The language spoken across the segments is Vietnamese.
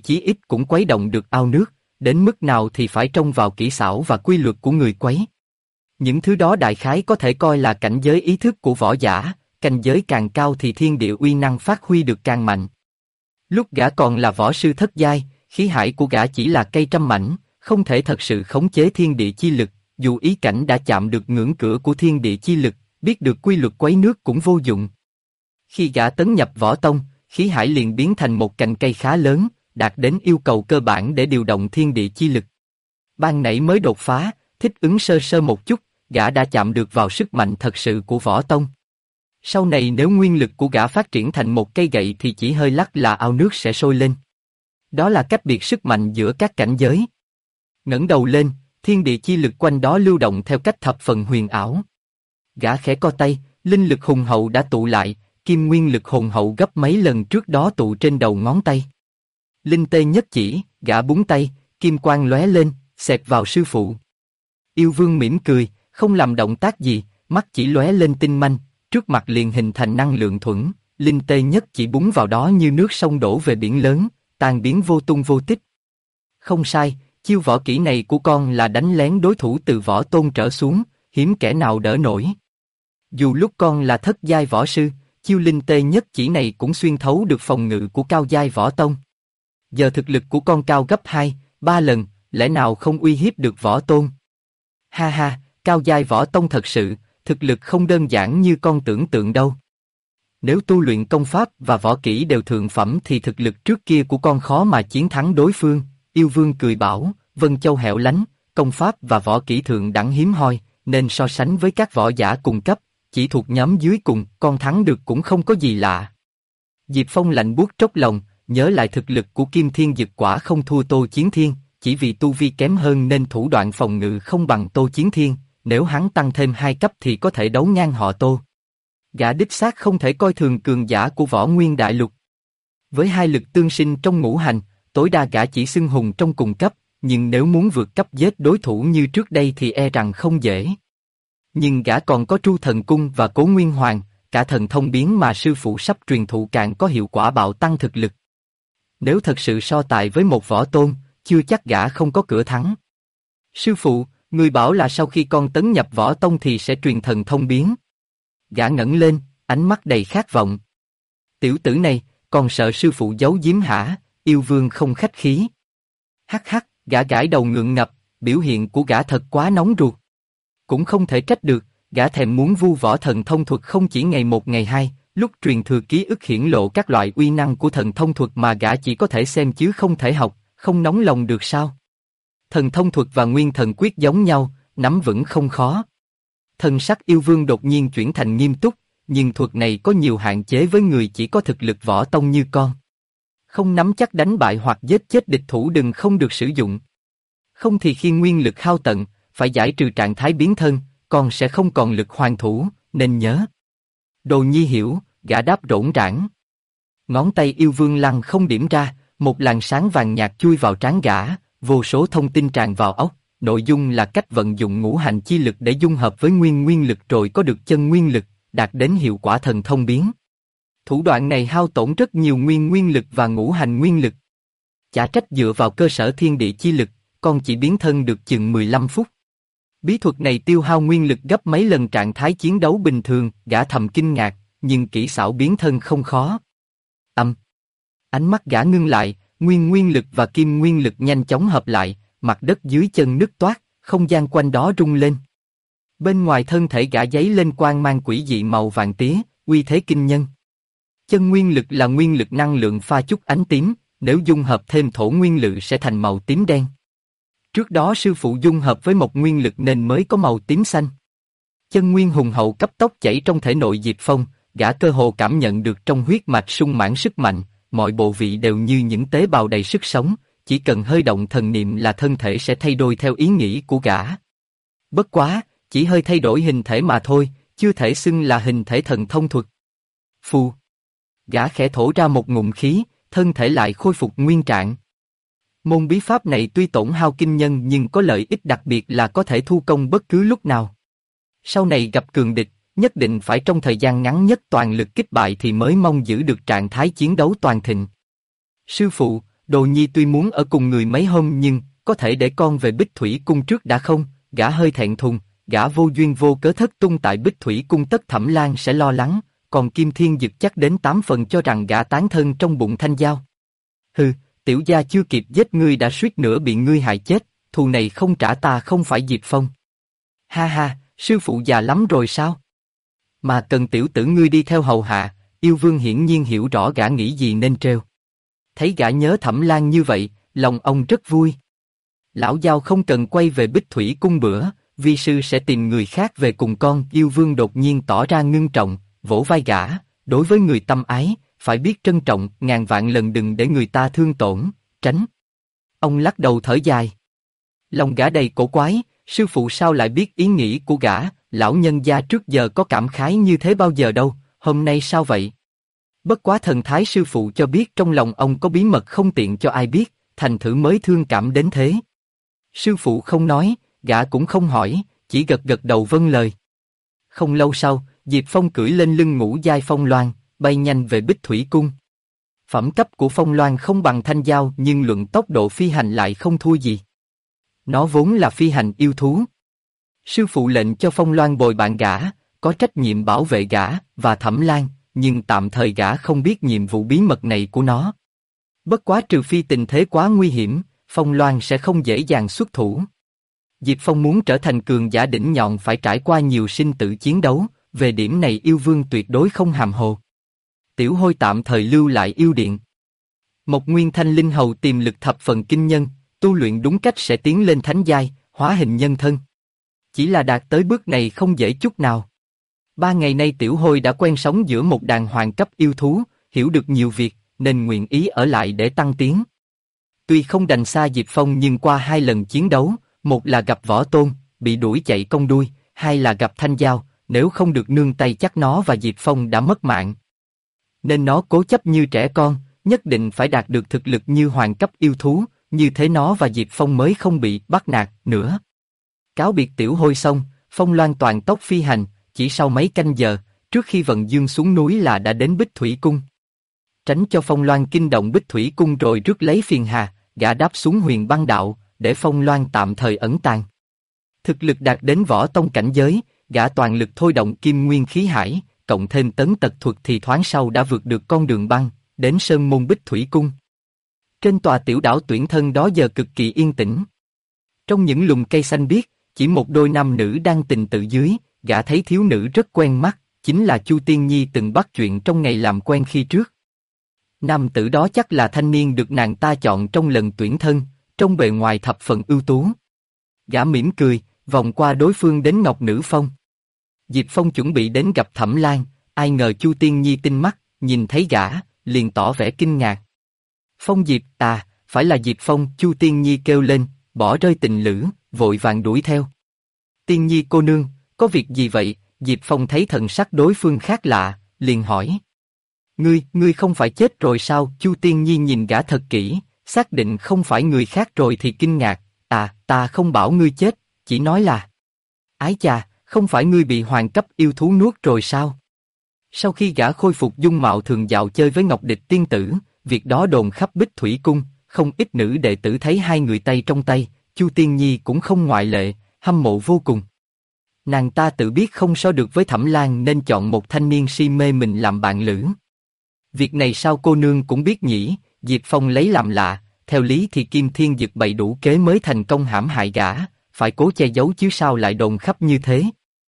chí ít cũng khuấy động được ao nước, đến mức nào thì phải trông vào kỹ xảo và quy luật của người khuấy. Những thứ đó đại khái có thể coi là cảnh giới ý thức của võ giả, cảnh giới càng cao thì thiên địa uy năng phát huy được càng mạnh. Lúc gã còn là võ sư thất giai, khí hải của gã chỉ là cây trăm mảnh, không thể thật sự khống chế thiên địa chi lực, dù ý cảnh đã chạm được ngưỡng cửa của thiên địa chi lực, biết được quy luật quấy nước cũng vô dụng. Khi gã tấn nhập võ tông, khí hải liền biến thành một cành cây khá lớn, đạt đến yêu cầu cơ bản để điều động thiên địa chi lực. Ban nãy mới đột phá, thích ứng sơ sơ một chút, gã đã chạm được vào sức mạnh thật sự của võ tông. Sau này nếu nguyên lực của gã phát triển thành một cây gậy thì chỉ hơi lắc là ao nước sẽ sôi lên. Đó là cách biệt sức mạnh giữa các cảnh giới. Ngẩng đầu lên, thiên địa chi lực quanh đó lưu động theo cách thập phần huyền ảo. Gã khẽ co tay, linh lực hùng hậu đã tụ lại, kim nguyên lực hùng hậu gấp mấy lần trước đó tụ trên đầu ngón tay. Linh tê nhất chỉ, gã búng tay, kim quang lóe lên, xẹt vào sư phụ. Yêu Vương mỉm cười, không làm động tác gì, mắt chỉ lóe lên tinh manh, trước mặt liền hình thành năng lượng thuẫn, linh tê nhất chỉ búng vào đó như nước sông đổ về biển lớn, tan biến vô tung vô tích. Không sai, chiêu võ kỹ này của con là đánh lén đối thủ từ võ tôn trở xuống, hiếm kẻ nào đỡ nổi. Dù lúc con là thất giai võ sư, chiêu linh tê nhất chỉ này cũng xuyên thấu được phòng ngự của cao giai võ tông. Giờ thực lực của con cao gấp 2, 3 lần, lẽ nào không uy hiếp được võ tôn? Ha ha, cao giai võ tông thật sự, thực lực không đơn giản như con tưởng tượng đâu. Nếu tu luyện công pháp và võ kỹ đều thượng phẩm thì thực lực trước kia của con khó mà chiến thắng đối phương. Yêu Vương cười bảo, Vân Châu hẻo lánh, công pháp và võ kỹ thượng đẳng hiếm hoi, nên so sánh với các võ giả cùng cấp, chỉ thuộc nhóm dưới cùng, con thắng được cũng không có gì lạ. Diệp Phong lạnh buốt tróc lòng, nhớ lại thực lực của Kim Thiên Dực quả không thua Tô Chiến Thiên, chỉ vì tu vi kém hơn nên thủ đoạn phòng ngự không bằng Tô Chiến Thiên, nếu hắn tăng thêm 2 cấp thì có thể đấu ngang họ Tô. Gã đích xác không thể coi thường cường giả của Võ Nguyên Đại Lục. Với hai lực tương sinh trong ngũ hành, tối đa gã chỉ xưng hùng trong cùng cấp, nhưng nếu muốn vượt cấp giết đối thủ như trước đây thì e rằng không dễ. Nhưng gã còn có Tru Thần Cung và Cố Nguyên Hoàng, cả thần thông biến mà sư phụ sắp truyền thụ càng có hiệu quả bạo tăng thực lực. Nếu thật sự so tài với một võ tôn, chưa chắc gã không có cửa thắng. Sư phụ, người bảo là sau khi con tấn nhập võ tông thì sẽ truyền thần thông biến. Gã ngẩng lên, ánh mắt đầy khát vọng. Tiểu tử này, còn sợ sư phụ giấu giếm hả? Yêu Vương không khách khí. Hắc hắc, gã gãi đầu ngượng ngập, biểu hiện của gã thật quá nóng ruột. Cũng không thể trách được, gã thèm muốn vu võ thần thông thuật không chỉ ngày một ngày hai, lúc truyền thừa ký ức hiển lộ các loại uy năng của thần thông thuật mà gã chỉ có thể xem chứ không thể học, không nóng lòng được sao? Thần thông thuật và nguyên thần quyết giống nhau, nắm vững không khó. Thần sắc Yêu Vương đột nhiên chuyển thành nghiêm túc, nhưng thuật này có nhiều hạn chế với người chỉ có thực lực võ tông như con. Không nắm chắc đánh bại hoặc giết chết địch thủ đừng không được sử dụng. Không thì khi nguyên lực hao tận, phải giải trừ trạng thái biến thân, con sẽ không còn lực hoàn thủ, nên nhớ. Đồ Nhi hiểu, gã đáp rỗng rãng. Ngón tay Yêu Vương lăng không điểm ra, một làn sáng vàng nhạt chui vào trán gã, vô số thông tin tràn vào óc. Nội dung là cách vận dụng ngũ hành chi lực để dung hợp với nguyên lực rồi có được chân nguyên lực, đạt đến hiệu quả thần thông biến. Thủ đoạn này hao tổn rất nhiều nguyên lực và ngũ hành nguyên lực. Chả trách dựa vào cơ sở thiên địa chi lực, con chỉ biến thân được chừng 15 phút. Bí thuật này tiêu hao nguyên lực gấp mấy lần trạng thái chiến đấu bình thường, gã thầm kinh ngạc, nhưng kỹ xảo biến thân không khó. Ánh mắt gã ngưng lại, nguyên lực và kim nguyên lực nhanh chóng hợp lại, mặt đất dưới chân nứt toát, không gian quanh đó rung lên. Bên ngoài thân thể gã giấy lên quang mang quỷ dị màu vàng tía, uy thế kinh nhân. Chân nguyên lực là nguyên lực năng lượng pha chút ánh tím, nếu dung hợp thêm thổ nguyên lực sẽ thành màu tím đen. Trước đó sư phụ dung hợp với một nguyên lực nên mới có màu tím xanh. Chân nguyên hùng hậu cấp tốc chảy trong thể nội Diệp Phong, gã cơ hồ cảm nhận được trong huyết mạch sung mãn sức mạnh, mọi bộ vị đều như những tế bào đầy sức sống, chỉ cần hơi động thần niệm là thân thể sẽ thay đổi theo ý nghĩ của gã. Bất quá, chỉ hơi thay đổi hình thể mà thôi, chưa thể xưng là hình thể thần thông thuật. Phù. Gã khẽ thổ ra một ngụm khí, thân thể lại khôi phục nguyên trạng. Môn bí pháp này tuy tổn hao kinh nhân nhưng có lợi ích đặc biệt là có thể thu công bất cứ lúc nào. Sau này gặp cường địch, nhất định phải trong thời gian ngắn nhất toàn lực kích bại thì mới mong giữ được trạng thái chiến đấu toàn thịnh. Sư phụ, Đồ nhi tuy muốn ở cùng người mấy hôm nhưng, có thể để con về Bích Thủy cung trước đã không? Gã hơi thẹn thùng, gã vô duyên vô cớ thất tung tại Bích Thủy cung tất Thẩm Lan sẽ lo lắng, còn Kim Thiên Dực chắc đến 8 phần cho rằng gã tán thân trong bụng Thanh Giao. Hừ, tiểu gia chưa kịp giết ngươi đã suýt nữa bị ngươi hại chết, thù này không trả ta không phải Diệp Phong. Ha ha, sư phụ già lắm rồi sao? Mà cần tiểu tử ngươi đi theo hầu hạ, yêu vương hiển nhiên hiểu rõ gã nghĩ gì nên trêu. Thấy gã nhớ Thẩm Lan như vậy, lòng ông rất vui. Lão Giao không cần quay về Bích Thủy cung bữa, vi sư sẽ tìm người khác về cùng con. Yêu vương đột nhiên tỏ ra ngưng trọng, vỗ vai gã, đối với người tâm ái, phải biết trân trọng, ngàn vạn lần đừng để người ta thương tổn, tránh. Ông lắc đầu thở dài. Lòng gã đầy cổ quái, sư phụ sao lại biết ý nghĩ của gã, lão nhân gia trước giờ có cảm khái như thế bao giờ đâu, hôm nay sao vậy? Bất quá thần thái sư phụ cho biết trong lòng ông có bí mật không tiện cho ai biết, thành thử mới thương cảm đến thế. Sư phụ không nói, gã cũng không hỏi, chỉ gật gật đầu vâng lời. Không lâu sau, Diệp Phong cưỡi lên lưng ngũ giai phong loan, bay nhanh về Bích Thủy cung. Phẩm cấp của phong loan không bằng Thanh Giao nhưng luận tốc độ phi hành lại không thua gì. Nó vốn là phi hành yêu thú. Sư phụ lệnh cho phong loan bồi bạn gã, có trách nhiệm bảo vệ gã và Thẩm Lan, nhưng tạm thời gã không biết nhiệm vụ bí mật này của nó. Bất quá trừ phi tình thế quá nguy hiểm, phong loan sẽ không dễ dàng xuất thủ. Diệp Phong muốn trở thành cường giả đỉnh nhọn phải trải qua nhiều sinh tử chiến đấu, về điểm này yêu vương tuyệt đối không hàm hồ. Tiểu Hôi tạm thời lưu lại yêu điện. Một nguyên thanh linh hầu tiềm lực thập phần kinh nhân, tu luyện đúng cách sẽ tiến lên thánh giai, hóa hình nhân thân. Chỉ là đạt tới bước này không dễ chút nào. 3 ngày nay Tiểu Hôi đã quen sống giữa một đàn hoàng cấp yêu thú, hiểu được nhiều việc, nên nguyện ý ở lại để tăng tiến. Tuy không đành xa Diệp Phong nhưng qua 2 lần chiến đấu, một là gặp Võ Tôn, bị đuổi chạy cong đuôi, hai là gặp Thanh Giao, nếu không được nương tay chắc nó và Diệp Phong đã mất mạng. Nên nó cố chấp như trẻ con, nhất định phải đạt được thực lực như hoàng cấp yêu thú, như thế nó và Diệp Phong mới không bị bắt nạt nữa. Cáo biệt Tiểu Hôi xong, Phong Loan toàn tốc phi hành, chỉ sau mấy canh giờ, trước khi vận dương xuống núi là đã đến Bích Thủy cung. Tránh cho Phong Loan kinh động Bích Thủy cung rồi rước lấy phiền hà, gã đáp xuống Huyền Băng đạo, để Phong Loan tạm thời ẩn tàng. Thực lực đạt đến võ tông cảnh giới, gã toàn lực thôi động kim nguyên khí hải, cộng thêm tấn tật thuật thì thoáng sau đã vượt được con đường băng, đến sơn môn Bích Thủy cung. Trên tòa tiểu đảo tuyển thân đó giờ cực kỳ yên tĩnh. Trong những lùm cây xanh biếc, chỉ một đôi nam nữ đang tình tự dưới, gã thấy thiếu nữ rất quen mắt, chính là Chu Tiên Nhi từng bắt chuyện trong ngày làm quen khi trước. Nam tử đó chắc là thanh niên được nàng ta chọn trong lần tuyển thân, trong bề ngoài thập phần ưu tú. Gã mỉm cười, vòng qua đối phương đến Ngọc Nữ Phong. Diệp Phong chuẩn bị đến gặp Thẩm Lan, ai ngờ Chu Tiên Nhi tinh mắt, nhìn thấy gã, liền tỏ vẻ kinh ngạc. Phong Diệp, phải là Diệp Phong, Chu Tiên Nhi kêu lên, bỏ rơi tình lữ, vội vàng đuổi theo. Tiên Nhi cô nương, có việc gì vậy? Diệp Phong thấy thần sắc đối phương khác lạ, liền hỏi. Ngươi không phải chết rồi sao? Chu Tiên Nhi nhìn gã thật kỹ, xác định không phải người khác rồi thì kinh ngạc. Ta không bảo ngươi chết, chỉ nói là. Ái chà, không phải ngươi bị hoàng cấp yêu thú nuốt rồi sao? Sau khi gã khôi phục dung mạo thường dạo chơi với Ngọc Địch tiên tử, việc đó đồn khắp Bích Thủy cung, không ít nữ đệ tử thấy hai người tay trong tay, Chu Tiên Nhi cũng không ngoại lệ, hâm mộ vô cùng. Nàng ta tự biết không so được với Thẩm Lan nên chọn một thanh niên si mê mình làm bạn lữ. Việc này sao cô nương cũng biết nhỉ? Diệp Phong lấy làm lạ, theo lý thì Kim Thiên Dực bày đủ kế mới thành công hãm hại gã, phải cố che giấu chứ sao lại đồn khắp như thế.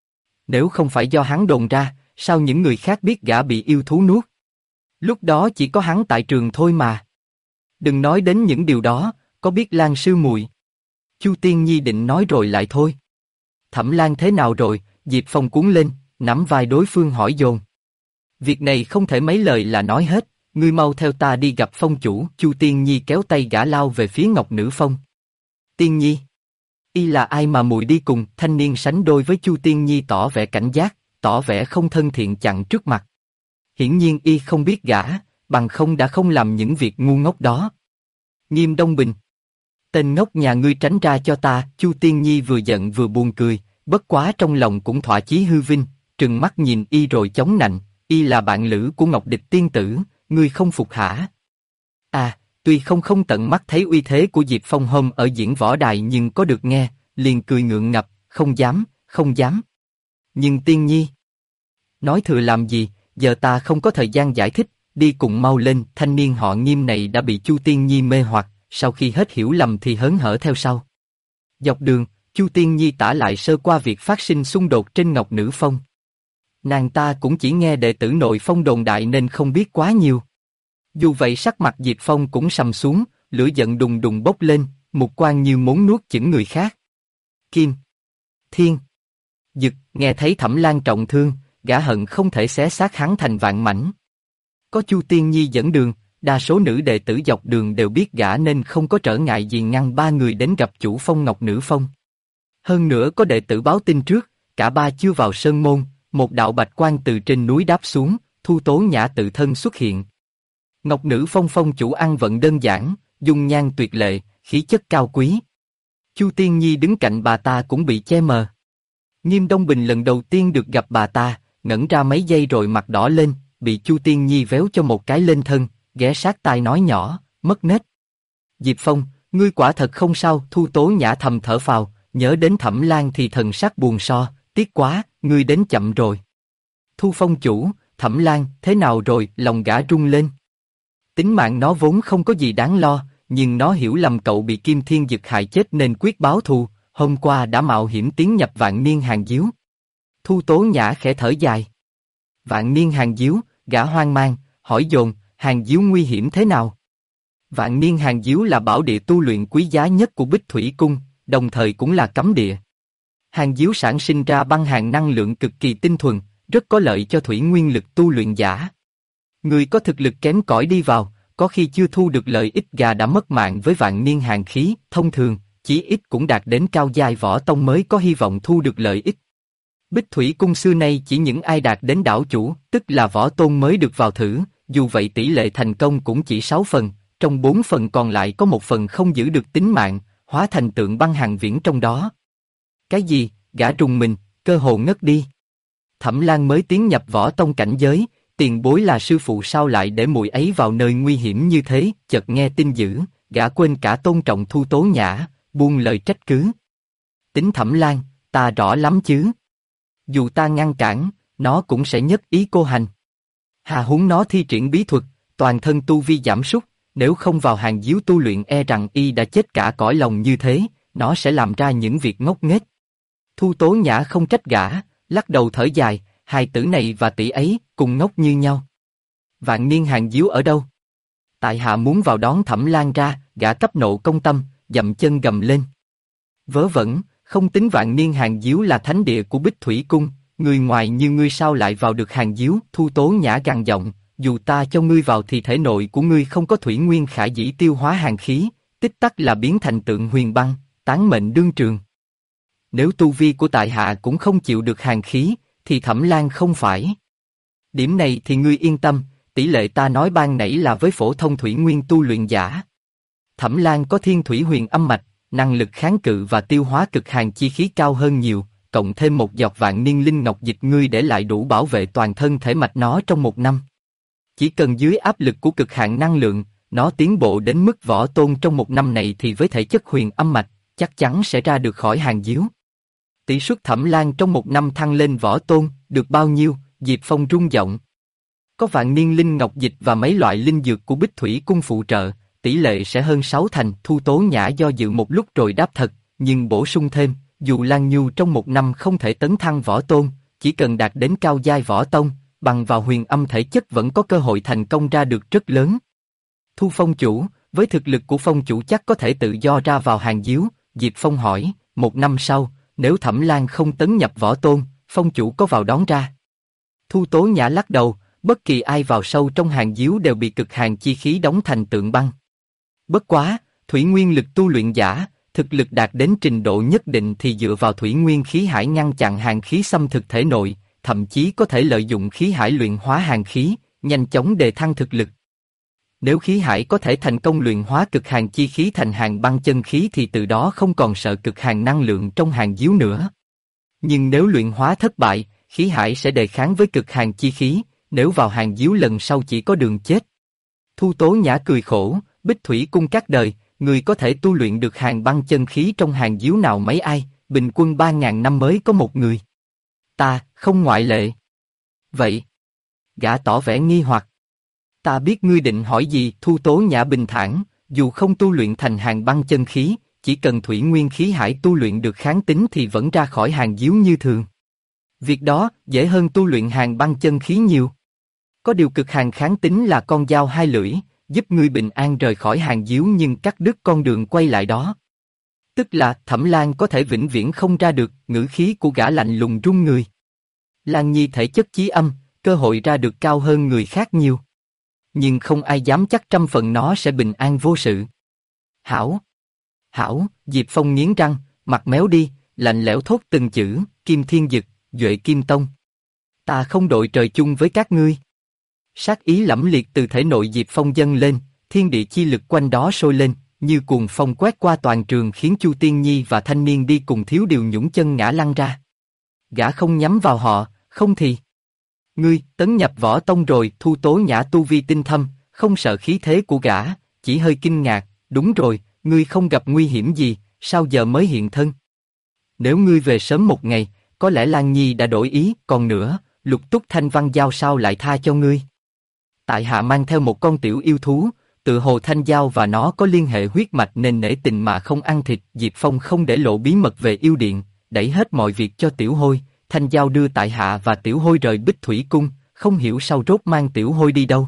Nếu không phải do hắn đồn ra, sao những người khác biết gã bị yêu thú nuốt? Lúc đó chỉ có hắn tại trường thôi mà. Đừng nói đến những điều đó, có biết Lan sư muội? Chu Tiên Nhi định nói rồi lại thôi. Thẩm Lan thế nào rồi? Diệp Phong cuốn lên, nắm vai đối phương hỏi dồn. Việc này không thể mấy lời là nói hết, ngươi mau theo ta đi gặp phong chủ. Chu Tiên Nhi kéo tay gã lao về phía Ngọc Nữ Phong. Tiên Nhi, y là ai mà muội đi cùng? Thanh niên sánh đôi với Chu Tiên Nhi tỏ vẻ cảnh giác, tỏ vẻ không thân thiện chặn trước mặt. Hiển nhiên y không biết gã, bằng không đã không làm những việc ngu ngốc đó. Nghiêm Đông Bình, tên ngốc nhà ngươi tránh ra cho ta. Chu Tiên Nhi vừa giận vừa buồn cười, bất quá trong lòng cũng thỏa chí hư vinh, trừng mắt nhìn y rồi chống nạnh. Y là bạn lữ của Ngọc Địch tiên tử, ngươi không phục hả? tuy không tận mắt thấy uy thế của Diệp Phong hôm ở diễn võ đài nhưng có được nghe, liền cười ngượng ngập, không dám. Nhưng Tiên Nhi, nói thừa làm gì, giờ ta không có thời gian giải thích, đi cùng mau lên. Thanh niên họ Nghiêm này đã bị Chu Tiên Nhi mê hoặc, sau khi hết hiểu lầm thì hớn hở theo sau. Dọc đường, Chu Tiên Nhi tả lại sơ qua việc phát sinh xung đột trên Ngọc Nữ Phong. Nàng ta cũng chỉ nghe đệ tử nội phong đồn đại nên không biết quá nhiều. Dù vậy sắc mặt Diệp Phong cũng sầm xuống, lửa giận đùng đùng bốc lên, mục quang như muốn nuốt chửng người khác. Kim, Thiên, Dực nghe thấy Thẩm Lan trọng thương, gã hận không thể xé xác hắn thành vạn mảnh. Có Chu Tiên Nhi dẫn đường, đa số nữ đệ tử dọc đường đều biết gã nên không có trở ngại gì ngăn ba người đến gặp chủ phong Ngọc Nữ Phong. Hơn nữa có đệ tử báo tin trước, cả ba chưa vào sơn môn, một đạo bạch quang từ trên núi đáp xuống, Thu Tố Nhã tự thân xuất hiện. Ngọc Nữ Phong phong chủ ăn vận đơn giản, dung nhan tuyệt lệ, khí chất cao quý. Chu Tiên Nhi đứng cạnh bà ta cũng bị che mờ. Nghiêm Đông Bình lần đầu tiên được gặp bà ta, ngẩn ra mấy giây rồi mặt đỏ lên, bị Chu Tiên Nhi véo cho một cái lên thân, ghé sát tai nói nhỏ, mất nết. Diệp Phong, ngươi quả thật không sao. Thu Tố Nhã thầm thở phào, nhớ đến Thẩm Lan thì thần sắc buồn so, tiếc quá, ngươi đến chậm rồi. Thu Phong chủ, Thẩm Lan, thế nào rồi? Lòng gã rung lên. Tính mạng nó vốn không có gì đáng lo, nhưng nó hiểu lầm cậu bị Kim Thiên Dực hại chết nên quyết báo thù, hôm qua đã mạo hiểm tiến nhập Vạn Niên Hàng Diếu. Thu Tố Nhã khẽ thở dài. Vạn Niên Hàng Diếu, gã hoang mang, hỏi dồn, Hàng Diếu nguy hiểm thế nào? Vạn Niên Hàng Diếu là bảo địa tu luyện quý giá nhất của Bích Thủy Cung, đồng thời cũng là cấm địa. Hàng Diếu sản sinh ra băng hàn năng lượng cực kỳ tinh thuần, rất có lợi cho thủy nguyên lực tu luyện giả. Người có thực lực kém cỏi đi vào, có khi chưa thu được lợi ích gà đã mất mạng với Vạn Niên Hàng khí. Thông thường, chí ít cũng đạt đến cao giai võ tông mới có hy vọng thu được lợi ích. Bích Thủy Cung xưa nay chỉ những ai đạt đến đảo chủ, tức là võ tôn mới được vào thử, dù vậy tỷ lệ thành công cũng chỉ 6 phần, trong 4 phần còn lại có 1 phần không giữ được tính mạng, hóa thành tượng băng hàng viễn trong đó. Cái gì? Gã rùng mình, cơ hồ ngất đi. Thẩm Lan mới tiến nhập võ tông cảnh giới, tiền bối là sư phụ sao lại để muội ấy vào nơi nguy hiểm như thế? Chợt nghe tin dữ, gã quên cả tôn trọng Thu Tố Nhã, buông lời trách cứ. Tính Thẩm Lan, ta rõ lắm chứ. Dù ta ngăn cản, nó cũng sẽ nhất ý cô hành. Hà huống nó thi triển bí thuật, toàn thân tu vi giảm sút, nếu không vào Hàng Diếu tu luyện e rằng y đã chết cả cõi lòng như thế, nó sẽ làm ra những việc ngốc nghếch. Thu Tố Nhã không trách gã, lắc đầu thở dài, hai tử này và tỷ ấy cùng ngốc như nhau. Vạn Niên Hàng Diếu ở đâu? Tại hạ muốn vào đón Thẩm Lan ra. Gã cấp nộ công tâm, dậm chân gầm lên. Vớ vẩn, không tính Vạn Niên Hàng Diếu là thánh địa của Bích Thủy Cung, người ngoài như ngươi sao lại vào được Hàng Diếu? Thu Tố Nhã gằn giọng, dù ta cho ngươi vào thì thể nội của ngươi không có thủy nguyên khả dĩ tiêu hóa hàn khí, tích tắc là biến thành tượng huyền băng, tán mệnh đương trường. Nếu tu vi của tại hạ cũng không chịu được hàn khí, thì Thẩm Lan không phải. Điểm này thì ngươi yên tâm, tỷ lệ ta nói ban nãy là với phổ thông thủy nguyên tu luyện giả. Thẩm Lan có thiên thủy huyền âm mạch, năng lực kháng cự và tiêu hóa cực hàn chi khí cao hơn nhiều, cộng thêm một giọt Vạn Niên Linh Ngọc dịch ngươi để lại đủ bảo vệ toàn thân thể mạch nó trong 1 năm. Chỉ cần dưới áp lực của cực hạn năng lượng, nó tiến bộ đến mức võ tôn trong 1 năm này thì với thể chất huyền âm mạch, chắc chắn sẽ ra được khỏi Hàng Diếu. Tỷ suất Thẩm Lan trong 1 năm thăng lên võ tôn, được bao nhiêu? Diệp Phong rung giọng. Có Vạn Niên Linh Ngọc dịch và mấy loại linh dược của Bích Thủy Cung phụ trợ, tỷ lệ sẽ hơn 6 thành. Thu Tố Nhã do dự một lúc rồi đáp thật, nhưng bổ sung thêm, dù Lan Nhu trong 1 năm không thể tấn thăng võ tôn, chỉ cần đạt đến cao giai võ tông, bằng vào huyền âm thể chất vẫn có cơ hội thành công ra được rất lớn. Thu Phong chủ, với thực lực của Phong chủ chắc có thể tự do ra vào Hàng Diếu. Diệp Phong hỏi, 1 năm sau, nếu Thẩm Lan không tấn nhập võ tôn, Phong chủ có vào đón ra? Thu Tố Nhã lắc đầu, bất kỳ ai vào sâu trong Hàng Diếu đều bị cực hàn chi khí đóng thành tượng băng. Bất quá, thủy nguyên lực tu luyện giả, thực lực đạt đến trình độ nhất định thì dựa vào thủy nguyên khí hải ngăn chặn hàn khí xâm thực thể nội, thậm chí có thể lợi dụng khí hải luyện hóa hàn khí, nhanh chóng đề thăng thực lực. Nếu khí hải có thể thành công luyện hóa cực hàn chi khí thành hàn băng chân khí thì từ đó không còn sợ cực hàn năng lượng trong Hàng Diếu nữa. Nhưng nếu luyện hóa thất bại, khí hải sẽ đề kháng với cực hàn chi khí, nếu vào Hàng Diếu lần sau chỉ có đường chết. Thu Tố Nhã cười khổ, Bích Thủy Cung các đời, người có thể tu luyện được hàng băng chân khí trong hàng díu nào mấy ai, bình quân 3.000 năm mới có một người. Ta, không ngoại lệ. Vậy? Gã tỏ vẻ nghi hoặc. Ta biết ngươi định hỏi gì, Thu Tố Nhã bình thản, dù không tu luyện thành hàng băng chân khí, chỉ cần thủy nguyên khí hải tu luyện được kháng tính thì vẫn ra khỏi hàng díu như thường. Việc đó dễ hơn tu luyện hàng băng chân khí nhiều. Có điều cực hàng kháng tính là con dao hai lưỡi, giúp ngươi bình an rời khỏi hàng díu nhưng cắt đứt con đường quay lại đó. Tức là Thẩm Lan có thể vĩnh viễn không ra được, ngữ khí của gã lạnh lùng run người. Lan Nhi thể chất chí âm, cơ hội ra được cao hơn người khác nhiều. Nhưng không ai dám chắc 100% nó sẽ bình an vô sự. Hảo! Hảo! Diệp Phong nghiến răng, mặt méo đi, lạnh lẽo thốt từng chữ, Kim Thiên Dực, Duệ Kim Tông. Ta không đội trời chung với các ngươi. Sát ý lẫm liệt từ thể nội Diệp Phong dâng lên, thiên địa chi lực quanh đó sôi lên, như cuồng phong quét qua toàn trường khiến Chu Tiên Nhi và thanh niên đi cùng thiếu điều nhũng chân ngã lăn ra. Gã không nhắm vào họ, không thì. Ngươi, tấn nhập võ tông rồi, Thu Tố Nhã tu vi tinh thâm, không sợ khí thế của gã, chỉ hơi kinh ngạc, đúng rồi, ngươi không gặp nguy hiểm gì, sao giờ mới hiện thân? Nếu ngươi về sớm một ngày, có lẽ Lan Nhi đã đổi ý, còn nữa, Lục Túc Thanh Văn Giao sao lại tha cho ngươi? Tại hạ mang theo một con tiểu yêu thú, tự hồ Thanh Giao và nó có liên hệ huyết mạch nên nể tình mà không ăn thịt. Diệp Phong không để lộ bí mật về yêu điện, đẩy hết mọi việc cho Tiểu Hôi. Thanh Giao đưa tại hạ và Tiểu Hôi rời Bích Thủy Cung, không hiểu sao rốt mang Tiểu Hôi đi đâu.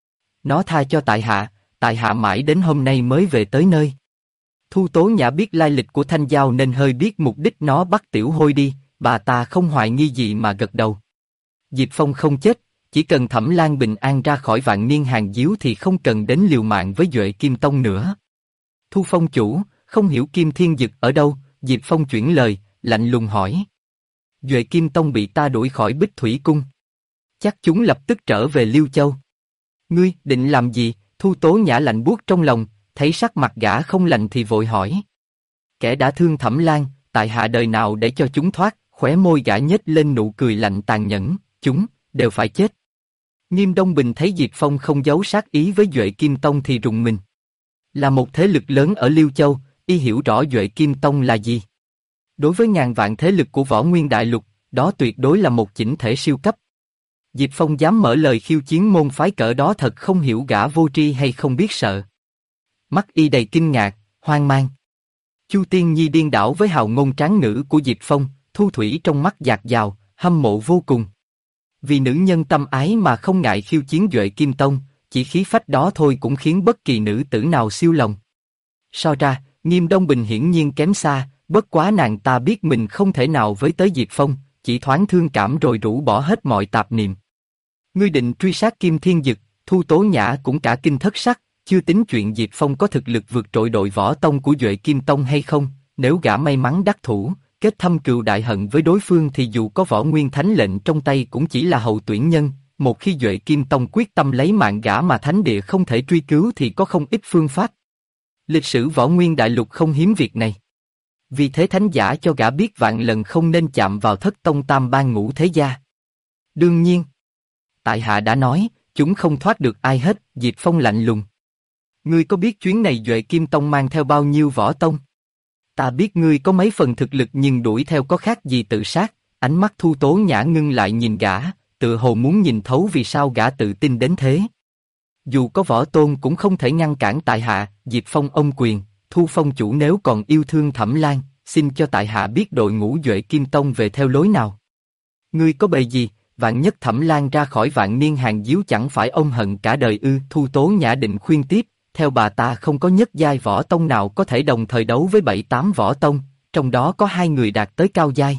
Nó tha cho tại hạ mãi đến hôm nay mới về tới nơi. Thu Tố Nhã biết lai lịch của Thanh Giao nên hơi biết mục đích nó bắt Tiểu Hôi đi, bà ta không hoài nghi gì mà gật đầu. Diệp Phong không chết, chỉ cần Thẩm Lan bình an ra khỏi vạn niên hàng díu thì không cần đến liều mạng với Duệ Kim Tông nữa. Thu Phong chủ, không hiểu Kim Thiên Dực ở đâu? Diệp Phong chuyển lời, lạnh lùng hỏi. Duệ Kim Tông bị ta đuổi khỏi Bích Thủy Cung. Chắc chúng lập tức trở về Liêu Châu. Ngươi định làm gì? Thu Tố Nhã lạnh buốt trong lòng, thấy sắc mặt gã không lành thì vội hỏi. Kẻ đã thương Thẩm Lan, tại hạ đời nào để cho chúng thoát? Khóe môi gã nhếch lên nụ cười lạnh tàn nhẫn, chúng đều phải chết. Nghiêm Đông Bình thấy Diệp Phong không giấu sát ý với Duệ Kim Tông thì rùng mình. Là một thế lực lớn ở Liêu Châu, y hiểu rõ Duệ Kim Tông là gì. Đối với ngàn vạn thế lực của Võ Nguyên Đại Lục, đó tuyệt đối là một chỉnh thể siêu cấp. Diệp Phong dám mở lời khiêu chiến môn phái cỡ đó thật không hiểu gã vô tri hay không biết sợ. Mắt y đầy kinh ngạc, hoang mang. Chu Tiên Nhi điên đảo với hào ngôn tráng ngữ của Diệp Phong, Thu Thủy trong mắt dạt dào, hâm mộ vô cùng. Vì nữ nhân tâm ái mà không ngại khiêu chiến Duệ Kim Tông, chỉ khí phách đó thôi cũng khiến bất kỳ nữ tử nào siêu lòng. So ra, Nghiêm Đông Bình hiển nhiên kém xa, bất quá nàng ta biết mình không thể nào với tới Diệp Phong, chỉ thoáng thương cảm rồi rũ bỏ hết mọi tạp niệm. Ngươi định truy sát Kim Thiên Dực? Thu Tố Nhã cũng cả kinh thất sắc, chưa tính chuyện Diệp Phong có thực lực vượt trội đội võ tông của Duệ Kim Tông hay không, nếu gã may mắn đắc thủ, kết thâm cừu đại hận với đối phương thì dù có võ nguyên thánh lệnh trong tay cũng chỉ là hậu tuyển nhân, một khi Duệ Kim Tông quyết tâm lấy mạng gã mà thánh địa không thể truy cứu thì có không ít phương pháp. Lịch sử Võ Nguyên Đại Lục không hiếm việc này. Vì thế thánh giả cho gã biết vạn lần không nên chạm vào Thất Tông Tam Ban Ngũ Thế Gia. Đương nhiên, tại hạ đã nói, chúng không thoát được ai hết. Diệp Phong lạnh lùng. Ngươi có biết chuyến này Duệ Kim Tông mang theo bao nhiêu võ tông? Ta biết ngươi có mấy phần thực lực nhưng đuổi theo có khác gì tự sát. Ánh mắt Thu Tố Nhã ngưng lại nhìn gã, tự hồ muốn nhìn thấu vì sao gã tự tin đến thế. Dù có võ tôn cũng không thể ngăn cản tại hạ. Diệp Phong ôm quyền, Thu Phong chủ nếu còn yêu thương Thẩm Lan, xin cho tại hạ biết đội ngũ Duệ Kim Tông về theo lối nào. Ngươi có bề gì? Vạn nhất Thẩm Lan ra khỏi vạn niên hàng díu chẳng phải ôm hận cả đời ư? Thu Tố Nhã định khuyên tiếp, theo bà ta không có nhất giai võ tông nào có thể đồng thời đấu với 7-8 võ tông, trong đó có 2 người đạt tới cao giai.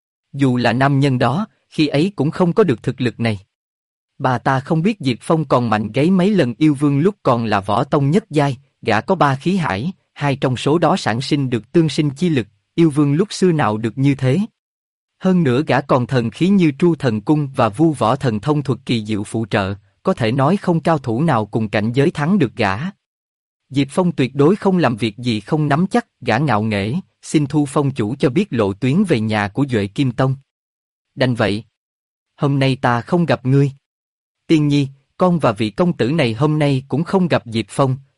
Dù là nam nhân đó, khi ấy cũng không có được thực lực này. Bà ta không biết Diệp Phong còn mạnh gáy mấy lần yêu vương lúc còn là võ tông nhất giai, gã có 3 khí hải, 2 trong số đó sản sinh được tương sinh chi lực, yêu vương lúc xưa nào được như thế. Hơn nữa gã còn thần khí như Tru Thần Cung và Vu Võ Thần Thông thuật kỳ diệu phụ trợ, có thể nói không cao thủ nào cùng cảnh giới thắng được gã. Diệp Phong tuyệt đối không làm việc gì không nắm chắc, gã ngạo nghễ, xin Thu Phong chủ cho biết lộ tuyến về nhà của Duệ Kim Tông. Đành vậy. Hôm nay ta không gặp ngươi. Tiên Nhi, con và vị công tử này hôm nay cũng không gặp Diệp Phong,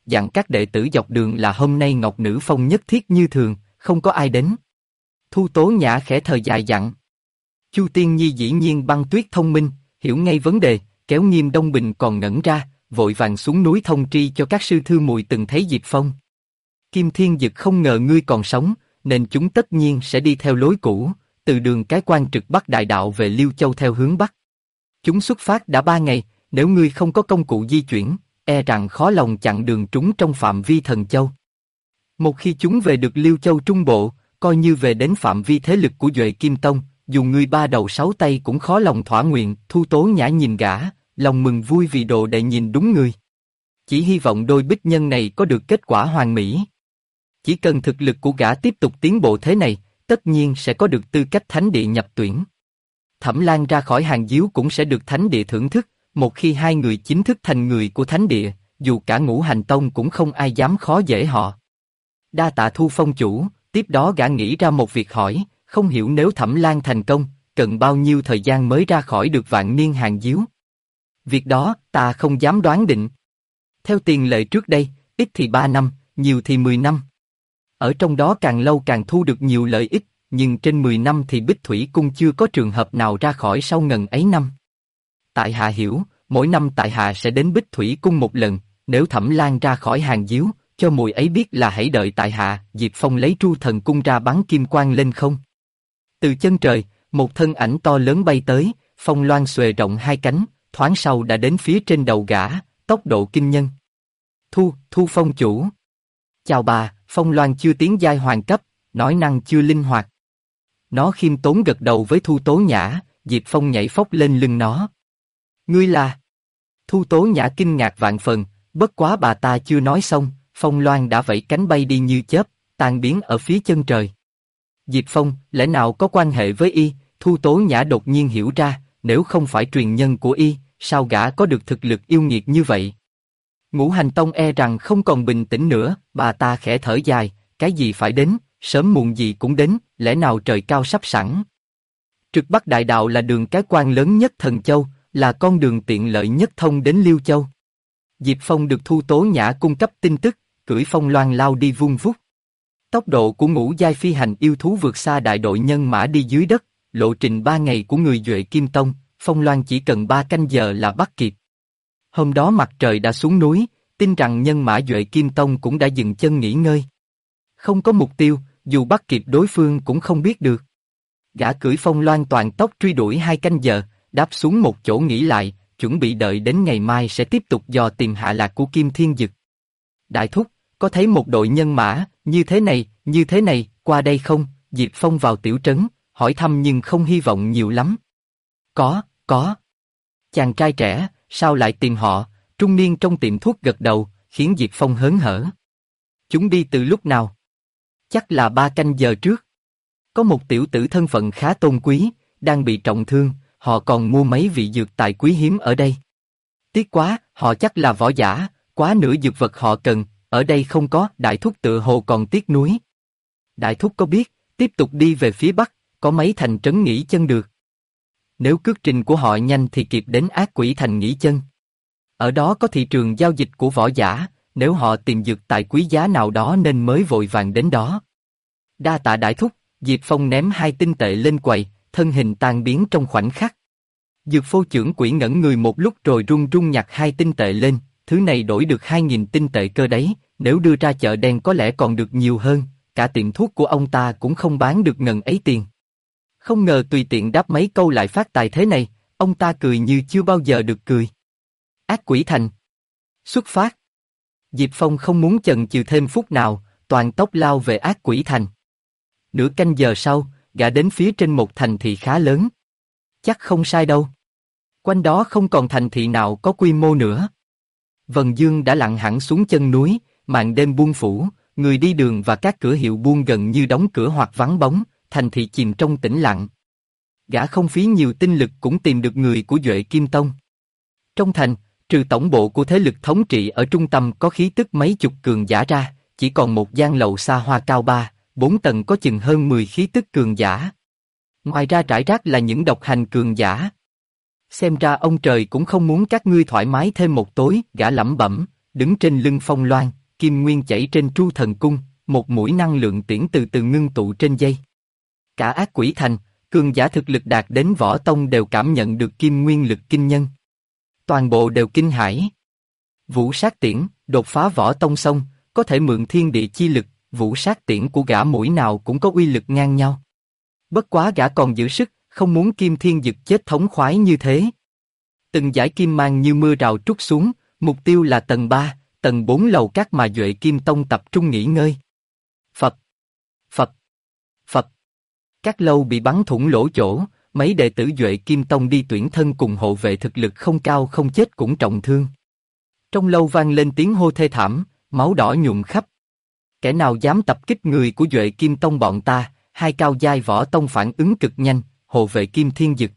dặn các đệ tử dọc đường là hôm nay Ngọc Nữ Phong nhất thiết như thường, không có ai đến. Thu Tố Nhã khẽ thở dài dặn. Chu Tiên Nhi dĩ nhiên băng tuyết thông minh, hiểu ngay vấn đề, kéo Nghiêm Đông Bình còn ngẩn ra, vội vàng xuống núi thông tri cho các sư thư muội từng thấy Diệp Phong. Kim Thiên Dực không ngờ ngươi còn sống, nên chúng tất nhiên sẽ đi theo lối cũ, từ đường cái quan trực Bắc Đại Đạo về Liêu Châu theo hướng Bắc. Chúng xuất phát đã 3 ngày, nếu ngươi không có công cụ di chuyển, e rằng khó lòng chặn đường chúng trong phạm vi Thần Châu. Một khi chúng về được Liêu Châu Trung Bộ, coi như về đến phạm vi thế lực của Duệ Kim Tông, dù ngươi 3 đầu 6 tay cũng khó lòng thỏa nguyện. Thu Tố Nhã nhìn gã, lòng mừng vui vì đồ đệ nhìn đúng người. Chỉ hy vọng đôi bích nhân này có được kết quả hoàn mỹ. Chỉ cần thực lực của gã tiếp tục tiến bộ thế này, tất nhiên sẽ có được tư cách thánh địa nhập tuyển. Thẩm Lan ra khỏi hàng díu cũng sẽ được thánh địa thưởng thức, một khi hai người chính thức thành người của thánh địa, dù cả Ngũ Hành Tông cũng không ai dám khó dễ họ. Đa tạ Thu Phong chủ. Tiếp đó gã nghĩ ra một việc hỏi, không hiểu nếu Thẩm Lan thành công, cần bao nhiêu thời gian mới ra khỏi được Vạn Niên hàng díu. Việc đó, ta không dám đoán định. Theo tiền lệ trước đây, ít thì 3 năm, nhiều thì 10 năm. Ở trong đó càng lâu càng thu được nhiều lợi ích, nhưng trên 10 năm thì Bích Thủy Cung chưa có trường hợp nào ra khỏi sau ngần ấy năm. Tại hạ hiểu, mỗi năm tại hạ sẽ đến Bích Thủy Cung một lần, nếu Thẩm Lan ra khỏi hàng díu, cho mùi ấy biết là hãy đợi tại hạ. Diệp Phong lấy Tru Thần Cung ra bắn kim quang lên không. Từ chân trời, một thân ảnh to lớn bay tới, phong loan xuề rộng hai cánh, thoáng sau đã đến phía trên đầu gã, tốc độ kinh nhân. Thu Phong chủ. Chào bà, phong loan chưa tiến giai hoàng cấp, nói năng chưa linh hoạt. Nó khiêm tốn gật đầu với Thu Tố Nhã, Diệp Phong nhảy phóc lên lưng nó. Ngươi là? Thu Tố Nhã kinh ngạc vạn phần, bất quá bà ta chưa nói xong, phong loan đã vẫy cánh bay đi như chớp, tan biến ở phía chân trời. Diệp Phong, lẽ nào có quan hệ với y? Thu Tố Nhã đột nhiên hiểu ra, nếu không phải truyền nhân của y, sao gã có được thực lực yêu nghiệt như vậy? Ngũ Hành Tông e rằng không còn bình tĩnh nữa, bà ta khẽ thở dài, cái gì phải đến, sớm muộn gì cũng đến, lẽ nào trời cao sắp sẵn? Trực Bắc Đại Đạo là đường cái quan lớn nhất Thần Châu, là con đường tiện lợi nhất thông đến Liêu Châu. Diệp Phong được Thu Tố Nhã cung cấp tin tức, cưỡi phong loan lao đi vun vút. Tốc độ của ngũ giai phi hành yêu thú vượt xa đại đội nhân mã đi dưới đất, lộ trình 3 ngày của người Duệ Kim Tông, phong loan chỉ cần 3 canh giờ là bắt kịp. Hôm đó mặt trời đã xuống núi, tin rằng nhân mã Duệ Kim Tông cũng đã dừng chân nghỉ ngơi. Không có mục tiêu, dù bắt kịp đối phương cũng không biết được. Gã cưỡi phong loan toàn tốc truy đuổi 2 canh giờ, đáp xuống một chỗ nghỉ lại, chuẩn bị đợi đến ngày mai sẽ tiếp tục dò tìm hạ lạc của Kim Thiên Dực. Đại thúc, có thấy một đội nhân mã, như thế này, qua đây không? Diệp Phong vào tiểu trấn, hỏi thăm nhưng không hy vọng nhiều lắm. Có. Chàng trai trẻ, sao lại tìm họ? Trung niên trong tiệm thuốc gật đầu, khiến Diệp Phong hớn hở. Chúng đi từ lúc nào? Chắc là 3 canh giờ trước. Có một tiểu tử thân phận khá tôn quý, đang bị trọng thương, họ còn mua mấy vị dược tài quý hiếm ở đây. Tiếc quá, họ chắc là võ giả, quá nửa dược vật họ cần, ở đây không có. Đại thúc tựa hồ còn tiếc nuối. Đại thúc có biết, tiếp tục đi về phía bắc, có mấy thành trấn nghỉ chân được. Nếu cước trình của họ nhanh thì kịp đến Ác Quỷ Thành nghỉ chân. Ở đó có thị trường giao dịch của võ giả, nếu họ tìm dược tài quý giá nào đó nên mới vội vàng đến đó. Đa tạ đại thúc. Diệp Phong ném 2 tinh tệ lên quầy, thân hình tan biến trong khoảnh khắc. Dược phô trưởng quỹ ngẩn người một lúc rồi run run nhặt 2 tinh tệ lên, thứ này đổi được 2.000 tinh tệ cơ đấy, nếu đưa ra chợ đen có lẽ còn được nhiều hơn, cả tiệm thuốc của ông ta cũng không bán được ngần ấy tiền. Không ngờ tùy tiện đáp mấy câu lại phát tài thế này, ông ta cười như chưa bao giờ được cười. Ác Quỷ Thành. Xuất phát. Diệp Phong không muốn chần chừ thêm phút nào, toàn tốc lao về Ác Quỷ Thành. Nửa canh giờ sau, gã đến phía trên một thành thị khá lớn. Chắc không sai đâu. Quanh đó không còn thành thị nào có quy mô nữa. Vầng dương đã lặn hẳn xuống chân núi, màn đêm buông phủ, người đi đường và các cửa hiệu buôn gần như đóng cửa hoặc vắng bóng, thành thị chìm trong tĩnh lặng. Gã không phí nhiều tinh lực cũng tìm được người của Duệ Kim Tông. Trong thành, trừ tổng bộ của thế lực thống trị ở trung tâm có khí tức mấy chục cường giả ra, chỉ còn một gian lầu xa hoa cao 3-4 tầng có chừng hơn 10 khí tức cường giả. Ngoài ra rải rác là những độc hành cường giả. Xem ra ông trời cũng không muốn các ngươi thoải mái thêm một tối, gã lẩm bẩm, đứng trên lưng phong loan, kim nguyên chảy trên tru thần cung, một mũi năng lượng tiễn từ từ ngưng tụ trên dây. Cả Ác Quỷ Thành, cường giả thực lực đạt đến võ tông đều cảm nhận được kim nguyên lực kinh nhân. Toàn bộ đều kinh hãi. Vũ sát tiễn, đột phá võ tông xong, có thể mượn thiên địa chi lực, vũ sát tiễn của gã mũi nào cũng có uy lực ngang nhau. Bất quá gã còn giữ sức, không muốn Kim Thiên Dực chết thống khoái như thế. Từng dải kim mang như mưa rào trút xuống, mục tiêu là tầng 3, tầng 4 lầu các mà Duệ Kim Tông tập trung nghỉ ngơi. Phập, phập, phập. Các lâu bị bắn thủng lỗ chỗ, mấy đệ tử Duệ Kim Tông đi tuyển thân cùng hộ vệ thực lực không cao không chết cũng trọng thương. Trong lâu vang lên tiếng hô thê thảm, máu đỏ nhuộm khắp. Kẻ nào dám tập kích người của Duệ Kim Tông bọn ta, hai cao giai võ tông phản ứng cực nhanh, hộ vệ Kim Thiên Dực.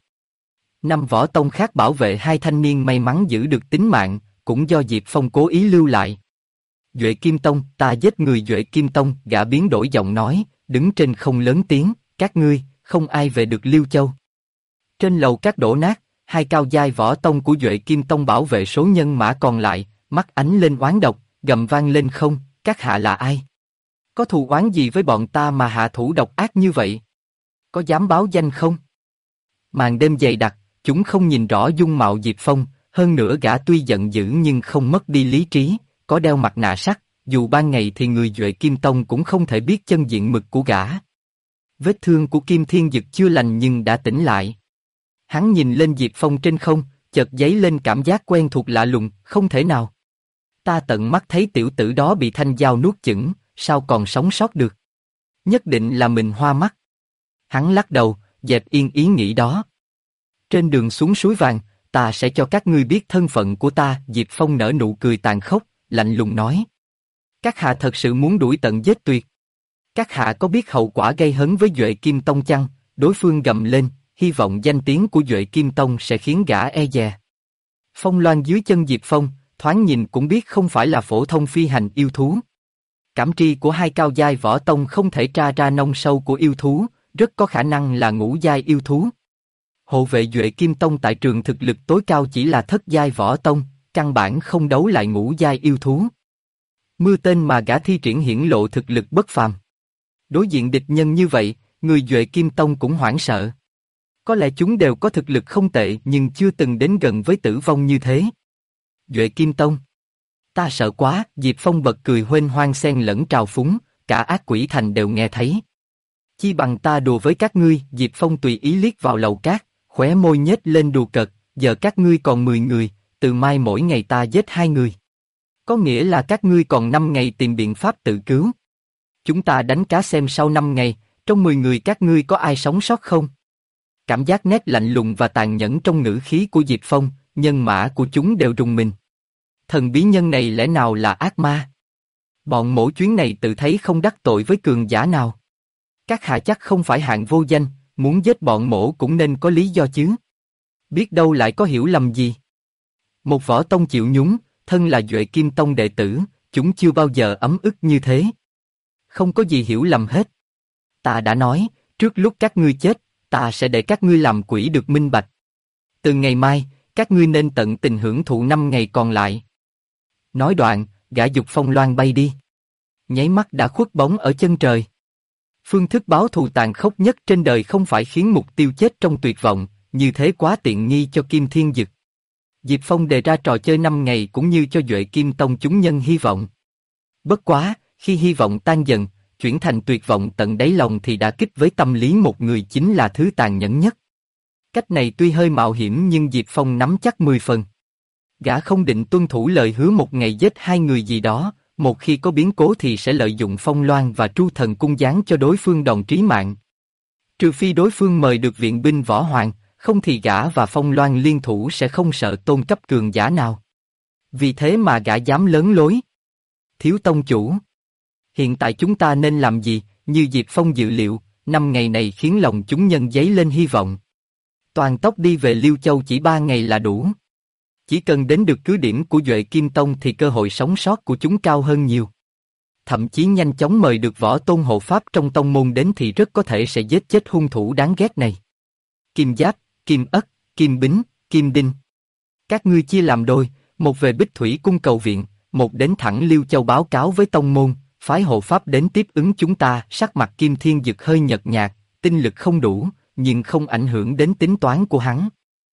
5 võ tông khác bảo vệ hai thanh niên may mắn giữ được tính mạng, cũng do Diệp Phong cố ý lưu lại. Duệ Kim Tông, ta giết người Duệ Kim Tông, gã biến đổi giọng nói, đứng trên không lớn tiếng, các ngươi, không ai về được Liêu Châu. Trên lầu các đổ nát, hai cao giai võ tông của Duệ Kim Tông bảo vệ số nhân mã còn lại, mắt ánh lên oán độc, gầm vang lên không, các hạ là ai? Có thù oán gì với bọn ta mà hạ thủ độc ác như vậy? Có dám báo danh không? Màn đêm dày đặc, chúng không nhìn rõ dung mạo Diệp Phong, hơn nữa gã tuy giận dữ nhưng không mất đi lý trí, có đeo mặt nạ sắt, dù ban ngày thì người Duệ Kim Tông cũng không thể biết chân diện mực của gã. Vết thương của Kim Thiên Dực chưa lành nhưng đã tỉnh lại. Hắn nhìn lên Diệp Phong trên không, chợt dấy lên cảm giác quen thuộc lạ lùng, không thể nào. Ta tận mắt thấy tiểu tử đó bị thanh dao nuốt chửng, sao còn sống sót được? Nhất định là mình hoa mắt. Hắn lắc đầu, dẹp yên ý nghĩ đó. Trên đường xuống suối vàng, ta sẽ cho các ngươi biết thân phận của ta. Diệp Phong nở nụ cười tàn khốc, lạnh lùng nói. Các hạ thật sự muốn đuổi tận giết tuyệt. Các hạ có biết hậu quả gây hấn với Duệ Kim Tông chăng? Đối phương gầm lên, hy vọng danh tiếng của Duệ Kim Tông sẽ khiến gã e dè. Phong loan dưới chân Diệp Phong, thoáng nhìn cũng biết không phải là phổ thông phi hành yêu thú. Cảm tri của hai cao giai võ tông không thể tra ra nông sâu của yêu thú, rất có khả năng là ngũ giai yêu thú. Hộ vệ Duệ Kim Tông tại trường thực lực tối cao chỉ là thất giai võ tông, căn bản không đấu lại ngũ giai yêu thú. Mưa tên mà gã thi triển hiển lộ thực lực bất phàm. Đối diện địch nhân như vậy, người Duệ Kim Tông cũng hoảng sợ. Có lẽ chúng đều có thực lực không tệ nhưng chưa từng đến gần với tử vong như thế. Duệ Kim Tông. Ta sợ quá, Diệp Phong bật cười huênh hoang xen lẫn trào phúng, cả Ác Quỷ Thành đều nghe thấy. Chi bằng ta đùa với các ngươi, Diệp Phong tùy ý liếc vào lầu cát, khóe môi nhếch lên đùa cợt, giờ các ngươi còn 10 người, từ mai mỗi ngày ta giết 2 người. Có nghĩa là các ngươi còn 5 ngày tìm biện pháp tự cứu. Chúng ta đánh cá xem sau 5 ngày, trong 10 người các ngươi có ai sống sót không? Cảm giác nét lạnh lùng và tàn nhẫn trong ngữ khí của Diệp Phong, nhân mã của chúng đều rùng mình. Thần bí nhân này lẽ nào là ác ma? Bọn mổ chuyến này tự thấy không đắc tội với cường giả nào. Các hạ chắc không phải hạng vô danh, muốn giết bọn mổ cũng nên có lý do chứ. Biết đâu lại có hiểu lầm gì. Một võ tông chịu nhúng, thân là Duệ Kim Tông đệ tử, chúng chưa bao giờ ấm ức như thế. Không có gì hiểu lầm hết. Ta đã nói, trước lúc các ngươi chết, ta sẽ để các ngươi làm quỷ được minh bạch. Từ ngày mai, các ngươi nên tận tình hưởng thụ 5 ngày còn lại. Nói đoạn, gã dục phong loan bay đi. Nháy mắt đã khuất bóng ở chân trời. Phương thức báo thù tàn khốc nhất trên đời không phải khiến mục tiêu chết trong tuyệt vọng, như thế quá tiện nghi cho Kim Thiên Dực. Diệp Phong đề ra trò chơi 5 ngày cũng như cho Duệ Kim Tông chúng nhân hy vọng. Bất quá, khi hy vọng tan dần, chuyển thành tuyệt vọng tận đáy lòng thì đả kích với tâm lý một người chính là thứ tàn nhẫn nhất. Cách này tuy hơi mạo hiểm nhưng Diệp Phong nắm chắc 10 phần. Gã không định tuân thủ lời hứa một ngày giết 2 người gì đó, một khi có biến cố thì sẽ lợi dụng Phong Loan và Tru Thần Cung giáng cho đối phương đòn trí mạng. Trừ phi đối phương mời được viện binh võ hoàng, không thì gã và Phong Loan liên thủ sẽ không sợ tôn cấp cường giả nào. Vì thế mà gã dám lớn lối. Thiếu tông chủ. Hiện tại chúng ta nên làm gì? Như Diệp Phong dự liệu, 5 ngày này khiến lòng chúng nhân dấy lên hy vọng. Toàn tốc đi về Liêu Châu chỉ 3 ngày là đủ. Chỉ cần đến được cứ điểm của Duệ Kim Tông thì cơ hội sống sót của chúng cao hơn nhiều. Thậm chí nhanh chóng mời được võ tôn hộ pháp trong tông môn đến thì rất có thể sẽ giết chết hung thủ đáng ghét này. Kim Giáp, Kim Ất, Kim Bính, Kim Đinh. Các ngươi chia làm đôi, một về Bích Thủy cung cầu viện, một đến thẳng Liêu Châu báo cáo với tông môn, phái hộ pháp đến tiếp ứng chúng ta. Sắc mặt Kim Thiên Dực hơi nhợt nhạt, tinh lực không đủ, nhưng không ảnh hưởng đến tính toán của hắn.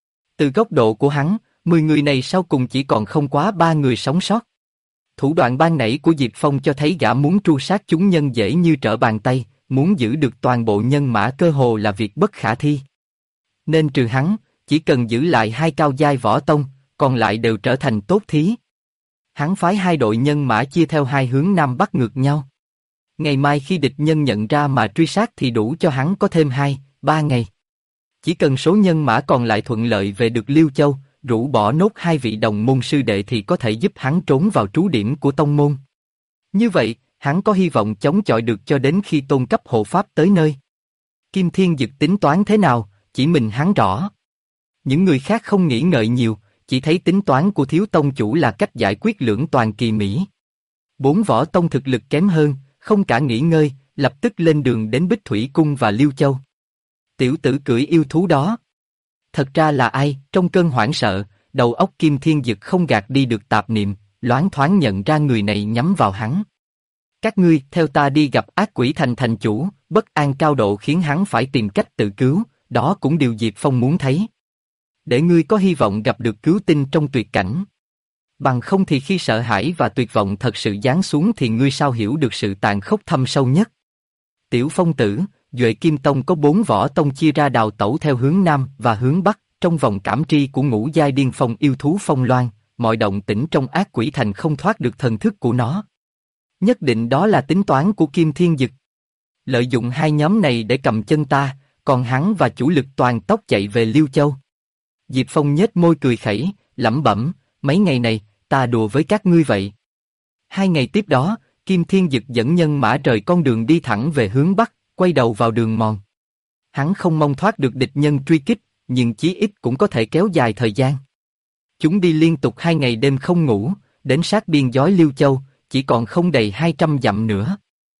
Từ góc độ của hắn, 10 người này sau cùng chỉ còn không quá 3 người sống sót. Thủ đoạn ban nãy của Diệp Phong cho thấy gã muốn tru sát chúng nhân dễ như trở bàn tay, muốn giữ được toàn bộ nhân mã cơ hồ là việc bất khả thi. Nên trừ hắn, chỉ cần giữ lại 2 cao giai võ tông, còn lại đều trở thành tốt thí. Hắn phái 2 đội nhân mã chia theo 2 hướng nam bắc ngược nhau. Ngày mai khi địch nhân nhận ra mà truy sát thì đủ cho hắn có thêm 2-3 ngày. Chỉ cần số nhân mã còn lại thuận lợi về được Liêu Châu, rũ bỏ nốt 2 vị đồng môn sư đệ thì có thể giúp hắn trốn vào trú điểm của tông môn. Như vậy, hắn có hy vọng chống chọi được cho đến khi tôn cấp hộ pháp tới nơi. Kim Thiên Dực tính toán thế nào, chỉ mình hắn rõ. Những người khác không nghĩ ngợi nhiều, chỉ thấy tính toán của thiếu tông chủ là cách giải quyết lưỡng toàn kỳ mỹ. 4 võ tông thực lực kém hơn, không cả nghỉ ngơi, lập tức lên đường đến Bích Thủy Cung và Liêu Châu. Tiểu tử cưỡi yêu thú đó. Thật ra là ai? Trong cơn hoảng sợ, đầu óc Kim Thiên Dực không gạt đi được tạp niệm, loáng thoáng nhận ra người này nhắm vào hắn. Các ngươi theo ta đi gặp ác quỷ thành thành chủ. Bất an cao độ khiến hắn phải tìm cách tự cứu, đó cũng điều Diệp Phong muốn thấy. Để ngươi có hy vọng gặp được cứu tinh trong tuyệt cảnh. Bằng không thì khi sợ hãi và tuyệt vọng thật sự giáng xuống thì ngươi sao hiểu được sự tàn khốc thâm sâu nhất. Tiểu Phong tử, Duệ Kim Tông có 4 võ tông chia ra đào tẩu theo hướng Nam và hướng Bắc, trong vòng cảm tri của ngũ giai điên phong yêu thú Phong Loan, mọi động tĩnh trong ác quỷ thành không thoát được thần thức của nó. Nhất định đó là tính toán của Kim Thiên Dực. Lợi dụng 2 nhóm này để cầm chân ta, còn hắn và chủ lực toàn tốc chạy về Liêu Châu. Diệp Phong nhếch môi cười khẩy, lẩm bẩm, mấy ngày này, ta đùa với các ngươi vậy. 2 ngày tiếp đó, Kim Thiên Dực dẫn nhân mã rời con đường đi thẳng về hướng Bắc, quay đầu vào đường mòn. Hắn không mong thoát được địch nhân truy kích, nhưng chí ít cũng có thể kéo dài thời gian. Chúng đi liên tục 2 ngày đêm không ngủ, đến sát biên giới Liêu Châu, chỉ còn không đầy 200 dặm nữa.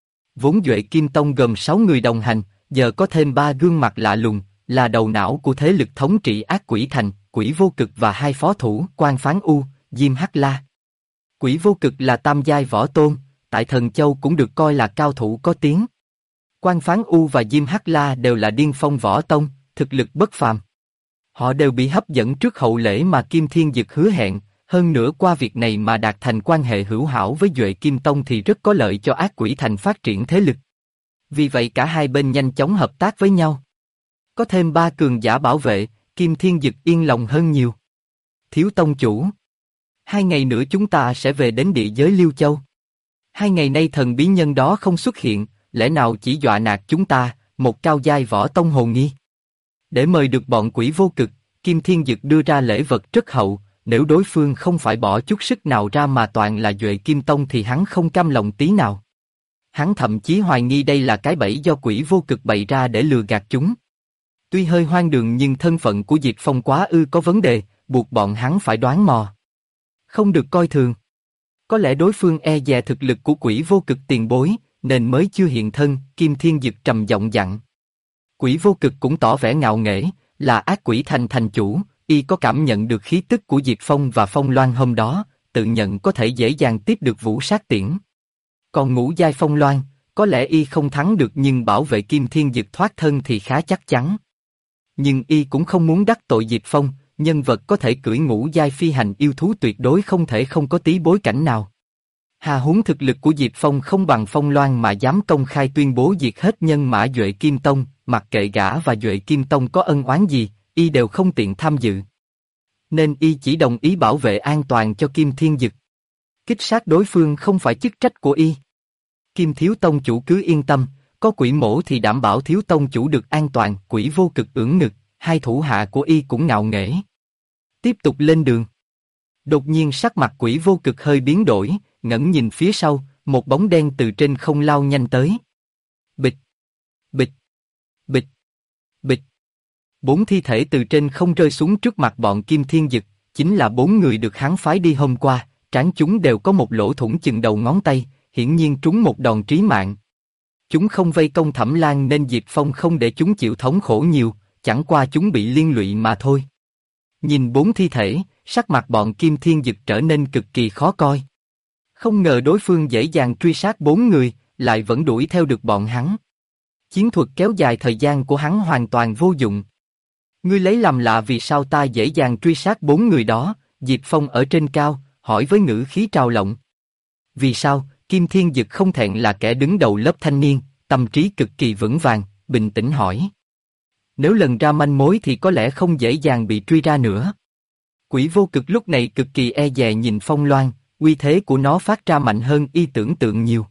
Vốn Duệ Kim Tông gồm 6 người đồng hành, giờ có thêm 3 gương mặt lạ lùng, là đầu não của thế lực thống trị ác quỷ thành, Quỷ Vô Cực và 2 phó thủ, Quan Phán U, Diêm Hắc La. Quỷ Vô Cực là tam giai võ tôn, tại Thần Châu cũng được coi là cao thủ có tiếng. Quan Phán U và Diêm Hắc La đều là điên phong võ tông, thực lực bất phàm. Họ đều bị hấp dẫn trước hậu lễ mà Kim Thiên Dực hứa hẹn, hơn nữa qua việc này mà đạt thành quan hệ hữu hảo với Duệ Kim Tông thì rất có lợi cho ác quỷ thành phát triển thế lực. Vì vậy cả hai bên nhanh chóng hợp tác với nhau. Có thêm 3 cường giả bảo vệ, Kim Thiên Dực yên lòng hơn nhiều. Thiếu tông chủ, 2 ngày nữa chúng ta sẽ về đến địa giới Liêu Châu. 2 ngày nay thần bí nhân đó không xuất hiện, lẽ nào chỉ dọa nạt chúng ta, một cao giai võ tông hồ nghi. Để mời được bọn Quỷ Vô Cực, Kim Thiên Dực đưa ra lễ vật rất hậu, nếu đối phương không phải bỏ chút sức nào ra mà toàn là Duệ Kim Tông thì hắn không cam lòng tí nào. Hắn thậm chí hoài nghi đây là cái bẫy do Quỷ Vô Cực bày ra để lừa gạt chúng. Tuy hơi hoang đường nhưng thân phận của Diệp Phong quá có vấn đề, buộc bọn hắn phải đoán mò. Không được coi thường. Có lẽ đối phương e dè thực lực của Quỷ Vô Cực tiền bối, nên mới chưa hiện thân. Kim Thiên Dực trầm giọng dặn. Quỷ Vô Cực cũng tỏ vẻ ngạo nghễ, là ác quỷ thành thành chủ, y có cảm nhận được khí tức của Diệp Phong và Phong Loan hôm đó, tự nhận có thể dễ dàng tiếp được Vũ Sát Tiễn. Còn ngũ giai Phong Loan, có lẽ y không thắng được nhưng bảo vệ Kim Thiên Dực thoát thân thì khá chắc chắn. Nhưng y cũng không muốn đắc tội Diệp Phong, nhân vật có thể cưỡi ngũ giai phi hành yêu thú tuyệt đối không thể không có tí bối cảnh nào. Hà huống thực lực của Diệp Phong không bằng Phong Loan mà dám công khai tuyên bố diệt hết nhân mã Duệ Kim Tông, mặc kệ gã và Duệ Kim Tông có ân oán gì, y đều không tiện tham dự. Nên y chỉ đồng ý bảo vệ an toàn cho Kim Thiên Dực. Kích sát đối phương không phải chức trách của y. Kim Thiếu Tông chủ cứ yên tâm, có quỷ mổ thì đảm bảo Thiếu Tông chủ được an toàn. Quỷ Vô Cực ưỡn ngực, 2 thủ hạ của y cũng ngạo nghễ. Tiếp tục lên đường. Đột nhiên sắc mặt Quỷ Vô Cực hơi biến đổi, ngẩng nhìn phía sau, một bóng đen từ trên không lao nhanh tới. Bịch, bịch, bịch, bịch. 4 thi thể từ trên không rơi xuống trước mặt bọn Kim Thiên Dực, chính là 4 người được hắn phái đi hôm qua, trán chúng đều có một lỗ thủng chừng đầu ngón tay, hiển nhiên trúng một đòn trí mạng. Chúng không vây công Thẩm Lan nên Diệp Phong không để chúng chịu thống khổ nhiều, chẳng qua chúng bị liên lụy mà thôi. Nhìn 4 thi thể, sắc mặt bọn Kim Thiên Dực trở nên cực kỳ khó coi. Không ngờ đối phương dễ dàng truy sát 4 người, lại vẫn đuổi theo được bọn hắn. Chiến thuật kéo dài thời gian của hắn hoàn toàn vô dụng. Ngươi lấy làm lạ vì sao ta dễ dàng truy sát 4 người đó, Diệp Phong ở trên cao, hỏi với ngữ khí trào lộng. Vì sao, Kim Thiên Dực không thẹn là kẻ đứng đầu lớp thanh niên, tâm trí cực kỳ vững vàng, bình tĩnh hỏi. Nếu lần ra manh mối thì có lẽ không dễ dàng bị truy ra nữa. Quỷ vô cực lúc này cực kỳ e dè nhìn Phong Loan, uy thế của nó phát ra mạnh hơn y tưởng tượng nhiều.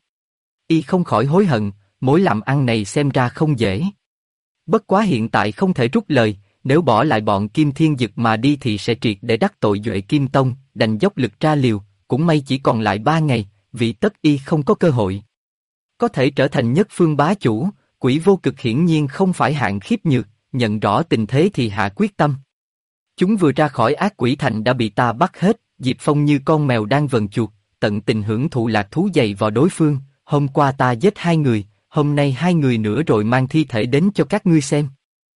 Y không khỏi hối hận, mối làm ăn này xem ra không dễ. Bất quá hiện tại không thể rút lời, nếu bỏ lại bọn Kim Thiên Dực mà đi thì sẽ triệt để đắc tội Duệ Kim Tông, đành dốc lực ra liều, cũng may chỉ còn lại 3 ngày, vì tất y không có cơ hội. Có thể trở thành nhất phương bá chủ, quỷ vô cực hiển nhiên không phải hạng khiếp nhược, nhận rõ tình thế thì hạ quyết tâm. Chúng vừa ra khỏi ác quỷ thành đã bị ta bắt hết, Diệp Phong như con mèo đang vần chuột, tận tình hưởng thụ lạc thú dày vào đối phương, hôm qua ta giết 2 người, hôm nay 2 người nữa rồi mang thi thể đến cho các ngươi xem.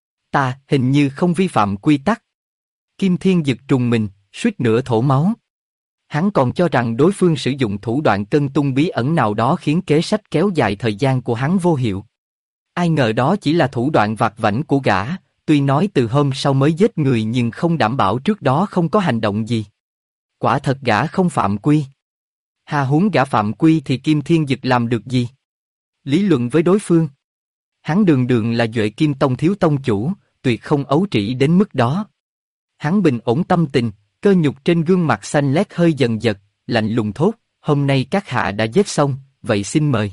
Ta hình như không vi phạm quy tắc. Kim Thiên Dực trùng mình, suýt nữa thổ máu. Hắn còn cho rằng đối phương sử dụng thủ đoạn cân tung bí ẩn nào đó khiến kế sách kéo dài thời gian của hắn vô hiệu. Ai ngờ đó chỉ là thủ đoạn vặt vãnh của gã, tuy nói từ hôm sau mới giết người nhưng không đảm bảo trước đó không có hành động gì. Quả thật gã không phạm quy. Hà huống gã phạm quy thì Kim Thiên Dực làm được gì? Lý luận với đối phương. Hắn đường đường là Duệ Kim Tông thiếu tông chủ, tuyệt không ấu trĩ đến mức đó. Hắn bình ổn tâm tình, cơ nhục trên gương mặt xanh lét hơi dần dật, lạnh lùng thốt, hôm nay các hạ đã giết xong, vậy xin mời.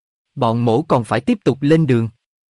Bọn mổ còn phải tiếp tục lên đường.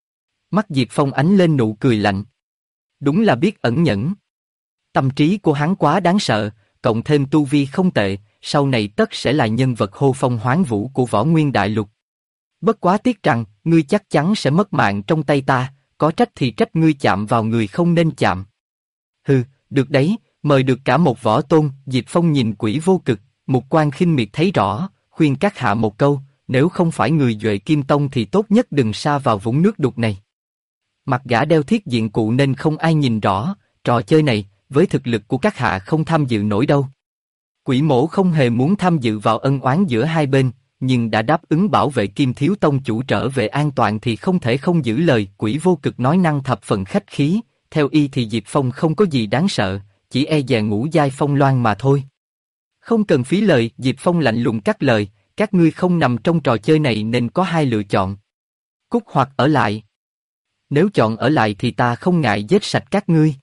Mắt Diệp Phong ánh lên nụ cười lạnh. Đúng là biết ẩn nhẫn. Tâm trí của hắn quá đáng sợ, cộng thêm tu vi không tệ, sau này tất sẽ là nhân vật hô phong hoán vũ của Võ Nguyên Đại Lục. Bất quá tiếc rằng, ngươi chắc chắn sẽ mất mạng trong tay ta, có trách thì trách ngươi chạm vào người không nên chạm. Hừ, được đấy, mời được cả một võ tôn, Diệp Phong nhìn quỷ vô cực, một quan khinh miệt thấy rõ, khuyên các hạ một câu, nếu không phải người Duệ Kim Tông thì tốt nhất đừng sa vào vũng nước đục này. Mặt gã đeo thiết diện cụ nên không ai nhìn rõ, trò chơi này, với thực lực của các hạ không tham dự nổi đâu. Quỷ mổ không hề muốn tham dự vào ân oán giữa hai bên, nhưng đã đáp ứng bảo vệ Kim Thiếu Tông chủ trở về an toàn thì không thể không giữ lời. Quỷ vô cực nói năng thập phần khách khí, theo y thì Diệp Phong không có gì đáng sợ, chỉ e dè ngũ giai Phong Loan mà thôi. Không cần phí lời, Diệp Phong lạnh lùng cắt lời, các ngươi không nằm trong trò chơi này nên có hai lựa chọn. Cút hoặc ở lại. Nếu chọn ở lại thì ta không ngại giết sạch các ngươi.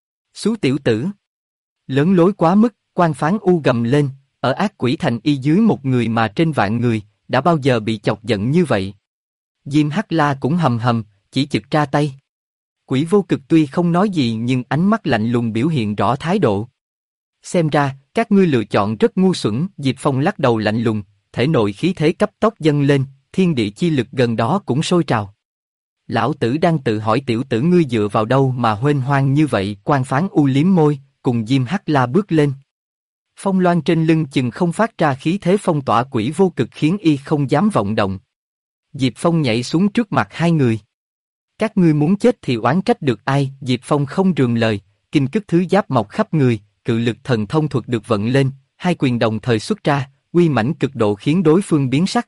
Xú tiểu tử. Lớn lối quá mức, quan phán u gầm lên, ở ác quỷ thành y dưới 1 người mà trên vạn người, đã bao giờ bị chọc giận như vậy. Diêm Hắc La cũng hầm hầm, chỉ chực ra tay. Quỷ vô cực tuy không nói gì nhưng ánh mắt lạnh lùng biểu hiện rõ thái độ. Xem ra, các ngươi lựa chọn rất ngu xuẩn, Diệp Phong lắc đầu lạnh lùng, thể nội khí thế cấp tốc dâng lên, thiên địa chi lực gần đó cũng sôi trào. Lão tử đang tự hỏi tiểu tử ngươi dựa vào đâu mà huênh hoang như vậy, quan phán u liếm môi, cùng Diêm Hắc La bước lên. Phong loan trên lưng chừng không phát ra khí thế phong tỏa quỷ vô cực khiến y không dám vọng động. Diệp Phong nhảy xuống trước mặt hai người. Các ngươi muốn chết thì oán trách được ai? Diệp Phong không rườm lời, kinh cức thứ giáp mọc khắp người, cự lực thần thông thuật được vận lên, hai quyền đồng thời xuất ra, uy mãnh cực độ khiến đối phương biến sắc.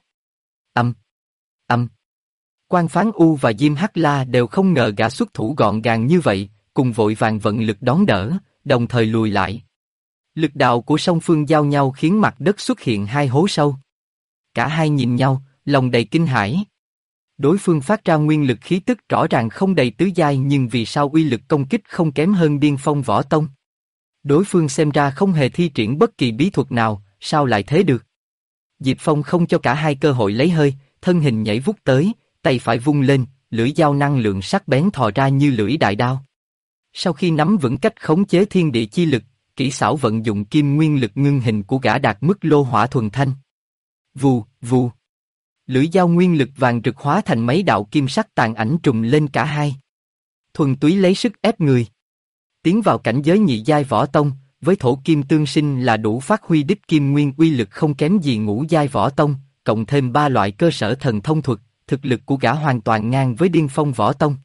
Âm. Quan Phán U và Diêm Hắc La đều không ngờ gã xuất thủ gọn gàng như vậy, cùng vội vàng vận lực đón đỡ, đồng thời lùi lại. Lực đạo của song phương giao nhau khiến mặt đất xuất hiện hai hố sâu. Cả hai nhìn nhau, lòng đầy kinh hãi. Đối phương phát ra nguyên lực khí tức rõ ràng không đầy tứ giai nhưng vì sao uy lực công kích không kém hơn Điên Phong Võ Tông. Đối phương xem ra không hề thi triển bất kỳ bí thuật nào, sao lại thế được? Diệp Phong không cho cả hai cơ hội lấy hơi, thân hình nhảy vút tới, tay phải vung lên, lưỡi dao năng lượng sắc bén thò ra như lưỡi đại đao. Sau khi nắm vững cách khống chế thiên địa chi lực, kỹ xảo vận dụng kim nguyên lực ngưng hình của gã đạt mức lô hỏa thuần thanh. Vù, vù. Lưỡi dao nguyên lực vàng rực hóa thành mấy đạo kim sắc tàn ảnh trùm lên cả hai. Thuần túy lấy sức ép người. Tiến vào cảnh giới nhị giai võ tông, với thổ kim tương sinh là đủ phát huy đích kim nguyên uy lực không kém gì ngũ giai võ tông, cộng thêm 3 loại cơ sở thần thông thuật, thực lực của gã hoàn toàn ngang với Điên Phong Võ Tông.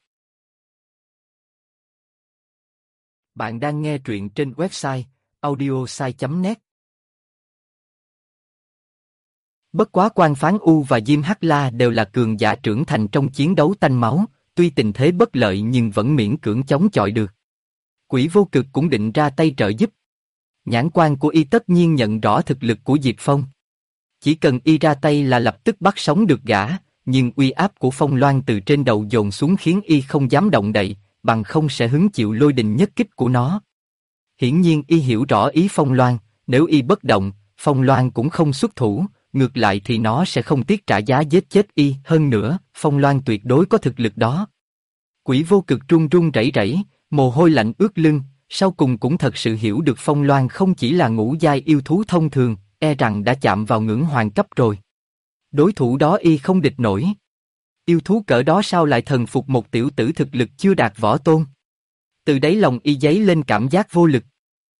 Bạn đang nghe truyện trên website audiosai.net Bất quá Quan Phán U và Diêm Hắc La đều là cường giả trưởng thành trong chiến đấu tanh máu, tuy tình thế bất lợi nhưng vẫn miễn cưỡng chống chọi được. Quỷ Vô Cực cũng định ra tay trợ giúp. Nhãn quan của y tất nhiên nhận rõ thực lực của Diệp Phong. Chỉ cần y ra tay là lập tức bắt sống được gã, nhưng uy áp của Phong Loan từ trên đầu dồn xuống khiến y không dám động đậy, bằng không sẽ hứng chịu lôi đình nhất kích của nó. Hiển nhiên y hiểu rõ ý Phong Loan, nếu y bất động, Phong Loan cũng không xuất thủ, ngược lại thì nó sẽ không tiếc trả giá giết chết y. Hơn nữa, Phong Loan tuyệt đối có thực lực đó. Quỷ Vô Cực run run rẩy rẩy, mồ hôi lạnh ướt lưng, sau cùng cũng thật sự hiểu được Phong Loan không chỉ là ngũ giai yêu thú thông thường, e rằng đã chạm vào ngưỡng hoàng cấp rồi. Đối thủ đó y không địch nổi. Yêu thú cỡ đó sao lại thần phục một tiểu tử thực lực chưa đạt võ tôn? Từ đáy lòng y dấy lên cảm giác vô lực.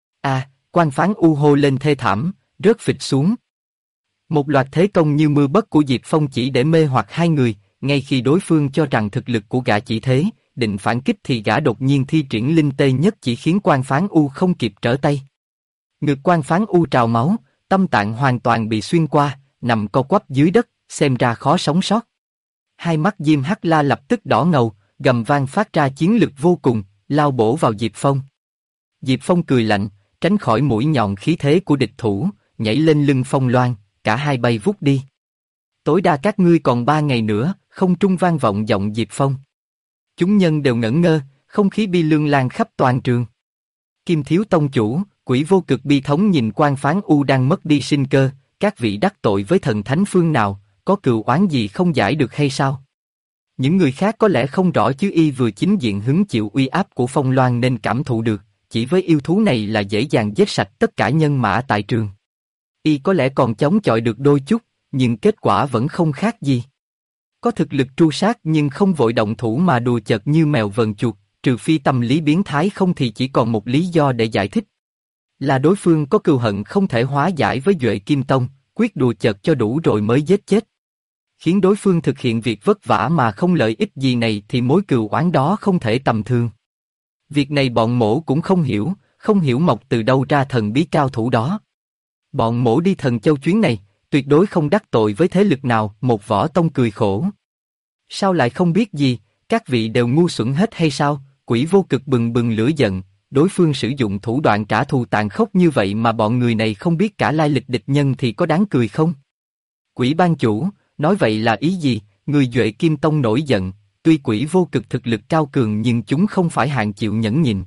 Quan Phán U hô lên thê thảm, rớt phịch xuống. Một loạt thế công như mưa bất của Diệp Phong chỉ để mê hoặc hai người, ngay khi đối phương cho rằng thực lực của gã chỉ thế, định phản kích thì gã đột nhiên thi triển linh tê nhất chỉ khiến Quan Phán U không kịp trở tay. Ngực Quan Phán U trào máu, tâm tạng hoàn toàn bị xuyên qua, nằm co quắp dưới đất, xem ra khó sống sót. Hai mắt Diêm Hắc La lập tức đỏ ngầu, gầm vang phát ra chiến lực vô cùng, lao bổ vào Diệp Phong. Diệp Phong cười lạnh, tránh khỏi mũi nhọn khí thế của địch thủ, nhảy lên lưng Phong Loan, cả hai bay vút đi. Tối đa các ngươi còn 3 ngày nữa, không trung vang vọng giọng Diệp Phong. Chúng nhân đều ngẩn ngơ, không khí bi lương lan khắp toàn trường. Kim Thiếu Tông chủ, Quỷ Vô Cực bi thống nhìn Quan Phán U đang mất đi sinh cơ, các vị đắc tội với thần thánh phương nào, có cừu oán gì không giải được hay sao? Những người khác có lẽ không rõ chứ y vừa chính diện hứng chịu uy áp của Phong Loan nên cảm thụ được, chỉ với yêu thú này là dễ dàng giết sạch tất cả nhân mã tại trường. Y có lẽ còn chống chọi được đôi chút, nhưng kết quả vẫn không khác gì. Có thực lực tru sát nhưng không vội động thủ mà đùa chợt như mèo vờn chuột, trừ phi tâm lý biến thái không thì chỉ còn một lý do để giải thích. Là đối phương có cừu hận không thể hóa giải với Duệ Kim Tông, quyết đùa chợt cho đủ rồi mới giết chết. Khiến đối phương thực hiện việc vất vả mà không lợi ích gì này thì mối cừu oán đó không thể tầm thường. Việc này bọn mổ cũng không hiểu mọc từ đâu ra thần bí cao thủ đó. Bọn mổ đi Thần Châu chuyến này, tuyệt đối không đắc tội với thế lực nào. Một võ tông cười khổ. Sao lại không biết gì, các vị đều ngu xuẩn hết hay sao? Quỷ Vô Cực bừng bừng lửa giận, đối phương sử dụng thủ đoạn trả thù tàn khốc như vậy mà bọn người này không biết cả lai lịch địch nhân thì có đáng cười không? Quỷ ban chủ, nói vậy là ý gì? Người Duệ Kim Tông nổi giận, tuy Quỷ Vô Cực thực lực cao cường nhưng chúng không phải hạng chịu nhẫn nhịn.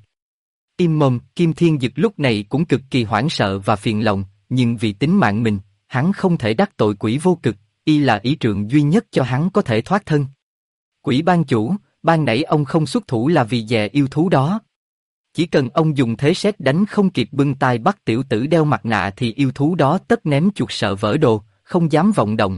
Im mồm, Kim Thiên Dực lúc này cũng cực kỳ hoảng sợ và phiền lòng, nhưng vì tính mạng mình, hắn không thể đắc tội Quỷ Vô Cực, y là ý trượng duy nhất cho hắn có thể thoát thân. Quỷ ban chủ, ban nãy ông không xuất thủ là vì dè yêu thú đó. Chỉ cần ông dùng thế sét đánh không kịp bưng tai bắt tiểu tử đeo mặt nạ thì yêu thú đó tất ném chuột sợ vỡ đồ, không dám vọng động.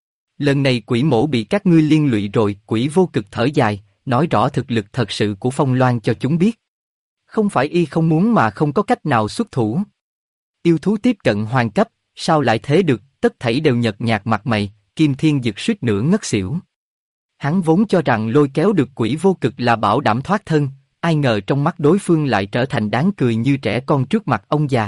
Lần này Quỷ mổ bị các ngươi liên lụy rồi. Quỷ Vô Cực thở dài, nói rõ thực lực thật sự của Phong Loan cho chúng biết. Không phải y không muốn mà không có cách nào xuất thủ. Yêu thú tiếp cận hoàng cấp, sao lại thế được? Tất thảy đều nhợt nhạt mặt mày. Kim Thiên Dực suýt nữa ngất xỉu. Hắn vốn cho rằng lôi kéo được Quỷ Vô Cực là bảo đảm thoát thân, ai ngờ trong mắt đối phương lại trở thành đáng cười như trẻ con trước mặt ông già.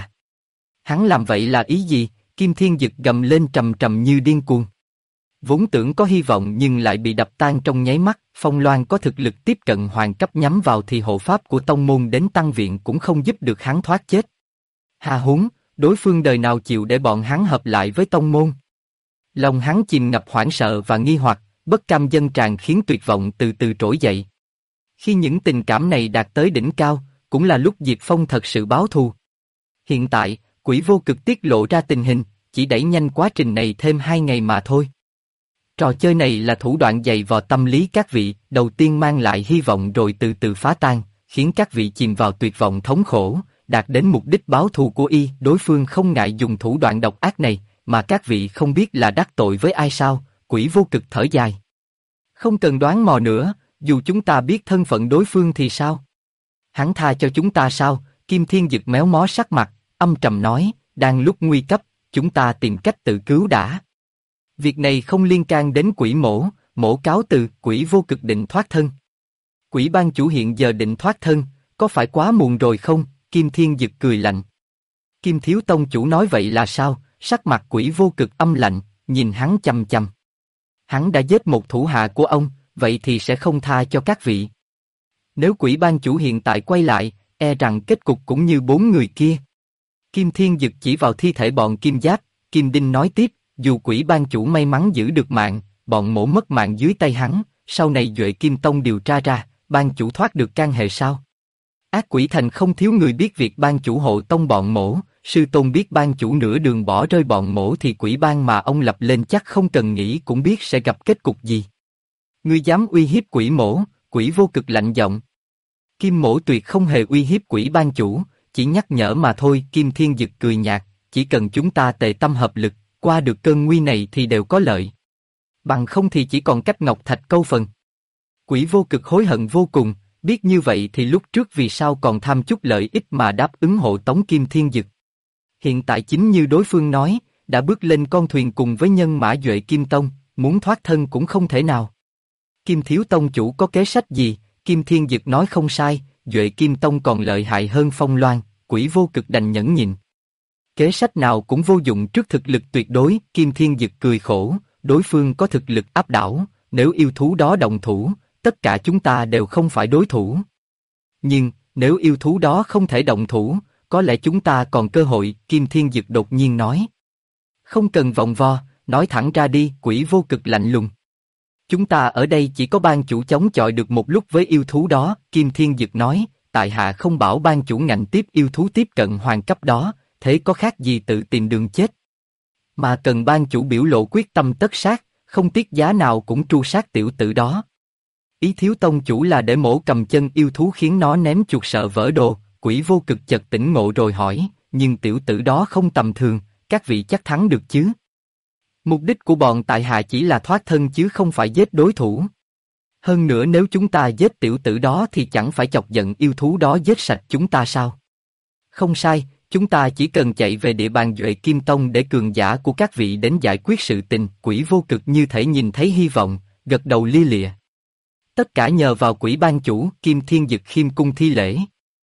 Hắn làm vậy là ý gì? Kim Thiên Dực gầm lên trầm trầm như điên cuồng. Vốn tưởng có hy vọng nhưng lại bị đập tan trong nháy mắt. Phong Loan có thực lực tiếp cận hoàng cấp nhắm vào thì hộ pháp của tông môn đến tăng viện cũng không giúp được hắn thoát chết. Hà huống, đối phương đời nào chịu để bọn hắn hợp lại với tông môn? Lòng hắn chìm ngập hoảng sợ và nghi hoặc, bất cam dâng tràn khiến tuyệt vọng từ từ trỗi dậy. Khi những tình cảm này đạt tới đỉnh cao, cũng là lúc Diệp Phong thật sự báo thù. Hiện tại, Quỷ Vô Cực tiết lộ ra tình hình, chỉ đẩy nhanh quá trình này thêm 2 ngày mà thôi. Trò chơi này là thủ đoạn dày vò tâm lý các vị, đầu tiên mang lại hy vọng rồi từ từ phá tan, khiến các vị chìm vào tuyệt vọng thống khổ, đạt đến mục đích báo thù của y. Đối phương không ngại dùng thủ đoạn độc ác này, mà các vị không biết là đắc tội với ai sao? Quỷ Vô Cực thở dài. Không cần đoán mò nữa, dù chúng ta biết thân phận đối phương thì sao? Hắn tha cho chúng ta sao? Kim Thiên Dực méo mó sắc mặt, âm trầm nói, đang lúc nguy cấp, chúng ta tìm cách tự cứu đã. Việc này không liên can đến Quỷ mổ, mổ cáo từ. Quỷ Vô Cực định thoát thân. Quỷ ban chủ hiện giờ định thoát thân, có phải quá muộn rồi không? Kim Thiên Dực cười lạnh. Kim Thiếu Tông chủ nói vậy là sao? Sắc mặt Quỷ Vô Cực âm lạnh, nhìn hắn chằm chằm. Hắn đã giết một thủ hạ của ông, vậy thì sẽ không tha cho các vị. Nếu quỷ ban chủ hiện tại quay lại, e rằng kết cục cũng như 4 người kia. Kim Thiên Dực chỉ vào thi thể bọn Kim Giáp, Kim Đinh nói tiếp, dù quỷ ban chủ may mắn giữ được mạng, bọn mổ mất mạng dưới tay hắn, sau này Duệ Kim Tông điều tra ra, ban chủ thoát được can hệ sao? Ác quỷ thành không thiếu người biết việc ban chủ hộ tông bọn mổ, sư tôn biết ban chủ nửa đường bỏ rơi bọn mổ thì quỷ ban mà ông lập lên chắc không cần nghĩ cũng biết sẽ gặp kết cục gì. Ngươi dám uy hiếp quỷ mổ, quỷ vô cực lạnh giọng. Kim mổ tuyệt không hề uy hiếp quỷ ban chủ, chỉ nhắc nhở mà thôi. Kim Thiên Dực cười nhạt, chỉ cần chúng ta tề tâm hợp lực, qua được cơn nguy này thì đều có lợi. Bằng không thì chỉ còn cách ngọc thạch câu phần. Quỷ vô cực hối hận vô cùng, biết như vậy thì lúc trước vì sao còn tham chút lợi ích mà đáp ứng hộ tống Kim Thiên Dực. Hiện tại chính như đối phương nói, đã bước lên con thuyền cùng với nhân mã Duệ Kim Tông, muốn thoát thân cũng không thể nào. Kim thiếu tông chủ có kế sách gì? Kim Thiên Dực nói không sai, Duệ Kim Tông còn lợi hại hơn Phong Loan, quỷ vô cực đành nhẫn nhịn. Kế sách nào cũng vô dụng trước thực lực tuyệt đối. Kim Thiên Dực cười khổ, đối phương có thực lực áp đảo, nếu yêu thú đó động thủ, tất cả chúng ta đều không phải đối thủ. Nhưng, nếu yêu thú đó không thể động thủ, có lẽ chúng ta còn cơ hội. Kim Thiên Dực đột nhiên nói. Không cần vòng vo, nói thẳng ra đi. Quỷ vô cực lạnh lùng. Chúng ta ở đây chỉ có ban chủ chống chọi được một lúc với yêu thú đó. Kim Thiên Dực nói, tại hạ không bảo ban chủ ngạnh tiếp yêu thú tiếp cận hoàng cấp đó, thế có khác gì tự tìm đường chết. Mà cần ban chủ biểu lộ quyết tâm tất sát, không tiếc giá nào cũng tru sát tiểu tử đó. Ý thiếu tông chủ là để mổ cầm chân yêu thú khiến nó ném chuột sợ vỡ đồ. Quỷ vô cực chợt tỉnh ngộ rồi hỏi, nhưng tiểu tử đó không tầm thường, các vị chắc thắng được chứ? Mục đích của bọn tại hạ chỉ là thoát thân chứ không phải giết đối thủ. Hơn nữa nếu chúng ta giết tiểu tử đó thì chẳng phải chọc giận yêu thú đó giết sạch chúng ta sao? Không sai, chúng ta chỉ cần chạy về địa bàn Duệ Kim Tông để cường giả của các vị đến giải quyết sự tình. Quỷ vô cực như thể nhìn thấy hy vọng, gật đầu lia lịa. Tất cả nhờ vào quỷ ban chủ. Kim Thiên Dực khiêm cung thi lễ.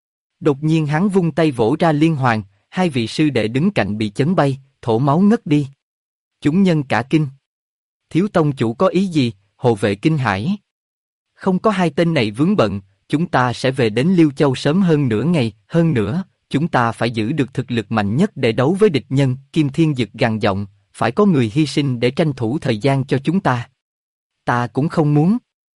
Đột nhiên hắn vung tay vỗ ra liên hoàn, hai vị sư đệ đứng cạnh bị chấn bay, thổ máu ngất đi. Chúng nhân cả kinh. Thiếu tông chủ có ý gì? Hộ vệ kinh hãi. Không có hai tên này vướng bận, chúng ta sẽ về đến Liêu Châu sớm hơn nửa ngày. Hơn nữa, chúng ta phải giữ được thực lực mạnh nhất để đấu với địch nhân. Kim Thiên Dực gằn giọng, phải có người hy sinh để tranh thủ thời gian cho chúng ta. Ta cũng không muốn.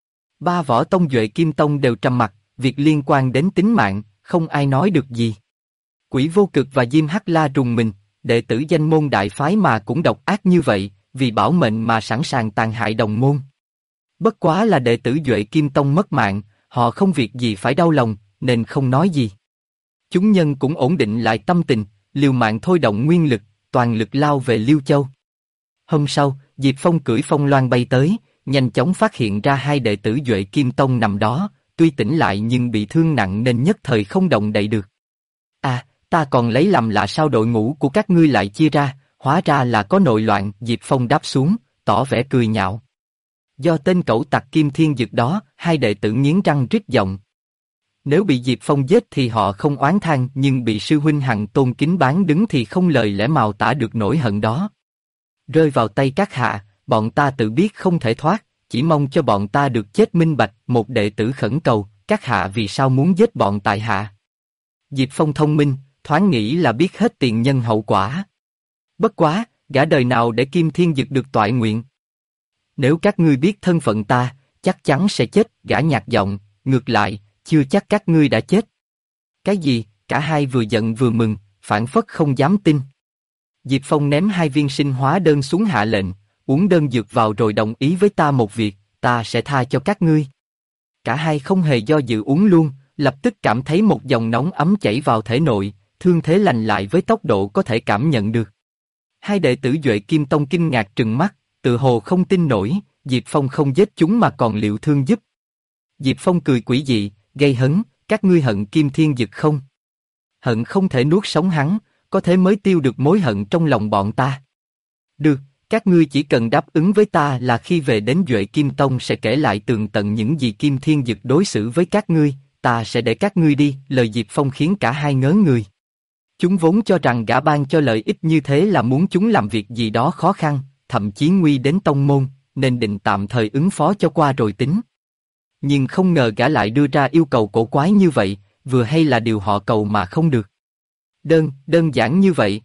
Ba võ tông Duệ Kim Tông đều trầm mặc, việc liên quan đến tính mạng, không ai nói được gì. Quỷ vô cực và Diêm Hắc La rùng mình, đệ tử danh môn đại phái mà cũng độc ác như vậy, vì bảo mệnh mà sẵn sàng tàn hại đồng môn. Bất quá là đệ tử Duệ Kim Tông mất mạng, họ không việc gì phải đau lòng, nên không nói gì. Chúng nhân cũng ổn định lại tâm tình, liều mạng thôi động nguyên lực, toàn lực lao về Liêu Châu. Hôm sau, Diệp Phong cưỡi phong loan bay tới, nhanh chóng phát hiện ra hai đệ tử Duệ Kim Tông nằm đó, tuy tỉnh lại nhưng bị thương nặng nên nhất thời không động đậy được. À, ta còn lấy làm lạ sao đội ngũ của các ngươi lại chia ra, hóa ra là có nội loạn. Diệp Phong đáp xuống, tỏ vẻ cười nhạo. Do tên cẩu tặc Kim Thiên Dực đó, hai đệ tử nghiến răng rít giọng. Nếu bị Diệp Phong giết thì họ không oán than, nhưng bị sư huynh Hằng tôn kính bán đứng thì không lời lẽ mào tả được nỗi hận đó. Rơi vào tay các hạ, bọn ta tự biết không thể thoát, chỉ mong cho bọn ta được chết minh bạch. Một đệ tử khẩn cầu, các hạ vì sao muốn giết bọn tại hạ? Diệp Phong thông minh, thoáng nghĩ là biết hết tiền nhân hậu quả. Bất quá, gã đời nào để Kim Thiên Dực được toại nguyện? Nếu các ngươi biết thân phận ta, chắc chắn sẽ chết. Gã nhạt giọng, ngược lại, chưa chắc các ngươi đã chết. Cái gì? Cả hai vừa giận vừa mừng, phảng phất không dám tin. Diệp Phong ném hai viên sinh hóa đơn xuống hạ lệnh, uống đơn dược vào rồi đồng ý với ta một việc, ta sẽ tha cho các ngươi. Cả hai không hề do dự uống luôn, lập tức cảm thấy một dòng nóng ấm chảy vào thể nội, thương thế lành lại với tốc độ có thể cảm nhận được. Hai đệ tử Duệ Kim Tông kinh ngạc trừng mắt, tự hồ không tin nổi, Diệp Phong không giết chúng mà còn liệu thương giúp. Diệp Phong cười quỷ dị, gây hấn, các ngươi hận Kim Thiên Dực không? Hận không thể nuốt sống hắn, có thế mới tiêu được mối hận trong lòng bọn ta. Được, các ngươi chỉ cần đáp ứng với ta là khi về đến Duệ Kim Tông sẽ kể lại tường tận những gì Kim Thiên Dực đối xử với các ngươi, ta sẽ để các ngươi đi. Lời Diệp Phong khiến cả hai ngớ người. Chúng vốn cho rằng gã ban cho lợi ích như thế là muốn chúng làm việc gì đó khó khăn, thậm chí nguy đến tông môn, nên định tạm thời ứng phó cho qua rồi tính. Nhưng không ngờ gã lại đưa ra yêu cầu cổ quái như vậy, vừa hay là điều họ cầu mà không được. Đơn giản như vậy.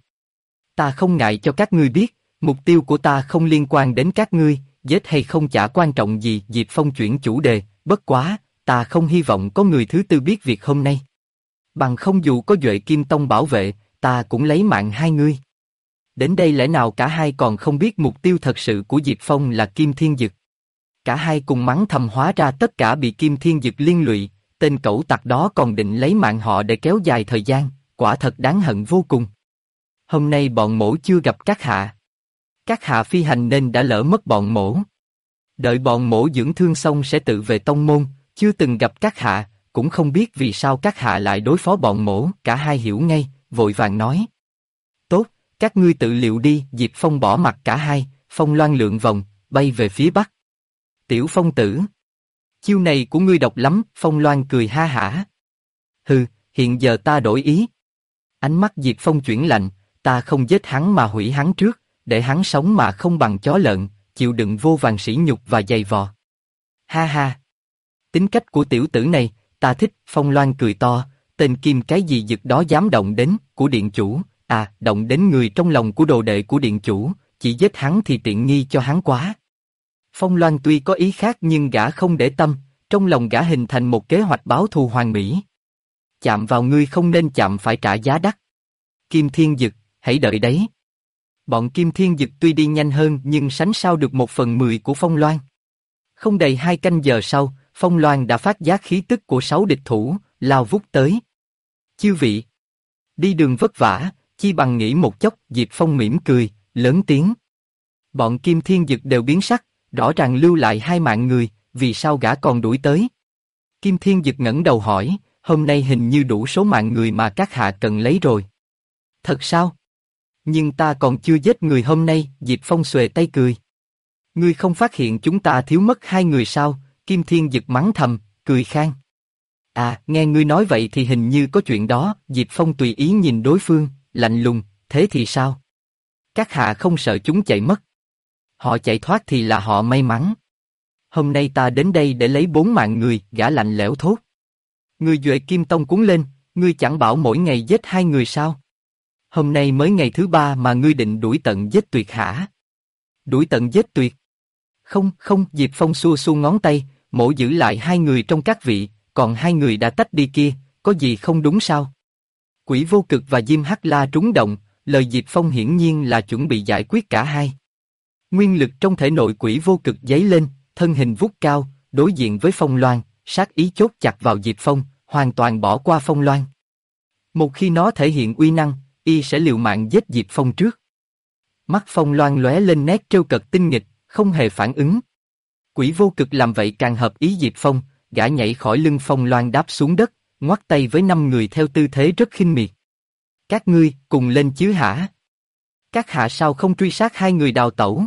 Ta không ngại cho các ngươi biết, mục tiêu của ta không liên quan đến các ngươi, giết hay không chả quan trọng gì. Diệp Phong chuyển chủ đề, bất quá, ta không hy vọng có người thứ tư biết việc hôm nay. Bằng không dù có Duệ Kim Tông bảo vệ, ta cũng lấy mạng hai ngươi. Đến đây lẽ nào cả hai còn không biết mục tiêu thật sự của Diệp Phong là Kim Thiên Dực. Cả hai cùng mắng thầm, hóa ra tất cả bị Kim Thiên Dực liên lụy, tên cẩu tặc đó còn định lấy mạng họ để kéo dài thời gian, quả thật đáng hận vô cùng. Hôm nay bọn mổ chưa gặp các hạ. Các hạ phi hành nên đã lỡ mất bọn mổ. Đợi bọn mổ dưỡng thương xong sẽ tự về tông môn, chưa từng gặp các hạ, cũng không biết vì sao các hạ lại đối phó bọn mổ. Cả hai hiểu ngay, vội vàng nói. Tốt, các ngươi tự liệu đi. Diệp Phong bỏ mặc cả hai, phong loan lượn vòng, bay về phía bắc. Tiểu Phong tử, chiêu này của ngươi độc lắm. Phong loan cười ha hả. Hừ, hiện giờ ta đổi ý. Ánh mắt Diệp Phong chuyển lạnh, ta không giết hắn mà hủy hắn trước, để hắn sống mà không bằng chó lợn, chịu đựng vô vàn sỉ nhục và dày vò. Ha ha. Tính cách của tiểu tử này, ta thích. Phong loan cười to, tên Kim cái gì Dực đó dám động đến, của điện chủ, động đến người trong lòng của đồ đệ của điện chủ, chỉ giết hắn thì tiện nghi cho hắn quá. Phong loan tuy có ý khác nhưng gã không để tâm, trong lòng gã hình thành một kế hoạch báo thù hoàn mỹ. Chạm vào ngươi không nên chạm phải trả giá đắt. Kim Thiên Dực, hãy đợi đấy. Bọn Kim Thiên Dực tuy đi nhanh hơn nhưng sánh sao được 1/10 của Phong Loan. Không đầy 2 canh giờ sau, Phong Loan đã phát giác khí tức của 6 địch thủ, lao vút tới. Chư vị, đi đường vất vả, chi bằng nghỉ một chốc. Diệp Phong mỉm cười, lớn tiếng. Bọn Kim Thiên Dực đều biến sắc, rõ ràng lưu lại 2 mạng người, vì sao gã còn đuổi tới? Kim Thiên Dực ngẩng đầu hỏi, hôm nay hình như đủ số mạng người mà các hạ cần lấy rồi. Thật sao? Nhưng ta còn chưa giết người hôm nay. Diệp Phong xuề tay cười. Ngươi không phát hiện chúng ta thiếu mất 2 người sao? Kim Thiên Dực mắng thầm, cười khan. Nghe ngươi nói vậy thì hình như có chuyện đó. Diệp Phong tùy ý nhìn đối phương, lạnh lùng, thế thì sao? Các hạ không sợ chúng chạy mất. Họ chạy thoát thì là họ may mắn. Hôm nay ta đến đây để lấy 4 mạng người. Gã lạnh lẽo thốt. Ngươi Duệ Kim Tông cuống lên, ngươi chẳng bảo mỗi ngày giết 2 người sao? Hôm nay mới ngày thứ 3 mà ngươi định đuổi tận giết tuyệt hả? Đuổi tận giết tuyệt? Không. Diệp Phong xua xua ngón tay, mổ giữ lại 2 người trong các vị, còn 2 người đã tách đi kia, có gì không đúng sao? Quỷ Vô Cực và Diêm Hắc La trúng động, lời Diệp Phong hiển nhiên là chuẩn bị giải quyết cả hai. Nguyên lực trong thể nội Quỷ Vô Cực dấy lên, thân hình vút cao, đối diện với Phong Loan, sát ý chốt chặt vào Diệp Phong, hoàn toàn bỏ qua Phong Loan. Một khi nó thể hiện uy năng, y sẽ liều mạng giết Diệp Phong trước. Mắt Phong Loan lóe lên nét trêu cợt tinh nghịch, không hề phản ứng. Quỷ Vô Cực làm vậy càng hợp ý Diệp Phong, gã nhảy khỏi lưng Phong Loan đáp xuống đất, ngoắt tay với 5 người theo tư thế rất khinh miệt. Các ngươi cùng lên chứ hả? Các hạ sao không truy sát 2 người đào tẩu?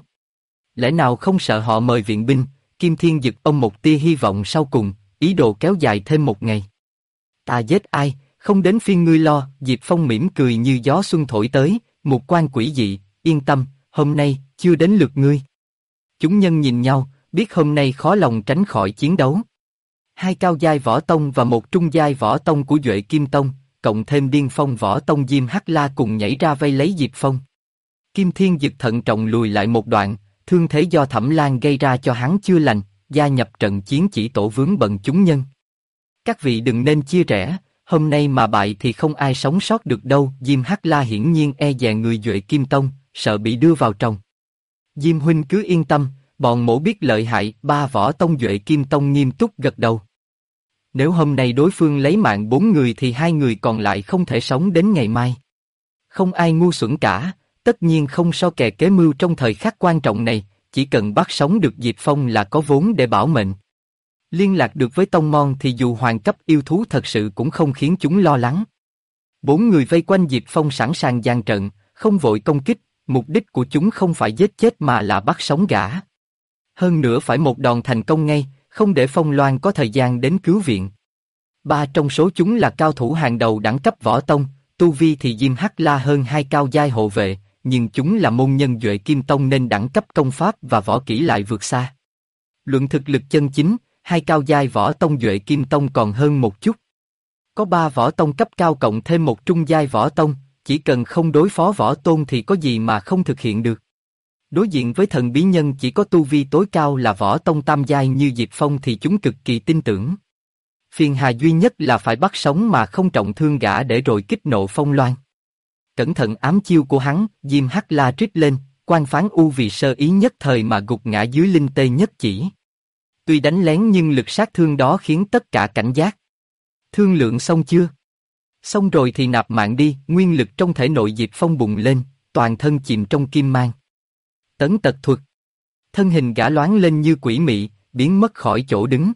Lẽ nào không sợ họ mời viện binh? Kim Thiên Dực ông một tia hy vọng sau cùng, ý đồ kéo dài thêm 1 ngày. Ta giết ai, không đến phiên ngươi lo. Diệp Phong mỉm cười như gió xuân thổi tới, một quan quỷ dị, yên tâm, hôm nay chưa đến lượt ngươi. Chúng nhân nhìn nhau, biết hôm nay khó lòng tránh khỏi chiến đấu. 2 cao giai võ tông và 1 trung giai võ tông của Duệ Kim Tông, cộng thêm điên phong võ tông Diêm Hắc La cùng nhảy ra vây lấy Diệp Phong. Kim Thiên Dực thận trọng lùi lại một đoạn, thương thế do Thẩm Lan gây ra cho hắn chưa lành, gia nhập trận chiến chỉ tổ vướng bận chúng nhân. Các vị đừng nên chia rẽ, hôm nay mà bại thì không ai sống sót được đâu. Diêm Hắc La hiển nhiên e dè người Duệ Kim Tông, sợ bị đưa vào trong. Diêm huynh cứ yên tâm, bọn mổ biết lợi hại. 3 võ tông Duệ Kim Tông nghiêm túc gật đầu. Nếu hôm nay đối phương lấy mạng 4 người thì 2 người còn lại không thể sống đến ngày mai. Không ai ngu xuẩn cả, tất nhiên không so kè kế mưu trong thời khắc quan trọng này, chỉ cần bắt sống được Diệp Phong là có vốn để bảo mệnh. Liên lạc được với Tông Mon thì dù hoàng cấp yêu thú thật sự cũng không khiến chúng lo lắng. 4 người vây quanh Diệp Phong sẵn sàng dàn trận, không vội công kích, mục đích của chúng không phải giết chết mà là bắt sống gã. Hơn nữa phải một đòn thành công ngay, không để Phong Loan có thời gian đến cứu viện. 3 trong số chúng là cao thủ hàng đầu đẳng cấp võ tông, tu vi thì Diêm Hắc La hơn 2 cao giai hộ vệ, nhưng chúng là môn nhân Duệ Kim Tông nên đẳng cấp công pháp và võ kỹ lại vượt xa. Luận thực lực chân chính, hai cao giai võ tông Duệ Kim Tông còn hơn một chút. Có 3 võ tông cấp cao cộng thêm một trung giai võ tông, chỉ cần không đối phó võ tôn thì có gì mà không thực hiện được. Đối diện với thần bí nhân chỉ có tu vi tối cao là võ tông tam giai như Diệp Phong thì chúng cực kỳ tin tưởng. Phiền hà duy nhất là phải bắt sống mà không trọng thương gã để rồi kích nộ Phong Loan. Cẩn thận ám chiêu của hắn, Diêm Hắc La trích lên, quan phán u vì sơ ý nhất thời mà gục ngã dưới linh tê nhất chỉ. Tuy đánh lén nhưng lực sát thương đó khiến tất cả cảnh giác. Thương lượng xong chưa? Xong rồi thì nạp mạng đi, nguyên lực trong thể nội Diệp Phong bùng lên, toàn thân chìm trong kim mang. Tấn tật thuật. Thân hình gã loáng lên như quỷ mị, biến mất khỏi chỗ đứng.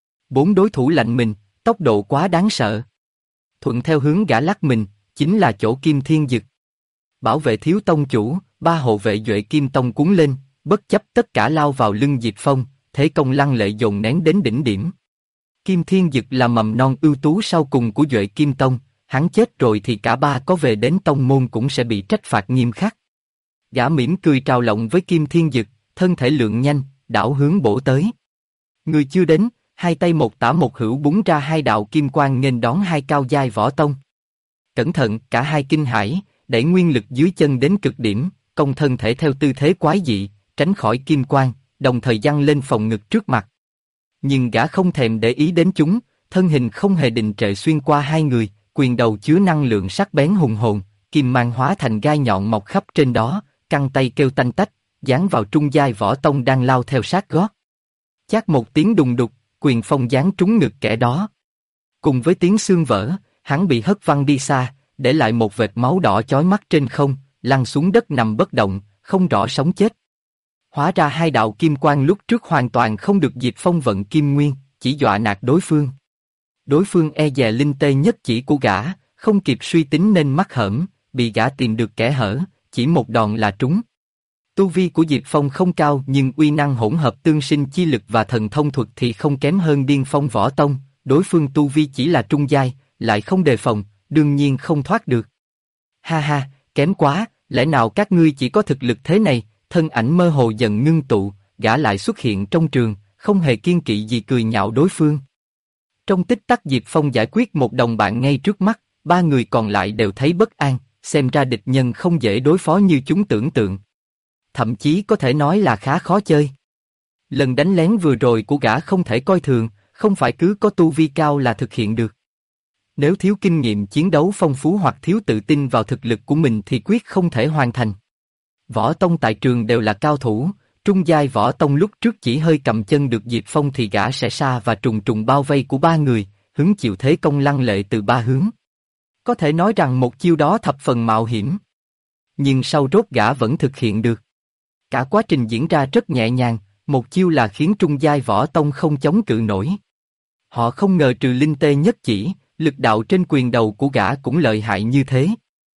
4 đối thủ lạnh mình, tốc độ quá đáng sợ. Thuận theo hướng gã lắc mình, chính là chỗ Kim Thiên Dực. Bảo vệ thiếu tông chủ, 3 hộ vệ Duệ Kim Tông cuốn lên, bất chấp tất cả lao vào lưng Diệp Phong, thế công lăng lệ dồn nén đến đỉnh điểm. Kim Thiên Dực là mầm non ưu tú sau cùng của Duệ Kim Tông, hắn chết rồi thì cả 3 có về đến tông môn cũng sẽ bị trách phạt nghiêm khắc. Gã mỉm cười trào lộng với Kim Thiên Dực, thân thể lượng nhanh, đảo hướng bổ tới. Người chưa đến, hai tay một tả một hữu búng ra 2 đạo kim quang nghênh đón 2 cao giai võ tông. Cẩn thận, cả hai kinh hãi, đẩy nguyên lực dưới chân đến cực điểm, công thân thể theo tư thế quái dị, tránh khỏi kim quang, đồng thời giăng lên phòng ngực trước mặt. Nhưng gã không thèm để ý đến chúng, thân hình không hề đình trệ xuyên qua 2 người, quyền đầu chứa năng lượng sắc bén hùng hồn, kim mang hóa thành gai nhọn mọc khắp trên đó, căng tay kêu tanh tách, giáng vào trung giai võ tông đang lao theo sát gót. Chát một tiếng đùng đục, quyền phong giáng trúng ngực kẻ đó. Cùng với tiếng xương vỡ, hắn bị hất văng đi xa, để lại một vệt máu đỏ chói mắt trên không, lăn xuống đất nằm bất động, không rõ sống chết. Hóa ra 2 đạo kim quang lúc trước hoàn toàn không được Diệp Phong vận kim nguyên, chỉ dọa nạt đối phương. Đối phương e dè linh tê nhất chỉ của gã, không kịp suy tính nên mắc hởm, bị gã tìm được kẽ hở, chỉ một đòn là trúng. Tu vi của Diệp Phong không cao nhưng uy năng hỗn hợp tương sinh chi lực và thần thông thuật thì không kém hơn Điên Phong Võ Tông, đối phương tu vi chỉ là trung giai, lại không đề phòng, đương nhiên không thoát được. Ha ha, kém quá, lẽ nào các ngươi chỉ có thực lực thế này? Thân ảnh mơ hồ dần ngưng tụ, gã lại xuất hiện trong trường, không hề kiêng kỵ gì cười nhạo đối phương. Trong tích tắc Diệp Phong giải quyết một đồng bạn ngay trước mắt, 3 người còn lại đều thấy bất an, xem ra địch nhân không dễ đối phó như chúng tưởng tượng. Thậm chí có thể nói là khá khó chơi. Lần đánh lén vừa rồi của gã không thể coi thường, không phải cứ có tu vi cao là thực hiện được. Nếu thiếu kinh nghiệm chiến đấu phong phú hoặc thiếu tự tin vào thực lực của mình thì quyết không thể hoàn thành. Võ tông tại trường đều là cao thủ, trung giai võ tông lúc trước chỉ hơi cầm chân được Diệp Phong thì gã sẽ xa và trùng trùng bao vây của 3 người, hứng chịu thế công lăng lệ từ 3 hướng. Có thể nói rằng một chiêu đó thập phần mạo hiểm. Nhưng sau rốt gã vẫn thực hiện được. Cả quá trình diễn ra rất nhẹ nhàng, một chiêu là khiến trung giai võ tông không chống cự nổi. Họ không ngờ trừ linh tê nhất chỉ, lực đạo trên quyền đầu của gã cũng lợi hại như thế.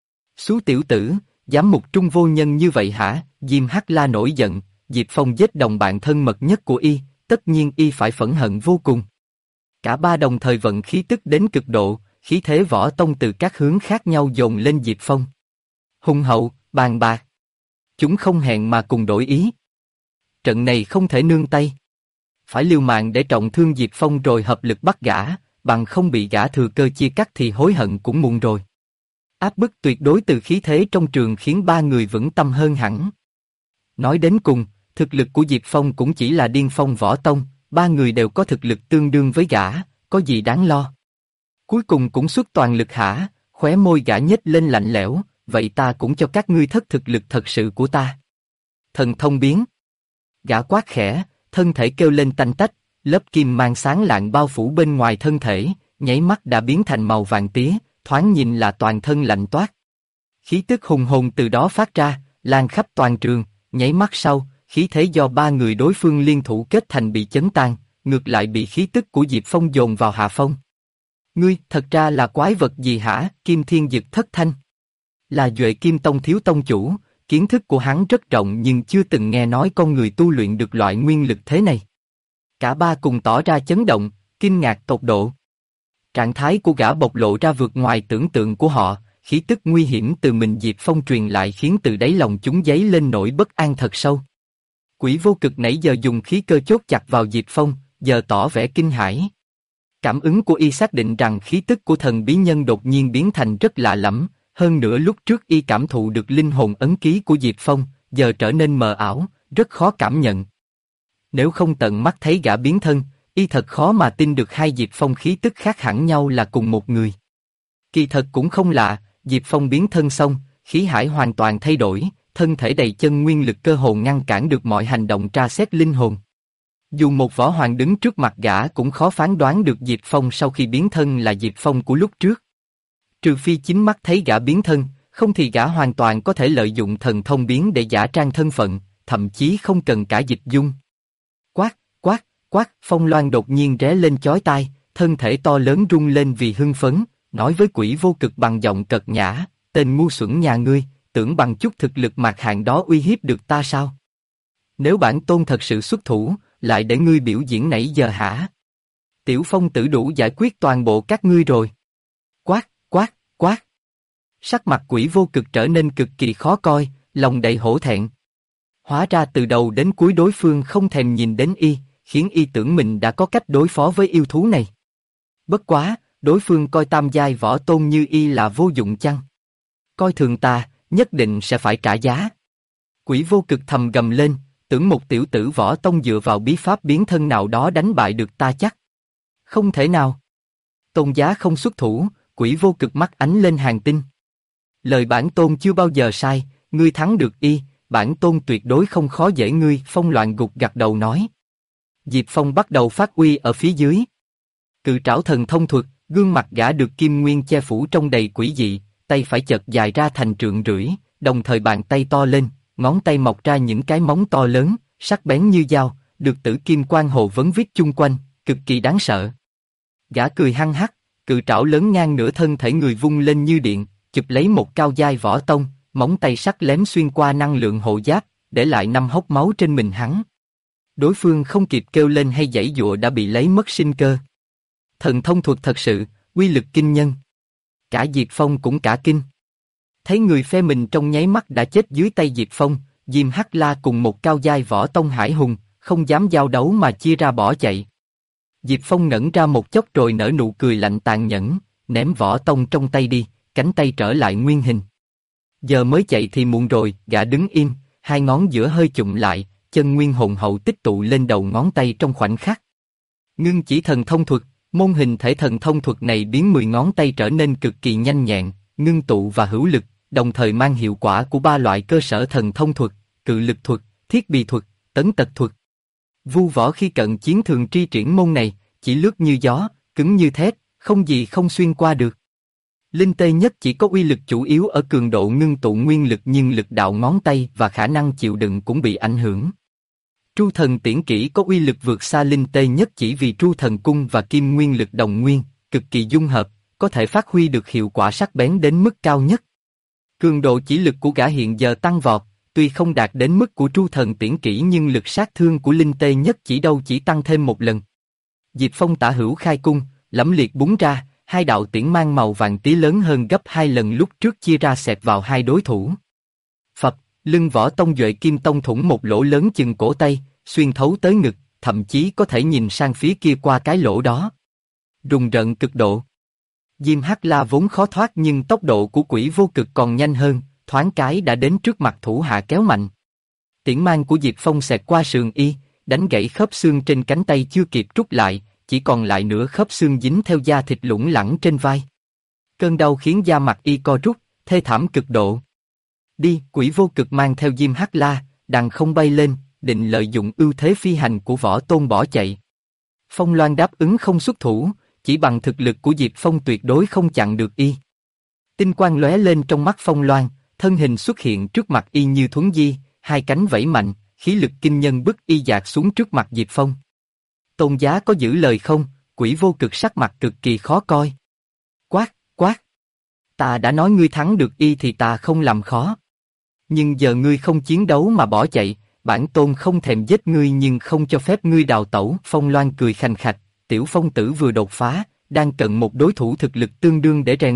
Xú tiểu tử, dám mục trung vô nhân như vậy hả? Diêm Hắc La nổi giận, Diệp Phong giết đồng bạn thân mật nhất của y, tất nhiên y phải phẫn hận vô cùng. Cả 3 đồng thời vận khí tức đến cực độ, khí thế võ tông từ các hướng khác nhau dồn lên Diệp Phong. Hùng hậu, bàn bạc. Chúng không hẹn mà cùng đổi ý. Trận này không thể nương tay. Phải liều mạng để trọng thương Diệp Phong rồi hợp lực bắt gã, bằng không bị gã thừa cơ chia cắt thì hối hận cũng muộn rồi. Áp bức tuyệt đối từ khí thế trong trường khiến 3 người vững tâm hơn hẳn. Nói đến cùng, thực lực của Diệp Phong cũng chỉ là Điên Phong Võ Tông, 3 người đều có thực lực tương đương với gã, có gì đáng lo. Cuối cùng cũng xuất toàn lực hả? Khóe môi gã nhếch lên lạnh lẽo, vậy ta cũng cho các ngươi thất thực lực thật sự của ta. Thần thông biến. Gã quát khẽ, thân thể kêu lên tanh tách, lớp kim mang sáng lạng bao phủ bên ngoài thân thể, nháy mắt đã biến thành màu vàng tía, thoáng nhìn là toàn thân lạnh toát. Khí tức hùng hồn từ đó phát ra, lan khắp toàn trường, nháy mắt sau, khí thế do 3 người đối phương liên thủ kết thành bị chấn tan, ngược lại bị khí tức của Diệp Phong dồn vào hạ phong. Ngươi, thật ra là quái vật gì hả? Kim Thiên Dực thất thanh. Là Duệ Kim Tông thiếu tông chủ, kiến thức của hắn rất rộng nhưng chưa từng nghe nói con người tu luyện được loại nguyên lực thế này. Cả 3 cùng tỏ ra chấn động, kinh ngạc tột độ. Trạng thái của gã bộc lộ ra vượt ngoài tưởng tượng của họ, khí tức nguy hiểm từ mình Diệp Phong truyền lại khiến từ đáy lòng chúng dấy lên nỗi bất an thật sâu. Quỷ vô cực nãy giờ dùng khí cơ chốt chặt vào Diệp Phong, giờ tỏ vẻ kinh hãi. Cảm ứng của y xác định rằng khí tức của thần bí nhân đột nhiên biến thành rất lạ lẫm, hơn nữa lúc trước y cảm thụ được linh hồn ấn ký của Diệp Phong, giờ trở nên mờ ảo, rất khó cảm nhận. Nếu không tận mắt thấy gã biến thân, y thật khó mà tin được hai Diệp Phong khí tức khác hẳn nhau là cùng một người. Kỳ thật cũng không lạ, Diệp Phong biến thân xong, khí hải hoàn toàn thay đổi, thân thể đầy chân nguyên lực cơ hồ ngăn cản được mọi hành động tra xét linh hồn. Dù một võ hoàng đứng trước mặt gã cũng khó phán đoán được Diệp Phong sau khi biến thân là Diệp Phong của lúc trước. Trừ phi chính mắt thấy gã biến thân, không thì gã hoàn toàn có thể lợi dụng thần thông biến để giả trang thân phận, thậm chí không cần cả dịch dung. Quát, quát, quát, Phong Loan đột nhiên ré lên chói tai, thân thể to lớn rung lên vì hưng phấn, nói với quỷ vô cực bằng giọng cợt nhã, tên ngu xuẩn nhà ngươi, tưởng bằng chút thực lực mạc hạng đó uy hiếp được ta sao? Nếu bản tôn thật sự xuất thủ, lại để ngươi biểu diễn nãy giờ hả? Tiểu Phong tử đủ giải quyết toàn bộ các ngươi rồi. Quát, quát, quát. Sắc mặt quỷ vô cực trở nên cực kỳ khó coi, lòng đầy hổ thẹn. Hóa ra từ đầu đến cuối đối phương không thèm nhìn đến y, khiến y tưởng mình đã có cách đối phó với yêu thú này. Bất quá, đối phương coi tam giai võ tôn như y là vô dụng chăng? Coi thường ta, nhất định sẽ phải trả giá. Quỷ vô cực thầm gầm lên, tưởng một tiểu tử võ tông dựa vào bí pháp biến thân nào đó đánh bại được ta chắc. Không thể nào. Tôn giá không xuất thủ, quỷ vô cực mắt ánh lên hàng tinh. Lời bản tôn chưa bao giờ sai, ngươi thắng được y, bản tôn tuyệt đối không khó dễ ngươi. Phong Loan gục gặt đầu nói. Diệp Phong bắt đầu phát uy ở phía dưới. Cự trảo thần thông thuật, gương mặt gã được kim nguyên che phủ trong đầy quỷ dị, tay phải chợt dài ra thành trượng rưỡi, đồng thời bàn tay to lên, ngón tay mọc ra những cái móng to lớn, sắc bén như dao, được tử kim quang hồ vấn vít chung quanh, cực kỳ đáng sợ. Gã cười hăng hắc, cự trảo lớn ngang nửa thân thể người vung lên như điện, chụp lấy một cao giai võ tông, móng tay sắc lém xuyên qua năng lượng hộ giáp, để lại 5 hốc máu trên mình hắn. Đối phương không kịp kêu lên hay giãy giụa đã bị lấy mất sinh cơ. Thần thông thuật thật sự, uy lực kinh nhân. Cả Diệp Phong cũng cả kinh. Thấy người phe mình trong nháy mắt đã chết dưới tay Diệp Phong, Diêm Hắc La cùng một cao giai võ tông hải hùng, không dám giao đấu mà chia ra bỏ chạy. Diệp Phong ngẩn ra một chốc rồi nở nụ cười lạnh tàn nhẫn, ném võ tông trong tay đi, cánh tay trở lại nguyên hình. Giờ mới chạy thì muộn rồi, gã đứng im, hai ngón giữa hơi chụm lại, chân nguyên hồn hậu tích tụ lên đầu ngón tay trong khoảnh khắc. Ngưng chỉ thần thông thuật, môn hình thể thần thông thuật này biến 10 ngón tay trở nên cực kỳ nhanh nhẹn, ngưng tụ và hữu lực, đồng thời mang hiệu quả của 3 loại cơ sở thần thông thuật, cự lực thuật, thiết bị thuật, tấn tật thuật. Vu võ khi cận chiến thường tri triển môn này, chỉ lướt như gió, cứng như thép, không gì không xuyên qua được. Linh tê nhất chỉ có uy lực chủ yếu ở cường độ ngưng tụ nguyên lực nhưng lực đạo ngón tay và khả năng chịu đựng cũng bị ảnh hưởng. Tru thần tiễn kỹ có uy lực vượt xa linh tê nhất chỉ vì tru thần cung và kim nguyên lực đồng nguyên, cực kỳ dung hợp, có thể phát huy được hiệu quả sắc bén đến mức cao nhất. Cường độ chỉ lực của gã hiện giờ tăng vọt, tuy không đạt đến mức của tru thần tiễn kỹ nhưng lực sát thương của linh tê nhất chỉ đâu chỉ tăng thêm một lần. Diệp Phong tả hữu khai cung, lẫm liệt búng ra, hai đạo tiễn mang màu vàng tí lớn hơn gấp 2 lần lúc trước chia ra xẹt vào hai đối thủ. Phập, lưng võ tông Duệ Kim Tông thủng một lỗ lớn chừng cổ tay, xuyên thấu tới ngực, thậm chí có thể nhìn sang phía kia qua cái lỗ đó. Rùng rợn cực độ. Diêm Hắc La vốn khó thoát nhưng tốc độ của quỷ vô cực còn nhanh hơn, thoáng cái đã đến trước mặt thủ hạ kéo mạnh. Tiễn mang của Diệp Phong xẹt qua sườn y, đánh gãy khớp xương trên cánh tay chưa kịp rút lại, chỉ còn lại nửa khớp xương dính theo da thịt lủng lẳng trên vai. Cơn đau khiến da mặt y co rút, thê thảm cực độ. Đi, quỷ vô cực mang theo Diêm Hắc La, đằng không bay lên, định lợi dụng ưu thế phi hành của võ tôn bỏ chạy. Phong Loan đáp ứng không xuất thủ, chỉ bằng thực lực của Diệp Phong tuyệt đối không chặn được y. Tinh quang lóe lên trong mắt Phong Loan, thân hình xuất hiện trước mặt y như thuấn di, hai cánh vẫy mạnh, khí lực kinh nhân bức y dạt xuống trước mặt Diệp Phong. Tôn giá có giữ lời không? Quỷ vô cực sắc mặt cực kỳ khó coi. Quát, quát. Ta đã nói ngươi thắng được y thì ta không làm khó. Nhưng giờ ngươi không chiến đấu mà bỏ chạy, bản tôn không thèm giết ngươi nhưng không cho phép ngươi đào tẩu. Phong Loan cười khành khạch, tiểu phong tử vừa đột phá, đang cần một đối thủ thực lực tương đương để rèn luyện,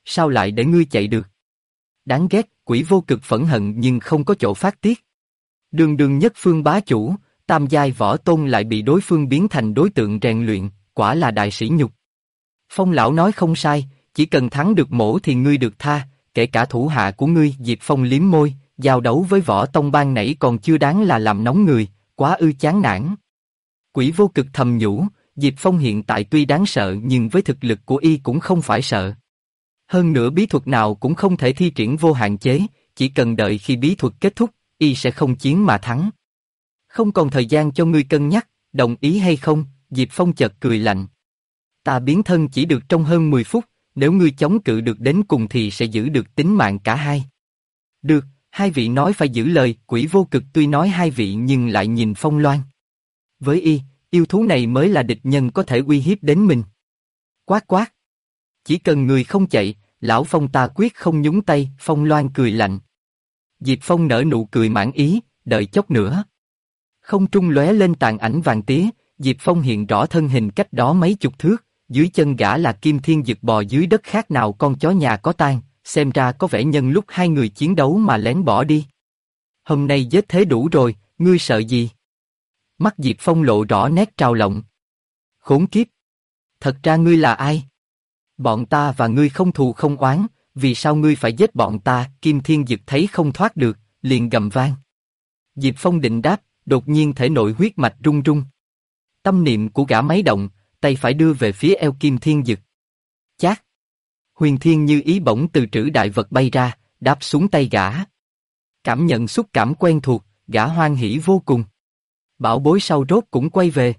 sao lại để ngươi chạy được? Đáng ghét, quỷ vô cực phẫn hận nhưng không có chỗ phát tiết. Đường đường nhất phương bá chủ, tam giai võ tôn lại bị đối phương biến thành đối tượng rèn luyện, quả là đại sỉ nhục. Phong lão nói không sai, chỉ cần thắng được mổ thì ngươi được tha, kể cả thủ hạ của ngươi. Diệp Phong liếm môi, giao đấu với võ tông ban nãy còn chưa đáng là làm nóng người, quá ư chán nản. Quỷ vô cực thầm nhủ, Diệp Phong hiện tại tuy đáng sợ nhưng với thực lực của y cũng không phải sợ. Hơn nữa bí thuật nào cũng không thể thi triển vô hạn chế, chỉ cần đợi khi bí thuật kết thúc, y sẽ không chiến mà thắng. Không còn thời gian cho ngươi cân nhắc, đồng ý hay không? Diệp Phong chợt cười lạnh. Ta biến thân chỉ được trong hơn 10 phút, nếu ngươi chống cự được đến cùng thì sẽ giữ được tính mạng cả hai. Được, hai vị nói phải giữ lời. Quỷ vô cực tuy nói hai vị nhưng lại nhìn Phong Loan. Với y, yêu thú này mới là địch nhân có thể uy hiếp đến mình. Quát quát. Chỉ cần người không chạy, lão Phong ta quyết không nhúng tay. Phong Loan cười lạnh. Diệp Phong nở nụ cười mãn ý, đợi chốc nữa. Không trung lóe lên tàn ảnh vàng tía, Diệp Phong hiện rõ thân hình cách đó mấy chục thước, dưới chân gã là Kim Thiên Dực bò dưới đất khác nào con chó nhà có tang, xem ra có vẻ nhân lúc hai người chiến đấu mà lén bỏ đi. Hôm nay giết thế đủ rồi, ngươi sợ gì? Mắt Diệp Phong lộ rõ nét trào lộng. Khốn kiếp! Thật ra ngươi là ai? Bọn ta và ngươi không thù không oán, vì sao ngươi phải giết bọn ta? Kim Thiên Dực thấy không thoát được, liền gầm vang. Diệp Phong định đáp, đột nhiên thể nội huyết mạch rung rung. Tâm niệm của gã máy động, tay phải đưa về phía eo Kim Thiên Dực. Chát! Huyền thiên như ý bỗng từ trữ đại vật bay ra, đáp xuống tay gã. Cảm nhận xúc cảm quen thuộc, gã hoan hỉ vô cùng. Bảo bối sau rốt cũng quay về.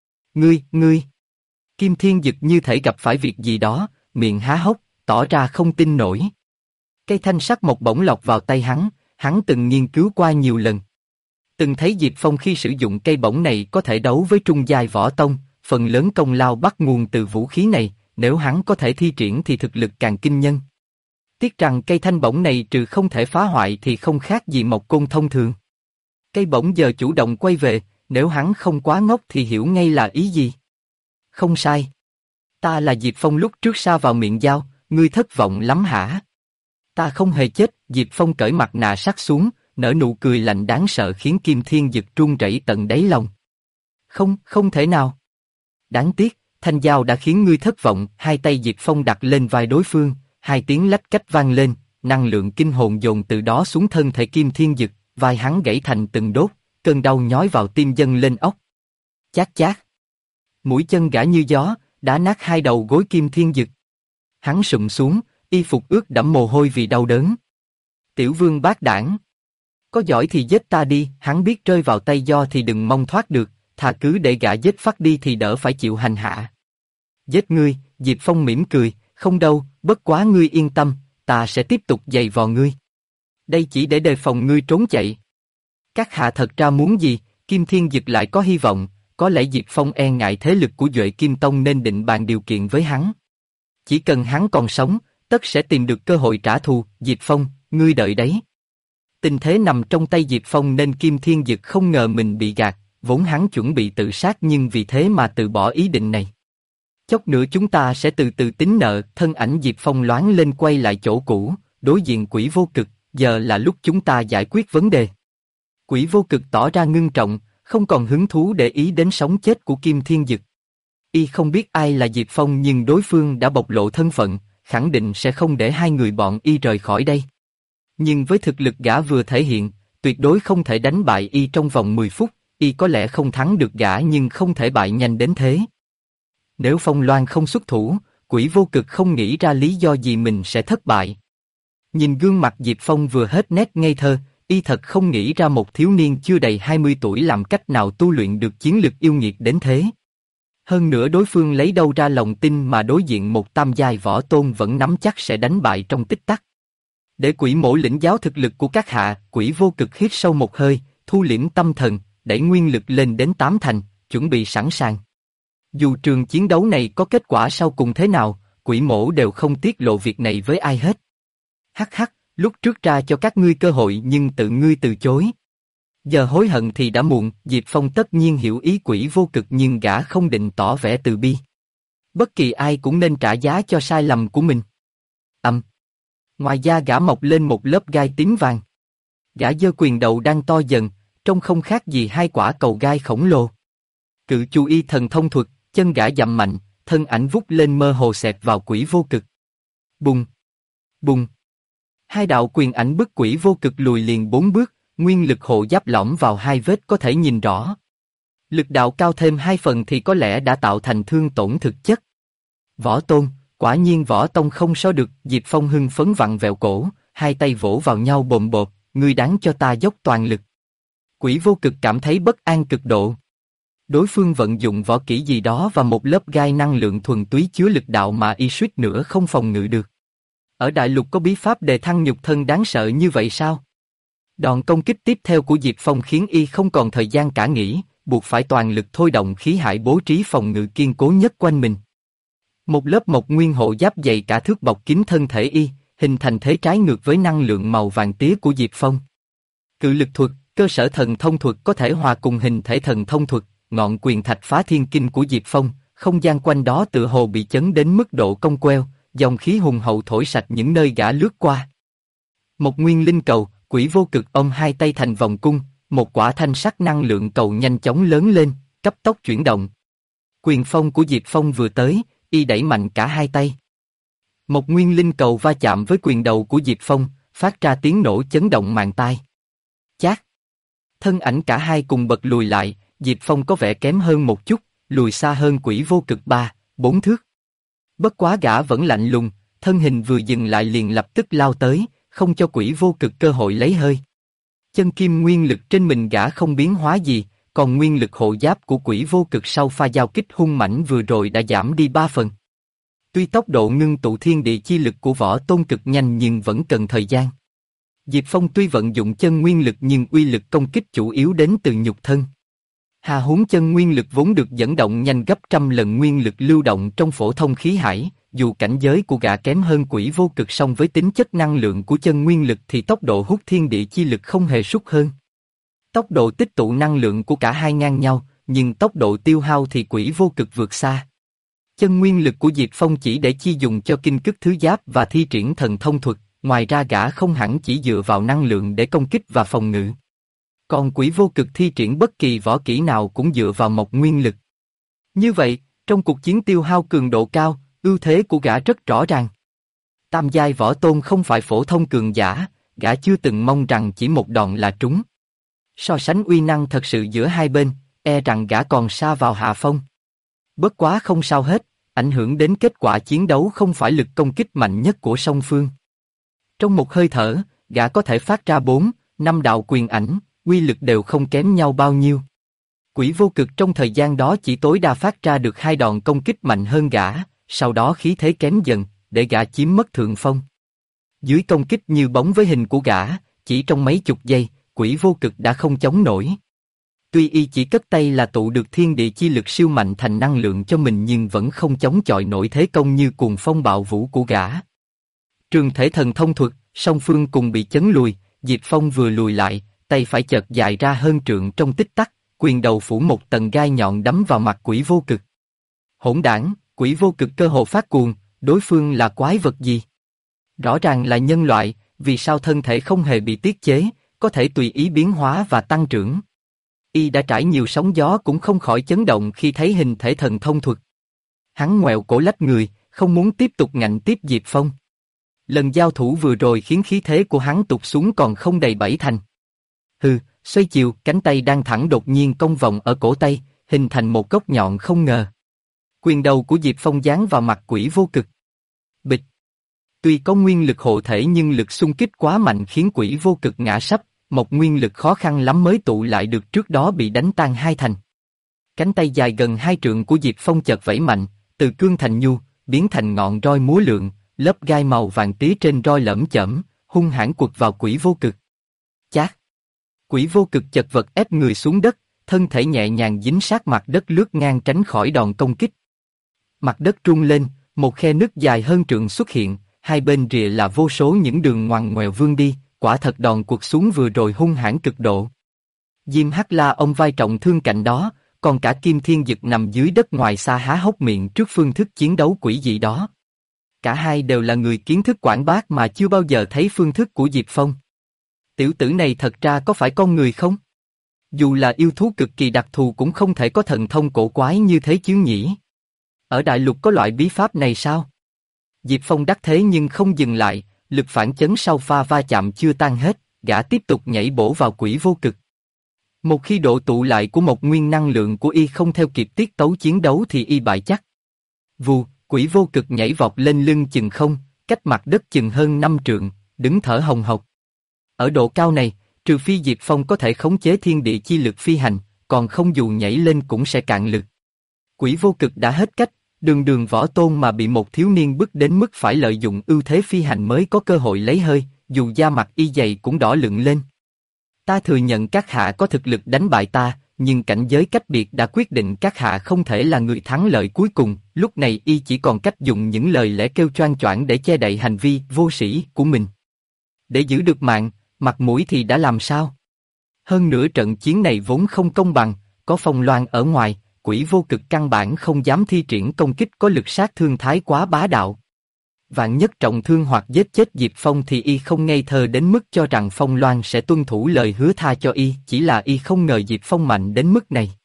Ngươi! Kim Thiên Dực như thể gặp phải việc gì đó, miệng há hốc, tỏ ra không tin nổi. Cây thanh sắc mộc bỗng lọt vào tay hắn từng nghiên cứu qua nhiều lần. Từng thấy Diệp Phong khi sử dụng cây bổng này có thể đấu với trung giai võ tông, phần lớn công lao bắt nguồn từ vũ khí này, nếu hắn có thể thi triển thì thực lực càng kinh nhân. Tiếc rằng cây thanh bổng này trừ không thể phá hoại thì không khác gì mộc côn thông thường. Cây bổng giờ chủ động quay về, nếu hắn không quá ngốc thì hiểu ngay là ý gì. Không sai. Ta là Diệp Phong lúc trước sa vào miệng dao, ngươi thất vọng lắm hả? Ta không hề chết. Diệp Phong cởi mặt nạ sắt xuống, nở nụ cười lạnh đáng sợ khiến Kim Thiên Dực run rẩy tận đáy lòng. Không thể nào. Đáng tiếc, thanh dao đã khiến ngươi thất vọng. Hai tay Diệp Phong đặt lên vai đối phương, hai tiếng lách cách vang lên, năng lượng kinh hồn dồn từ đó xuống thân thể Kim Thiên Dực, vai hắn gãy thành từng đốt, cơn đau nhói vào tim dâng lên óc. Chát chát. Mũi chân gã như gió, đá nát hai đầu gối Kim Thiên Dực. Hắn sụm xuống, y phục ướt đẫm mồ hôi vì đau đớn. Tiểu vương bát đảng. Có giỏi thì giết ta đi, hắn biết rơi vào tay do thì đừng mong thoát được, thà cứ để gã giết phát đi thì đỡ phải chịu hành hạ. Giết ngươi, Diệp Phong mỉm cười, không đâu, bất quá ngươi yên tâm, ta sẽ tiếp tục giày vò ngươi. Đây chỉ để đề phòng ngươi trốn chạy. Các hạ thật ra muốn gì? Kim Thiên Dực lại có hy vọng, có lẽ Diệp Phong e ngại thế lực của Duệ Kim Tông nên định bàn điều kiện với hắn. Chỉ cần hắn còn sống, tất sẽ tìm được cơ hội trả thù. Diệp Phong, ngươi đợi đấy. Tình thế nằm trong tay Diệp Phong nên Kim Thiên Dực không ngờ mình bị gạt, vốn hắn chuẩn bị tự sát nhưng vì thế mà từ bỏ ý định này. Chốc nữa chúng ta sẽ từ từ tính nợ. Thân ảnh Diệp Phong loáng lên quay lại chỗ cũ, đối diện Quỷ Vô Cực, giờ là lúc chúng ta giải quyết vấn đề. Quỷ Vô Cực tỏ ra ngưng trọng, không còn hứng thú để ý đến sống chết của Kim Thiên Dực. Y không biết ai là Diệp Phong nhưng đối phương đã bộc lộ thân phận, khẳng định sẽ không để hai người bọn y rời khỏi đây. Nhưng với thực lực gã vừa thể hiện, tuyệt đối không thể đánh bại y trong vòng 10 phút, y có lẽ không thắng được gã nhưng không thể bại nhanh đến thế. Nếu Phong Loan không xuất thủ, Quỷ Vô Cực không nghĩ ra lý do gì mình sẽ thất bại. Nhìn gương mặt Diệp Phong vừa hết nét ngây thơ, y thật không nghĩ ra một thiếu niên chưa đầy 20 tuổi làm cách nào tu luyện được chiến lực yêu nghiệt đến thế. Hơn nữa đối phương lấy đâu ra lòng tin mà đối diện một tam giai võ tôn vẫn nắm chắc sẽ đánh bại trong tích tắc. Để Quỷ Mỗ lĩnh giáo thực lực của các hạ. Quỷ Vô Cực hít sâu một hơi, thu liễm tâm thần, đẩy nguyên lực lên đến 8 thành, chuẩn bị sẵn sàng. Dù trường chiến đấu này có kết quả sau cùng thế nào, Quỷ Mỗ đều không tiết lộ việc này với ai hết. Hắc hắc, lúc trước ra cho các ngươi cơ hội nhưng tự ngươi từ chối. Giờ hối hận thì đã muộn. Diệp Phong tất nhiên hiểu ý Quỷ Vô Cực nhưng gã không định tỏ vẻ từ bi. Bất kỳ ai cũng nên trả giá cho sai lầm của mình. Âm. Ngoài da gã mọc lên một lớp gai tím vàng. Gã giơ quyền đầu đang to dần, trông không khác gì hai quả cầu gai khổng lồ. Cự chú y thần thông thuật, chân gã dậm mạnh, thân ảnh vút lên mơ hồ xẹt vào quỷ vô cực. Bùng! Bùng! Hai đạo quyền ảnh bức quỷ vô cực lùi liền 4 bước, nguyên lực hộ giáp lõm vào hai vết có thể nhìn rõ. Lực đạo cao thêm 2 phần thì có lẽ đã tạo thành thương tổn thực chất. Võ Tôn, quả nhiên Võ Tông không so được. Diệp Phong hưng phấn vặn vẹo cổ, hai tay vỗ vào nhau bồm bột, ngươi đáng cho ta dốc toàn lực. Quỷ vô cực cảm thấy bất an cực độ. Đối phương vận dụng võ kỹ gì đó và một lớp gai năng lượng thuần túy chứa lực đạo mà y suýt nữa không phòng ngự được. Ở đại lục có bí pháp đề thăng nhục thân đáng sợ như vậy sao? Đòn công kích tiếp theo của Diệp Phong khiến y không còn thời gian cả nghĩ, buộc phải toàn lực thôi động khí hải bố trí phòng ngự kiên cố nhất quanh mình. Một lớp mộc nguyên hộ giáp dày cả thước bọc kín thân thể y, hình thành thế trái ngược với năng lượng màu vàng tía của Diệp Phong. Cự lực thuật, cơ sở thần thông thuật có thể hòa cùng hình thể thần thông thuật, ngọn quyền thạch phá thiên kinh của Diệp Phong, không gian quanh đó tựa hồ bị chấn đến mức độ cong queo, dòng khí hùng hậu thổi sạch những nơi gã lướt qua. Một nguyên linh cầu, quỷ vô cực ôm hai tay thành vòng cung, một quả thanh sắc năng lượng cầu nhanh chóng lớn lên, cấp tốc chuyển động. Quyền phong của Diệp Phong vừa tới, y đẩy mạnh cả hai tay. Một nguyên linh cầu va chạm với quyền đầu của Diệp Phong, phát ra tiếng nổ chấn động màng tai. Chát! Thân ảnh cả hai cùng bật lùi lại, Diệp Phong có vẻ kém hơn một chút, lùi xa hơn quỷ vô cực 3-4 thước. Bất quá gã vẫn lạnh lùng, thân hình vừa dừng lại liền lập tức lao tới, không cho quỷ vô cực cơ hội lấy hơi. Chân kim nguyên lực trên mình gã không biến hóa gì, còn nguyên lực hộ giáp của quỷ vô cực sau pha giao kích hung mãnh vừa rồi đã giảm đi 3 phần. Tuy tốc độ ngưng tụ thiên địa chi lực của Võ Tôn cực nhanh nhưng vẫn cần thời gian. Diệp Phong tuy vận dụng chân nguyên lực nhưng uy lực công kích chủ yếu đến từ nhục thân. Hà huống chân nguyên lực vốn được dẫn động nhanh gấp trăm lần nguyên lực lưu động trong phổ thông khí hải, dù cảnh giới của gã kém hơn quỷ vô cực song với tính chất năng lượng của chân nguyên lực thì tốc độ hút thiên địa chi lực không hề sút hơn. Tốc độ tích tụ năng lượng của cả hai ngang nhau, nhưng tốc độ tiêu hao thì quỷ vô cực vượt xa. Chân nguyên lực của Diệp Phong chỉ để chi dùng cho kinh cức thứ giáp và thi triển thần thông thuật, ngoài ra gã không hẳn chỉ dựa vào năng lượng để công kích và phòng ngự. Còn quỷ vô cực thi triển bất kỳ võ kỹ nào cũng dựa vào mộc nguyên lực. Như vậy, trong cuộc chiến tiêu hao cường độ cao, ưu thế của gã rất rõ ràng. Tam giai võ tôn không phải phổ thông cường giả, gã chưa từng mong rằng chỉ một đòn là trúng. So sánh uy năng thật sự giữa hai bên, e rằng gã còn sa vào hạ phong. Bất quá không sao hết, ảnh hưởng đến kết quả chiến đấu không phải lực công kích mạnh nhất của song phương. Trong một hơi thở, gã có thể phát ra 4-5 đạo quyền ảnh, uy lực đều không kém nhau bao nhiêu. Quỷ vô cực trong thời gian đó chỉ tối đa phát ra được 2 đòn công kích mạnh hơn gã, sau đó khí thế kém dần, để gã chiếm mất thượng phong. Dưới công kích như bóng với hình của gã, chỉ trong mấy chục giây, quỷ vô cực đã không chống nổi. Tuy y chỉ cất tay là tụ được thiên địa chi lực siêu mạnh thành năng lượng cho mình nhưng vẫn không chống chọi nổi thế công như cuồng phong bạo vũ của gã. Trường thể thần thông thuật, song phương cùng bị chấn lùi, Diệp Phong vừa lùi lại, tay phải chợt dài ra hơn trượng trong tích tắc, quyền đầu phủ một tầng gai nhọn đấm vào mặt quỷ vô cực. Hỗn đảng, quỷ vô cực cơ hồ phát cuồng, đối phương là quái vật gì? Rõ ràng là nhân loại, vì sao thân thể không hề bị tiết chế, có thể tùy ý biến hóa và tăng trưởng? Y đã trải nhiều sóng gió cũng không khỏi chấn động khi thấy hình thể thần thông thuật. Hắn ngoẹo cổ lách người, không muốn tiếp tục ngạnh tiếp Diệp Phong. Lần giao thủ vừa rồi khiến khí thế của hắn tụt xuống còn không đầy 7 thành. Hừ, xoay chiều, cánh tay đang thẳng đột nhiên cong vòng ở cổ tay, hình thành một góc nhọn không ngờ. Quyền đầu của Diệp Phong giáng vào mặt quỷ vô cực. Bịch. Tuy có nguyên lực hộ thể nhưng lực xung kích quá mạnh khiến quỷ vô cực ngã sấp, một nguyên lực khó khăn lắm mới tụ lại được trước đó bị đánh tan 2 thành. Cánh tay dài gần 2 trượng của Diệp Phong chợt vẫy mạnh, từ cương thành nhu, biến thành ngọn roi múa lượn, lớp gai màu vàng tía trên roi lởm chởm, hung hãn quật vào quỷ vô cực. Chát! Quỷ vô cực chật vật ép người xuống đất, thân thể nhẹ nhàng dính sát mặt đất lướt ngang tránh khỏi đòn công kích. Mặt đất rung lên, một khe nứt dài hơn trượng xuất hiện, hai bên rìa là vô số những đường ngoằn ngoèo vươn đi, quả thật đòn quật xuống vừa rồi hung hãn cực độ. Diêm Hắc La ông vai trọng thương cạnh đó, còn cả Kim Thiên Dực nằm dưới đất ngoài xa há hốc miệng trước phương thức chiến đấu quỷ dị đó. cả hai đều là người kiến thức quảng bác mà chưa bao giờ thấy phương thức của Diệp Phong. Tiểu tử này thật ra có phải con người không? Dù là yêu thú cực kỳ đặc thù cũng không thể có thần thông cổ quái như thế chứ nhỉ? Ở đại lục có loại bí pháp này sao? Diệp Phong đắc thế nhưng không dừng lại, lực phản chấn sau pha va chạm chưa tan hết, gã tiếp tục nhảy bổ vào quỷ vô cực. Một khi độ tụ lại của một nguyên năng lượng của y không theo kịp tiết tấu chiến đấu thì y bại chắc. Vù, quỷ vô cực nhảy vọt lên lưng chừng không, cách mặt đất chừng hơn 5 trượng, đứng thở hồng hộc. Ở độ cao này, trừ phi Diệp Phong có thể khống chế thiên địa chi lực phi hành, còn không dù nhảy lên cũng sẽ cạn lực. Quỷ vô cực đã hết cách, đường đường võ tôn mà bị một thiếu niên bức đến mức phải lợi dụng ưu thế phi hành mới có cơ hội lấy hơi, dù da mặt y dày cũng đỏ lựng lên. Ta thừa nhận các hạ có thực lực đánh bại ta, nhưng cảnh giới cách biệt đã quyết định các hạ không thể là người thắng lợi cuối cùng. Lúc này y chỉ còn cách dùng những lời lẽ kêu choang choảng để che đậy hành vi vô sĩ của mình. Để giữ được mạng, mặt mũi thì đã làm sao? Hơn nữa trận chiến này vốn không công bằng, có Phong Loan ở ngoài, quỷ vô cực căn bản không dám thi triển công kích có lực sát thương thái quá bá đạo. Vạn nhất trọng thương hoặc giết chết Diệp Phong thì y không ngây thơ đến mức cho rằng Phong Loan sẽ tuân thủ lời hứa tha cho y, chỉ là y không ngờ Diệp Phong mạnh đến mức này.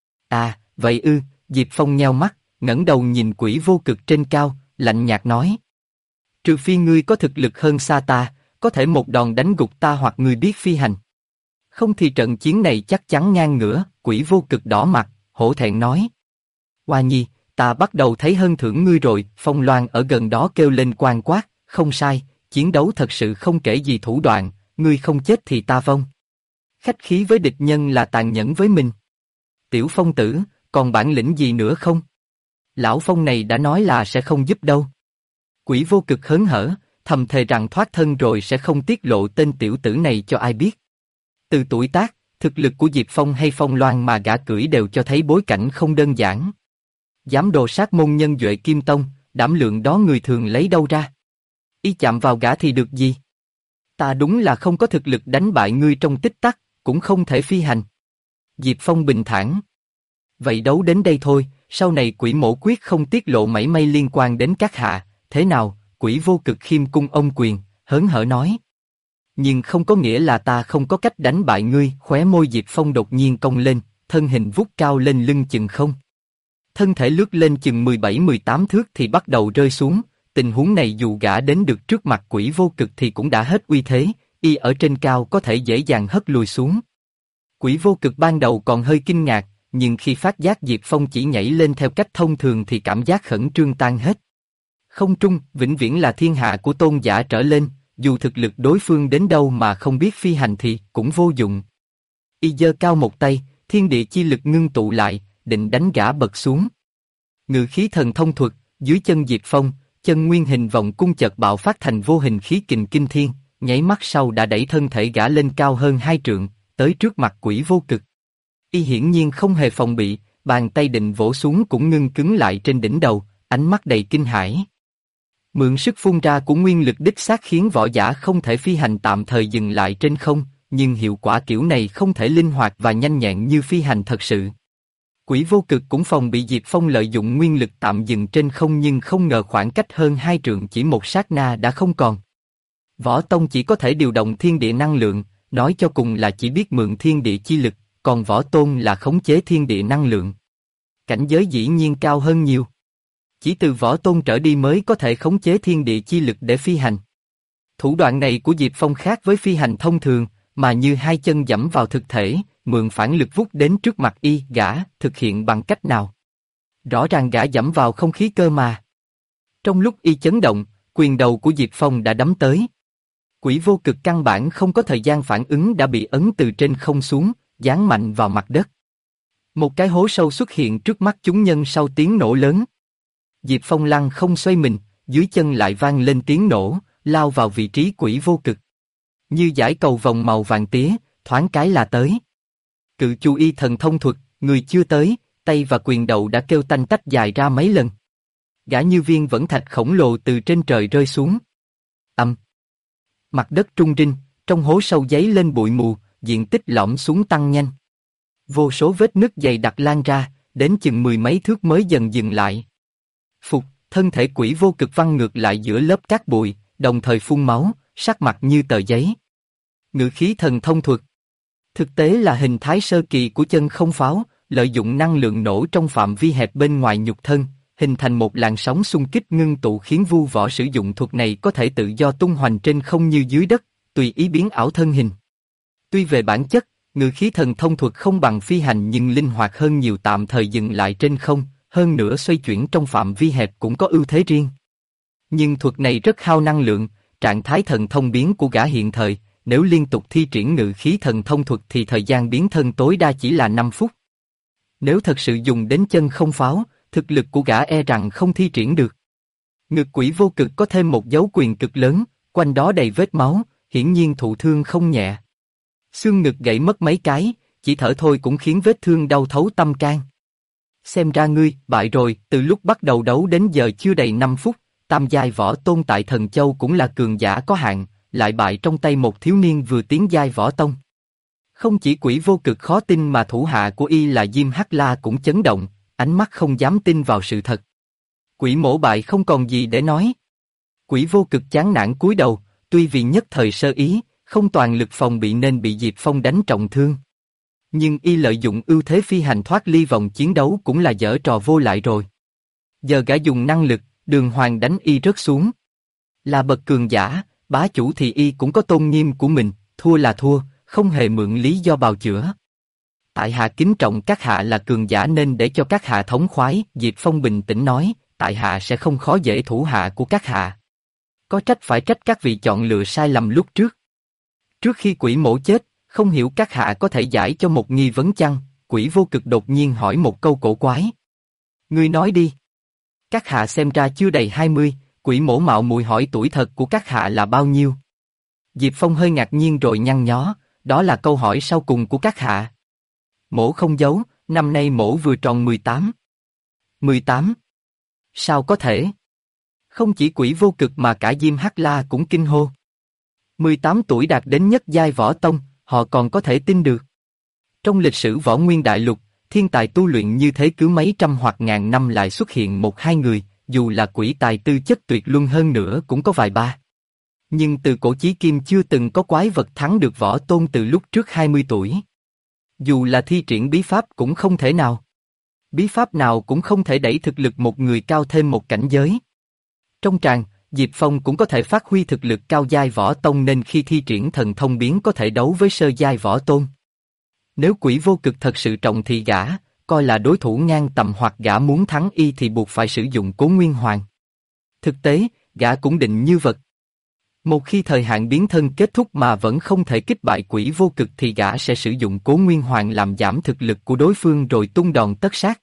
À, vậy ư? Diệp Phong nheo mắt, ngẩng đầu nhìn quỷ vô cực trên cao, lạnh nhạt nói. Trừ phi ngươi có thực lực hơn xa ta, có thể một đòn đánh gục ta hoặc ngươi biết phi hành. Không thì trận chiến này chắc chắn ngang ngửa. Quỷ vô cực đỏ mặt, hổ thẹn nói. Hoa Nhi, ta bắt đầu thấy hơn thưởng ngươi rồi. Phong Loan ở gần đó kêu lên quan quát, không sai, chiến đấu thật sự không kể gì thủ đoạn, ngươi không chết thì ta vong. Khách khí với địch nhân là tàn nhẫn với mình. Tiểu Phong tử, còn bản lĩnh gì nữa không? Lão Phong này đã nói là sẽ không giúp đâu. Quỷ vô cực hớn hở, thầm thề rằng thoát thân rồi sẽ không tiết lộ tên tiểu tử này cho ai biết. Từ tuổi tác, thực lực của Diệp Phong hay Phong Loan mà gã cưỡi đều cho thấy bối cảnh không đơn giản. Dám đồ sát môn nhân Duệ Kim Tông, đảm lượng đó người thường lấy đâu ra? Y chạm vào gã thì được gì? Ta đúng là không có thực lực đánh bại ngươi trong tích tắc, cũng không thể phi hành. Diệp Phong bình thản. Vậy đấu đến đây thôi, sau này quỷ mổ quyết không tiết lộ mảy may liên quan đến các hạ, thế nào? Quỷ vô cực khiêm cung ông quyền, hớn hở nói. Nhưng không có nghĩa là ta không có cách đánh bại ngươi. Khóe môi Diệp Phong đột nhiên cong lên, thân hình vút cao lên lưng chừng không. Thân thể lướt lên chừng 17-18 thước thì bắt đầu rơi xuống. Tình huống này dù gã đến được trước mặt quỷ vô cực thì cũng đã hết uy thế, y ở trên cao có thể dễ dàng hất lùi xuống. Quỷ vô cực ban đầu còn hơi kinh ngạc, nhưng khi phát giác Diệp Phong chỉ nhảy lên theo cách thông thường thì cảm giác khẩn trương tan hết. Không trung, vĩnh viễn là thiên hạ của tôn giả trở lên, dù thực lực đối phương đến đâu mà không biết phi hành thì cũng vô dụng. Y giơ cao một tay, thiên địa chi lực ngưng tụ lại, định đánh gã bật xuống. Ngự khí thần thông thuật, dưới chân Diệp Phong, chân nguyên hình vòng cung chợt bạo phát thành vô hình khí kình kinh thiên, nháy mắt sau đã đẩy thân thể gã lên cao hơn 2 trượng, tới trước mặt quỷ vô cực. Y hiển nhiên không hề phòng bị, bàn tay định vỗ xuống cũng ngưng cứng lại trên đỉnh đầu, ánh mắt đầy kinh hãi. Mượn sức phun ra của nguyên lực đích xác khiến võ giả không thể phi hành tạm thời dừng lại trên không, nhưng hiệu quả kiểu này không thể linh hoạt và nhanh nhẹn như phi hành thật sự. Quỷ vô cực cũng phòng bị Diệp Phong lợi dụng nguyên lực tạm dừng trên không, nhưng không ngờ khoảng cách hơn 2 trượng chỉ một sát na đã không còn. Võ tông chỉ có thể điều động thiên địa năng lượng, nói cho cùng là chỉ biết mượn thiên địa chi lực, còn võ tôn là khống chế thiên địa năng lượng. Cảnh giới dĩ nhiên cao hơn nhiều. Chỉ từ võ tôn trở đi mới có thể khống chế thiên địa chi lực để phi hành. Thủ đoạn này của Diệp Phong khác với phi hành thông thường, mà như hai chân giẫm vào thực thể, mượn phản lực vút đến trước mặt y. Gã thực hiện bằng cách nào? Rõ ràng gã giẫm vào không khí cơ mà. Trong lúc y chấn động, quyền đầu của Diệp Phong đã đấm tới. Quỷ vô cực căn bản không có thời gian phản ứng đã bị ấn từ trên không xuống, giáng mạnh vào mặt đất. Một cái hố sâu xuất hiện trước mắt chúng nhân sau tiếng nổ lớn. Diệp Phong lăn không xoay mình, dưới chân lại vang lên tiếng nổ, lao vào vị trí quỷ vô cực. Như dải cầu vòng màu vàng tía, thoáng cái là tới. Cự chu y thần thông thuật, người chưa tới, tay và quyền đầu đã kêu tanh tách dài ra mấy lần. Gã như viên vẫn thạch khổng lồ từ trên trời rơi xuống. Mặt đất trung rinh, trong hố sâu giấy lên bụi mù, diện tích lõm xuống tăng nhanh. Vô số vết nứt dày đặc lan ra, đến chừng 10 mấy thước mới dần dừng lại. Phục, thân thể quỷ vô cực văng ngược lại giữa lớp cát bụi, đồng thời phun máu, sắc mặt như tờ giấy. Ngự khí thần thông thuật. Thực tế là hình thái sơ kỳ của chân không pháo, lợi dụng năng lượng nổ trong phạm vi hẹp bên ngoài nhục thân, hình thành một làn sóng xung kích ngưng tụ khiến vu võ sử dụng thuật này có thể tự do tung hoành trên không như dưới đất, tùy ý biến ảo thân hình. Tuy về bản chất, ngự khí thần thông thuật không bằng phi hành nhưng linh hoạt hơn nhiều, tạm thời dừng lại trên không, hơn nữa xoay chuyển trong phạm vi hẹp cũng có ưu thế riêng. Nhưng thuật này rất hao năng lượng, trạng thái thần thông biến của gã hiện thời, nếu liên tục thi triển ngự khí thần thông thuật thì thời gian biến thân tối đa chỉ là 5 phút. Nếu thật sự dùng đến chân không pháo, thực lực của gã e rằng không thi triển được. Ngực quỷ vô cực có thêm một dấu quyền cực lớn, quanh đó đầy vết máu, hiển nhiên thụ thương không nhẹ. Xương ngực gãy mất mấy cái, chỉ thở thôi cũng khiến vết thương đau thấu tâm can. Xem ra ngươi bại rồi, từ lúc bắt đầu đấu đến giờ chưa đầy 5 phút, tam giai võ tôn tại Thần Châu cũng là cường giả có hạn, lại bại trong tay một thiếu niên vừa tiến giai võ tông. Không chỉ quỷ vô cực khó tin mà thủ hạ của y là Diêm Hắc La cũng chấn động, ánh mắt không dám tin vào sự thật. Quỷ mổ bại không còn gì để nói. Quỷ vô cực chán nản cúi đầu, tuy vì nhất thời sơ ý, không toàn lực phòng bị nên bị Diệp Phong đánh trọng thương. Nhưng y lợi dụng ưu thế phi hành thoát ly vòng chiến đấu cũng là giở trò vô lại rồi. Giờ gã dùng năng lực, đường hoàng đánh y rớt xuống. Là bậc cường giả, bá chủ thì y cũng có tôn nghiêm của mình, thua là thua, không hề mượn lý do bào chữa. Tại hạ kính trọng các hạ là cường giả nên để cho các hạ thống khoái, Diệp Phong bình tĩnh nói, tại hạ sẽ không khó dễ thủ hạ của các hạ. Có trách phải trách các vị chọn lựa sai lầm lúc trước. Trước khi quỷ mổ chết, không hiểu các hạ có thể giải cho một nghi vấn chăng? Quỷ vô cực đột nhiên hỏi một câu cổ quái. Ngươi nói đi. Các hạ xem ra chưa đầy 20, quỷ mổ mạo muội hỏi tuổi thật của các hạ là bao nhiêu? Diệp Phong hơi ngạc nhiên rồi nhăn nhó, đó là câu hỏi sau cùng của các hạ. Mổ không giấu, năm nay mổ vừa tròn 18. 18? Sao có thể? Không chỉ quỷ vô cực mà cả Diêm Hắc La cũng kinh hô. 18 tuổi đạt đến nhất giai võ tông, họ còn có thể tin được. Trong lịch sử võ nguyên đại lục, thiên tài tu luyện như thế cứ mấy trăm hoặc ngàn năm lại xuất hiện một hai người, dù là quỷ tài tư chất tuyệt luân hơn nữa cũng có vài ba. Nhưng từ cổ chí kim chưa từng có quái vật thắng được võ tôn từ lúc trước 20 tuổi. Dù là thi triển bí pháp cũng không thể nào. Bí pháp nào cũng không thể đẩy thực lực một người cao thêm một cảnh giới. Trong tràng, Diệp Phong cũng có thể phát huy thực lực cao giai võ tông nên khi thi triển thần thông biến có thể đấu với sơ giai võ tôn. Nếu quỷ vô cực thật sự trọng thì gã, coi là đối thủ ngang tầm hoặc gã muốn thắng y thì buộc phải sử dụng Cố Nguyên Hoàng. Thực tế, gã cũng định như vật. Một khi thời hạn biến thân kết thúc mà vẫn không thể kích bại quỷ vô cực thì gã sẽ sử dụng Cố Nguyên Hoàng làm giảm thực lực của đối phương rồi tung đòn tất sát.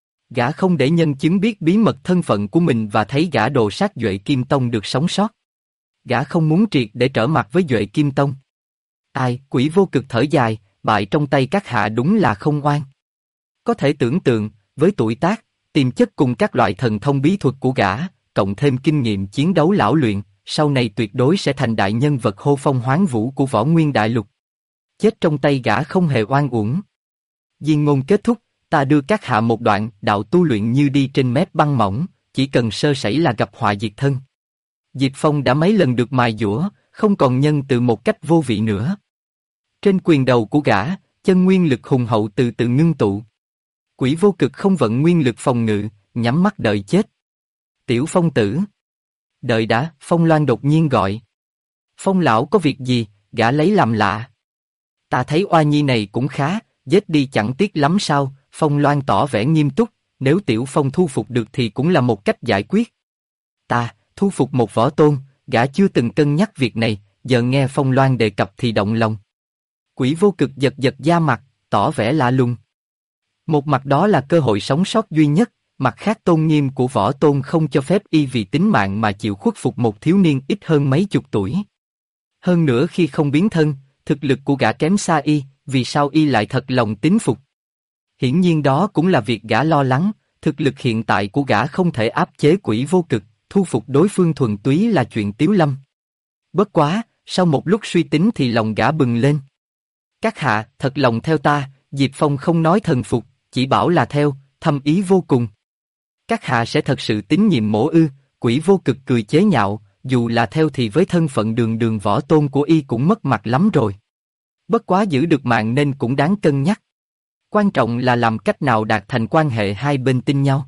Gã không để nhân chứng biết bí mật thân phận của mình và thấy gã đồ sát Duệ Kim Tông được sống sót. Gã không muốn triệt để trở mặt với Duệ Kim Tông. Ai, quỷ vô cực thở dài, bại trong tay các hạ đúng là không oan. Có thể tưởng tượng, với tuổi tác, tiềm chất cùng các loại thần thông bí thuật của gã, cộng thêm kinh nghiệm chiến đấu lão luyện, sau này tuyệt đối sẽ thành đại nhân vật hô phong hoán vũ của võ nguyên đại lục. Chết trong tay gã không hề oan uổng. Diên ngôn kết thúc, ta đưa các hạ một đoạn đạo tu luyện như đi trên mép băng mỏng, chỉ cần sơ sẩy là gặp họa diệt thân. Diệp Phong đã mấy lần được mài dũa, không còn nhân từ một cách vô vị nữa. Trên quyền đầu của gã, chân nguyên lực hùng hậu từ từ ngưng tụ. Quỷ vô cực không vận nguyên lực phòng ngự, nhắm mắt đợi chết. Tiểu Phong tử. Đợi đã, Phong Loan đột nhiên gọi. Phong lão có việc gì, gã lấy làm lạ. Ta thấy oa nhi này cũng khá, giết đi chẳng tiếc lắm sao, Phong Loan tỏ vẻ nghiêm túc, nếu Tiểu Phong thu phục được thì cũng là một cách giải quyết. Ta, thu phục một võ tôn, gã chưa từng cân nhắc việc này, giờ nghe Phong Loan đề cập thì động lòng. Quỷ vô cực giật giật da mặt, tỏ vẻ lạ lùng. Một mặt đó là cơ hội sống sót duy nhất, mặt khác tôn nghiêm của võ tôn không cho phép y vì tính mạng mà chịu khuất phục một thiếu niên ít hơn mấy chục tuổi. Hơn nữa khi không biến thân, thực lực của gã kém xa y, vì sao y lại thật lòng tín phục? Hiển nhiên đó cũng là việc gã lo lắng, thực lực hiện tại của gã không thể áp chế quỷ vô cực, thu phục đối phương thuần túy là chuyện tiếu lâm. Bất quá, sau một lúc suy tính thì lòng gã bừng lên. Các hạ, thật lòng theo ta, Diệp Phong không nói thần phục, chỉ bảo là theo, thâm ý vô cùng. Các hạ sẽ thật sự tín nhiệm mỗ ư? Quỷ vô cực cười chế nhạo, dù là theo thì với thân phận đường đường võ tôn của y cũng mất mặt lắm rồi. Bất quá giữ được mạng nên cũng đáng cân nhắc. Quan trọng là làm cách nào đạt thành quan hệ hai bên tin nhau.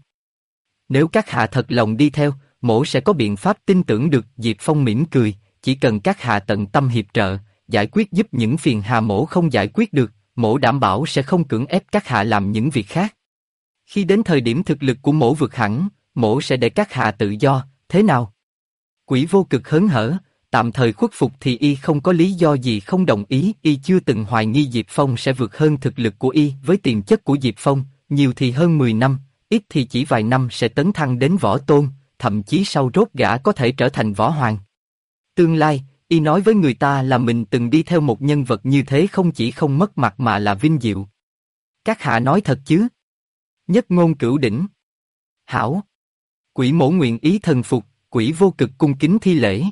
Nếu các hạ thật lòng đi theo, mỗ sẽ có biện pháp tin tưởng được. Diệp Phong mỉm cười, chỉ cần các hạ tận tâm hiệp trợ, giải quyết giúp những phiền hà mỗ không giải quyết được, mỗ đảm bảo sẽ không cưỡng ép các hạ làm những việc khác. Khi đến thời điểm thực lực của mỗ vượt hẳn, mỗ sẽ để các hạ tự do, thế nào? Quỷ vô cực hớn hở, tạm thời khuất phục thì y không có lý do gì không đồng ý. Y chưa từng hoài nghi Diệp Phong sẽ vượt hơn thực lực của y. Với tiềm chất của Diệp Phong, nhiều thì hơn 10 năm, ít thì chỉ vài năm sẽ tấn thăng đến võ tôn, thậm chí sau rốt gã có thể trở thành võ hoàng. Tương lai, y nói với người ta là mình từng đi theo một nhân vật như thế không chỉ không mất mặt mà là vinh diệu. Các hạ nói thật chứ? Nhất ngôn cửu đỉnh. Hảo. Quỷ mỗ nguyện ý thần phục. Quỷ vô cực cung kính thi lễ.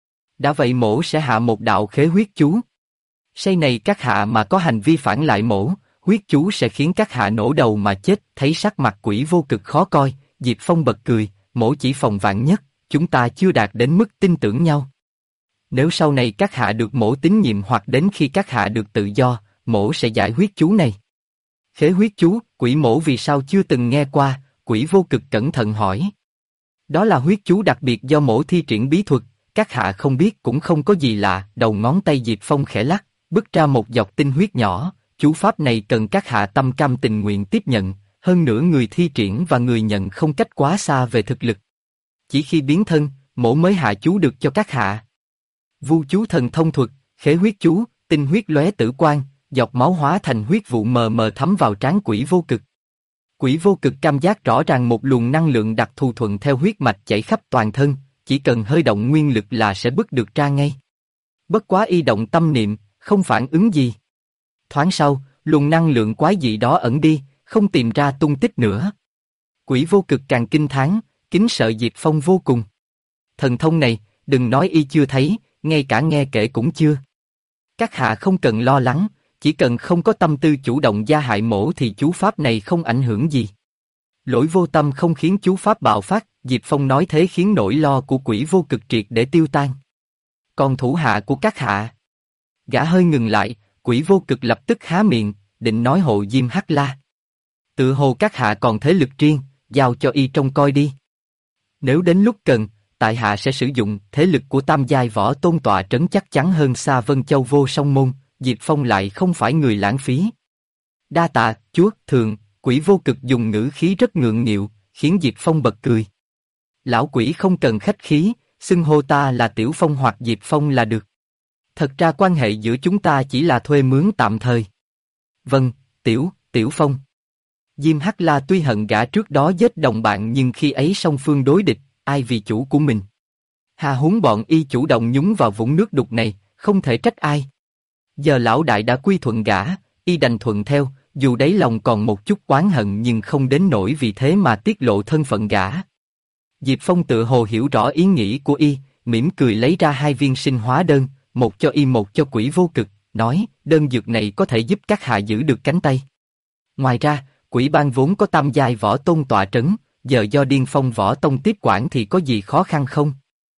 Đã vậy mỗ sẽ hạ một đạo khế huyết chú. Say này các hạ mà có hành vi phản lại mỗ, huyết chú sẽ khiến các hạ nổ đầu mà chết. Thấy sắc mặt quỷ vô cực khó coi, Diệp Phong bật cười, mỗ chỉ phòng vạn nhất, chúng ta chưa đạt đến mức tin tưởng nhau. Nếu sau này các hạ được mỗ tín nhiệm hoặc đến khi các hạ được tự do, mỗ sẽ giải huyết chú này. Khế huyết chú, quỷ mỗ vì sao chưa từng nghe qua? Quỷ vô cực cẩn thận hỏi. Đó là huyết chú đặc biệt do mỗ thi triển bí thuật, các hạ không biết cũng không có gì lạ. Đầu ngón tay Diệp Phong khẽ lắc, bứt ra một giọt tinh huyết nhỏ. Chú pháp này cần các hạ tâm cam tình nguyện tiếp nhận, hơn nữa người thi triển và người nhận không cách quá xa về thực lực. Chỉ khi biến thân, mỗ mới hạ chú được cho các hạ. Vu chú thần thông thuật, khế huyết chú, tinh huyết lóe tử quang, giọt máu hóa thành huyết vụ mờ mờ thấm vào trán quỷ vô cực. Quỷ vô cực cảm giác rõ ràng một luồng năng lượng đặc thù thuận theo huyết mạch chảy khắp toàn thân, chỉ cần hơi động nguyên lực là sẽ bứt được ra ngay. Bất quá y động tâm niệm, không phản ứng gì. Thoáng sau, luồng năng lượng quái dị đó ẩn đi, không tìm ra tung tích nữa. Quỷ vô cực càng kinh thán, kính sợ Diệp Phong vô cùng. Thần thông này, đừng nói y chưa thấy, ngay cả nghe kể cũng chưa. Các hạ không cần lo lắng, chỉ cần không có tâm tư chủ động gia hại mỗ thì chú pháp này không ảnh hưởng gì. Lỗi vô tâm không khiến chú pháp bạo phát, Diệp Phong nói thế khiến nỗi lo của quỷ vô cực triệt để tiêu tan. Còn thủ hạ của các hạ? Gã hơi ngừng lại, quỷ vô cực lập tức há miệng, định nói hộ Diêm Hắc La. Tự hồ các hạ còn thế lực riêng, giao cho y trông coi đi. Nếu đến lúc cần, tại hạ sẽ sử dụng thế lực của tam giai võ tôn tọa trấn chắc chắn hơn xa Vân Châu Vô Song Môn. Diệp Phong lại không phải người lãng phí. Đa tạ, chúa, thường, quỷ vô cực dùng ngữ khí rất ngượng nghịu, khiến Diệp Phong bật cười. Lão quỷ không cần khách khí, xưng hô ta là Tiểu Phong hoặc Diệp Phong là được. Thật ra quan hệ giữa chúng ta chỉ là thuê mướn tạm thời. Vâng, Tiểu Phong. Diêm Hắc La tuy hận gã trước đó giết đồng bạn nhưng khi ấy song phương đối địch, ai vì chủ của mình. Hà huống bọn y chủ động nhúng vào vũng nước đục này, không thể trách ai. Giờ lão đại đã quy thuận gã, y đành thuận theo, dù đáy lòng còn một chút oán hận nhưng không đến nỗi vì thế mà tiết lộ thân phận gã. Diệp Phong tự hồ hiểu rõ ý nghĩ của y, mỉm cười lấy ra 2 viên sinh hóa đơn, một cho y một cho quỷ vô cực, nói, đơn dược này có thể giúp các hạ giữ được cánh tay. Ngoài ra, quỷ bang vốn có tam giai võ tôn tọa trấn, giờ do Điên Phong võ tông tiếp quản thì có gì khó khăn không?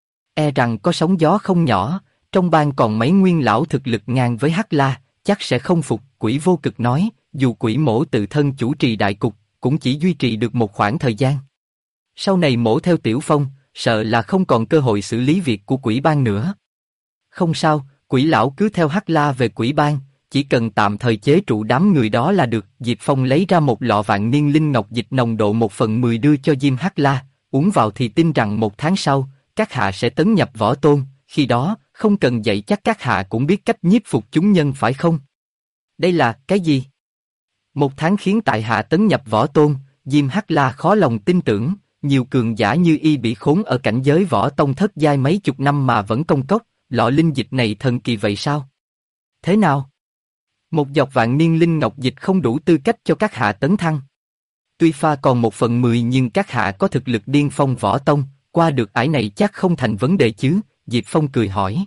E rằng có sóng gió không nhỏ, trong bang còn mấy nguyên lão thực lực ngang với Hắc La, chắc sẽ không phục. Quỷ vô cực nói, dù quỷ mỗ tự thân chủ trì đại cục, cũng chỉ duy trì được một khoảng thời gian. Sau này mỗ theo Tiểu Phong, sợ là không còn cơ hội xử lý việc của quỷ bang nữa. Không sao, quỷ lão cứ theo Hắc La về quỷ bang, chỉ cần tạm thời chế trụ đám người đó là được. Diệp Phong lấy ra một lọ vạn niên linh ngọc dịch nồng độ 1/10 đưa cho Diêm Hắc La, uống vào thì tin rằng 1 tháng sau, các hạ sẽ tấn nhập võ tôn, khi đó, không cần dạy chắc các hạ cũng biết cách nhiếp phục chúng nhân phải không? Đây là cái gì? 1 tháng khiến tại hạ tấn nhập võ tôn, Diêm Hắc La khó lòng tin tưởng, nhiều cường giả như y bị khốn ở cảnh giới võ tông thất giai mấy chục năm mà vẫn công cốc, lọ linh dịch này thần kỳ vậy sao? Thế nào? Một giọt vạn niên linh ngọc dịch không đủ tư cách cho các hạ tấn thăng. Tuy pha còn 1/10 nhưng các hạ có thực lực Điên Phong võ tông, qua được ải này chắc không thành vấn đề chứ, Diệp Phong cười hỏi.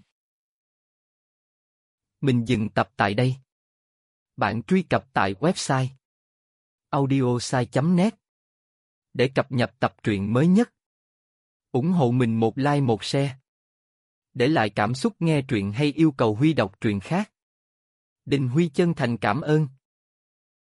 Mình dừng tập tại đây. Bạn truy cập tại website audiosai.net để cập nhật tập truyện mới nhất. Ủng hộ mình một like một share. Để lại cảm xúc nghe truyện hay yêu cầu Huy đọc truyện khác. Đình Huy chân thành cảm ơn.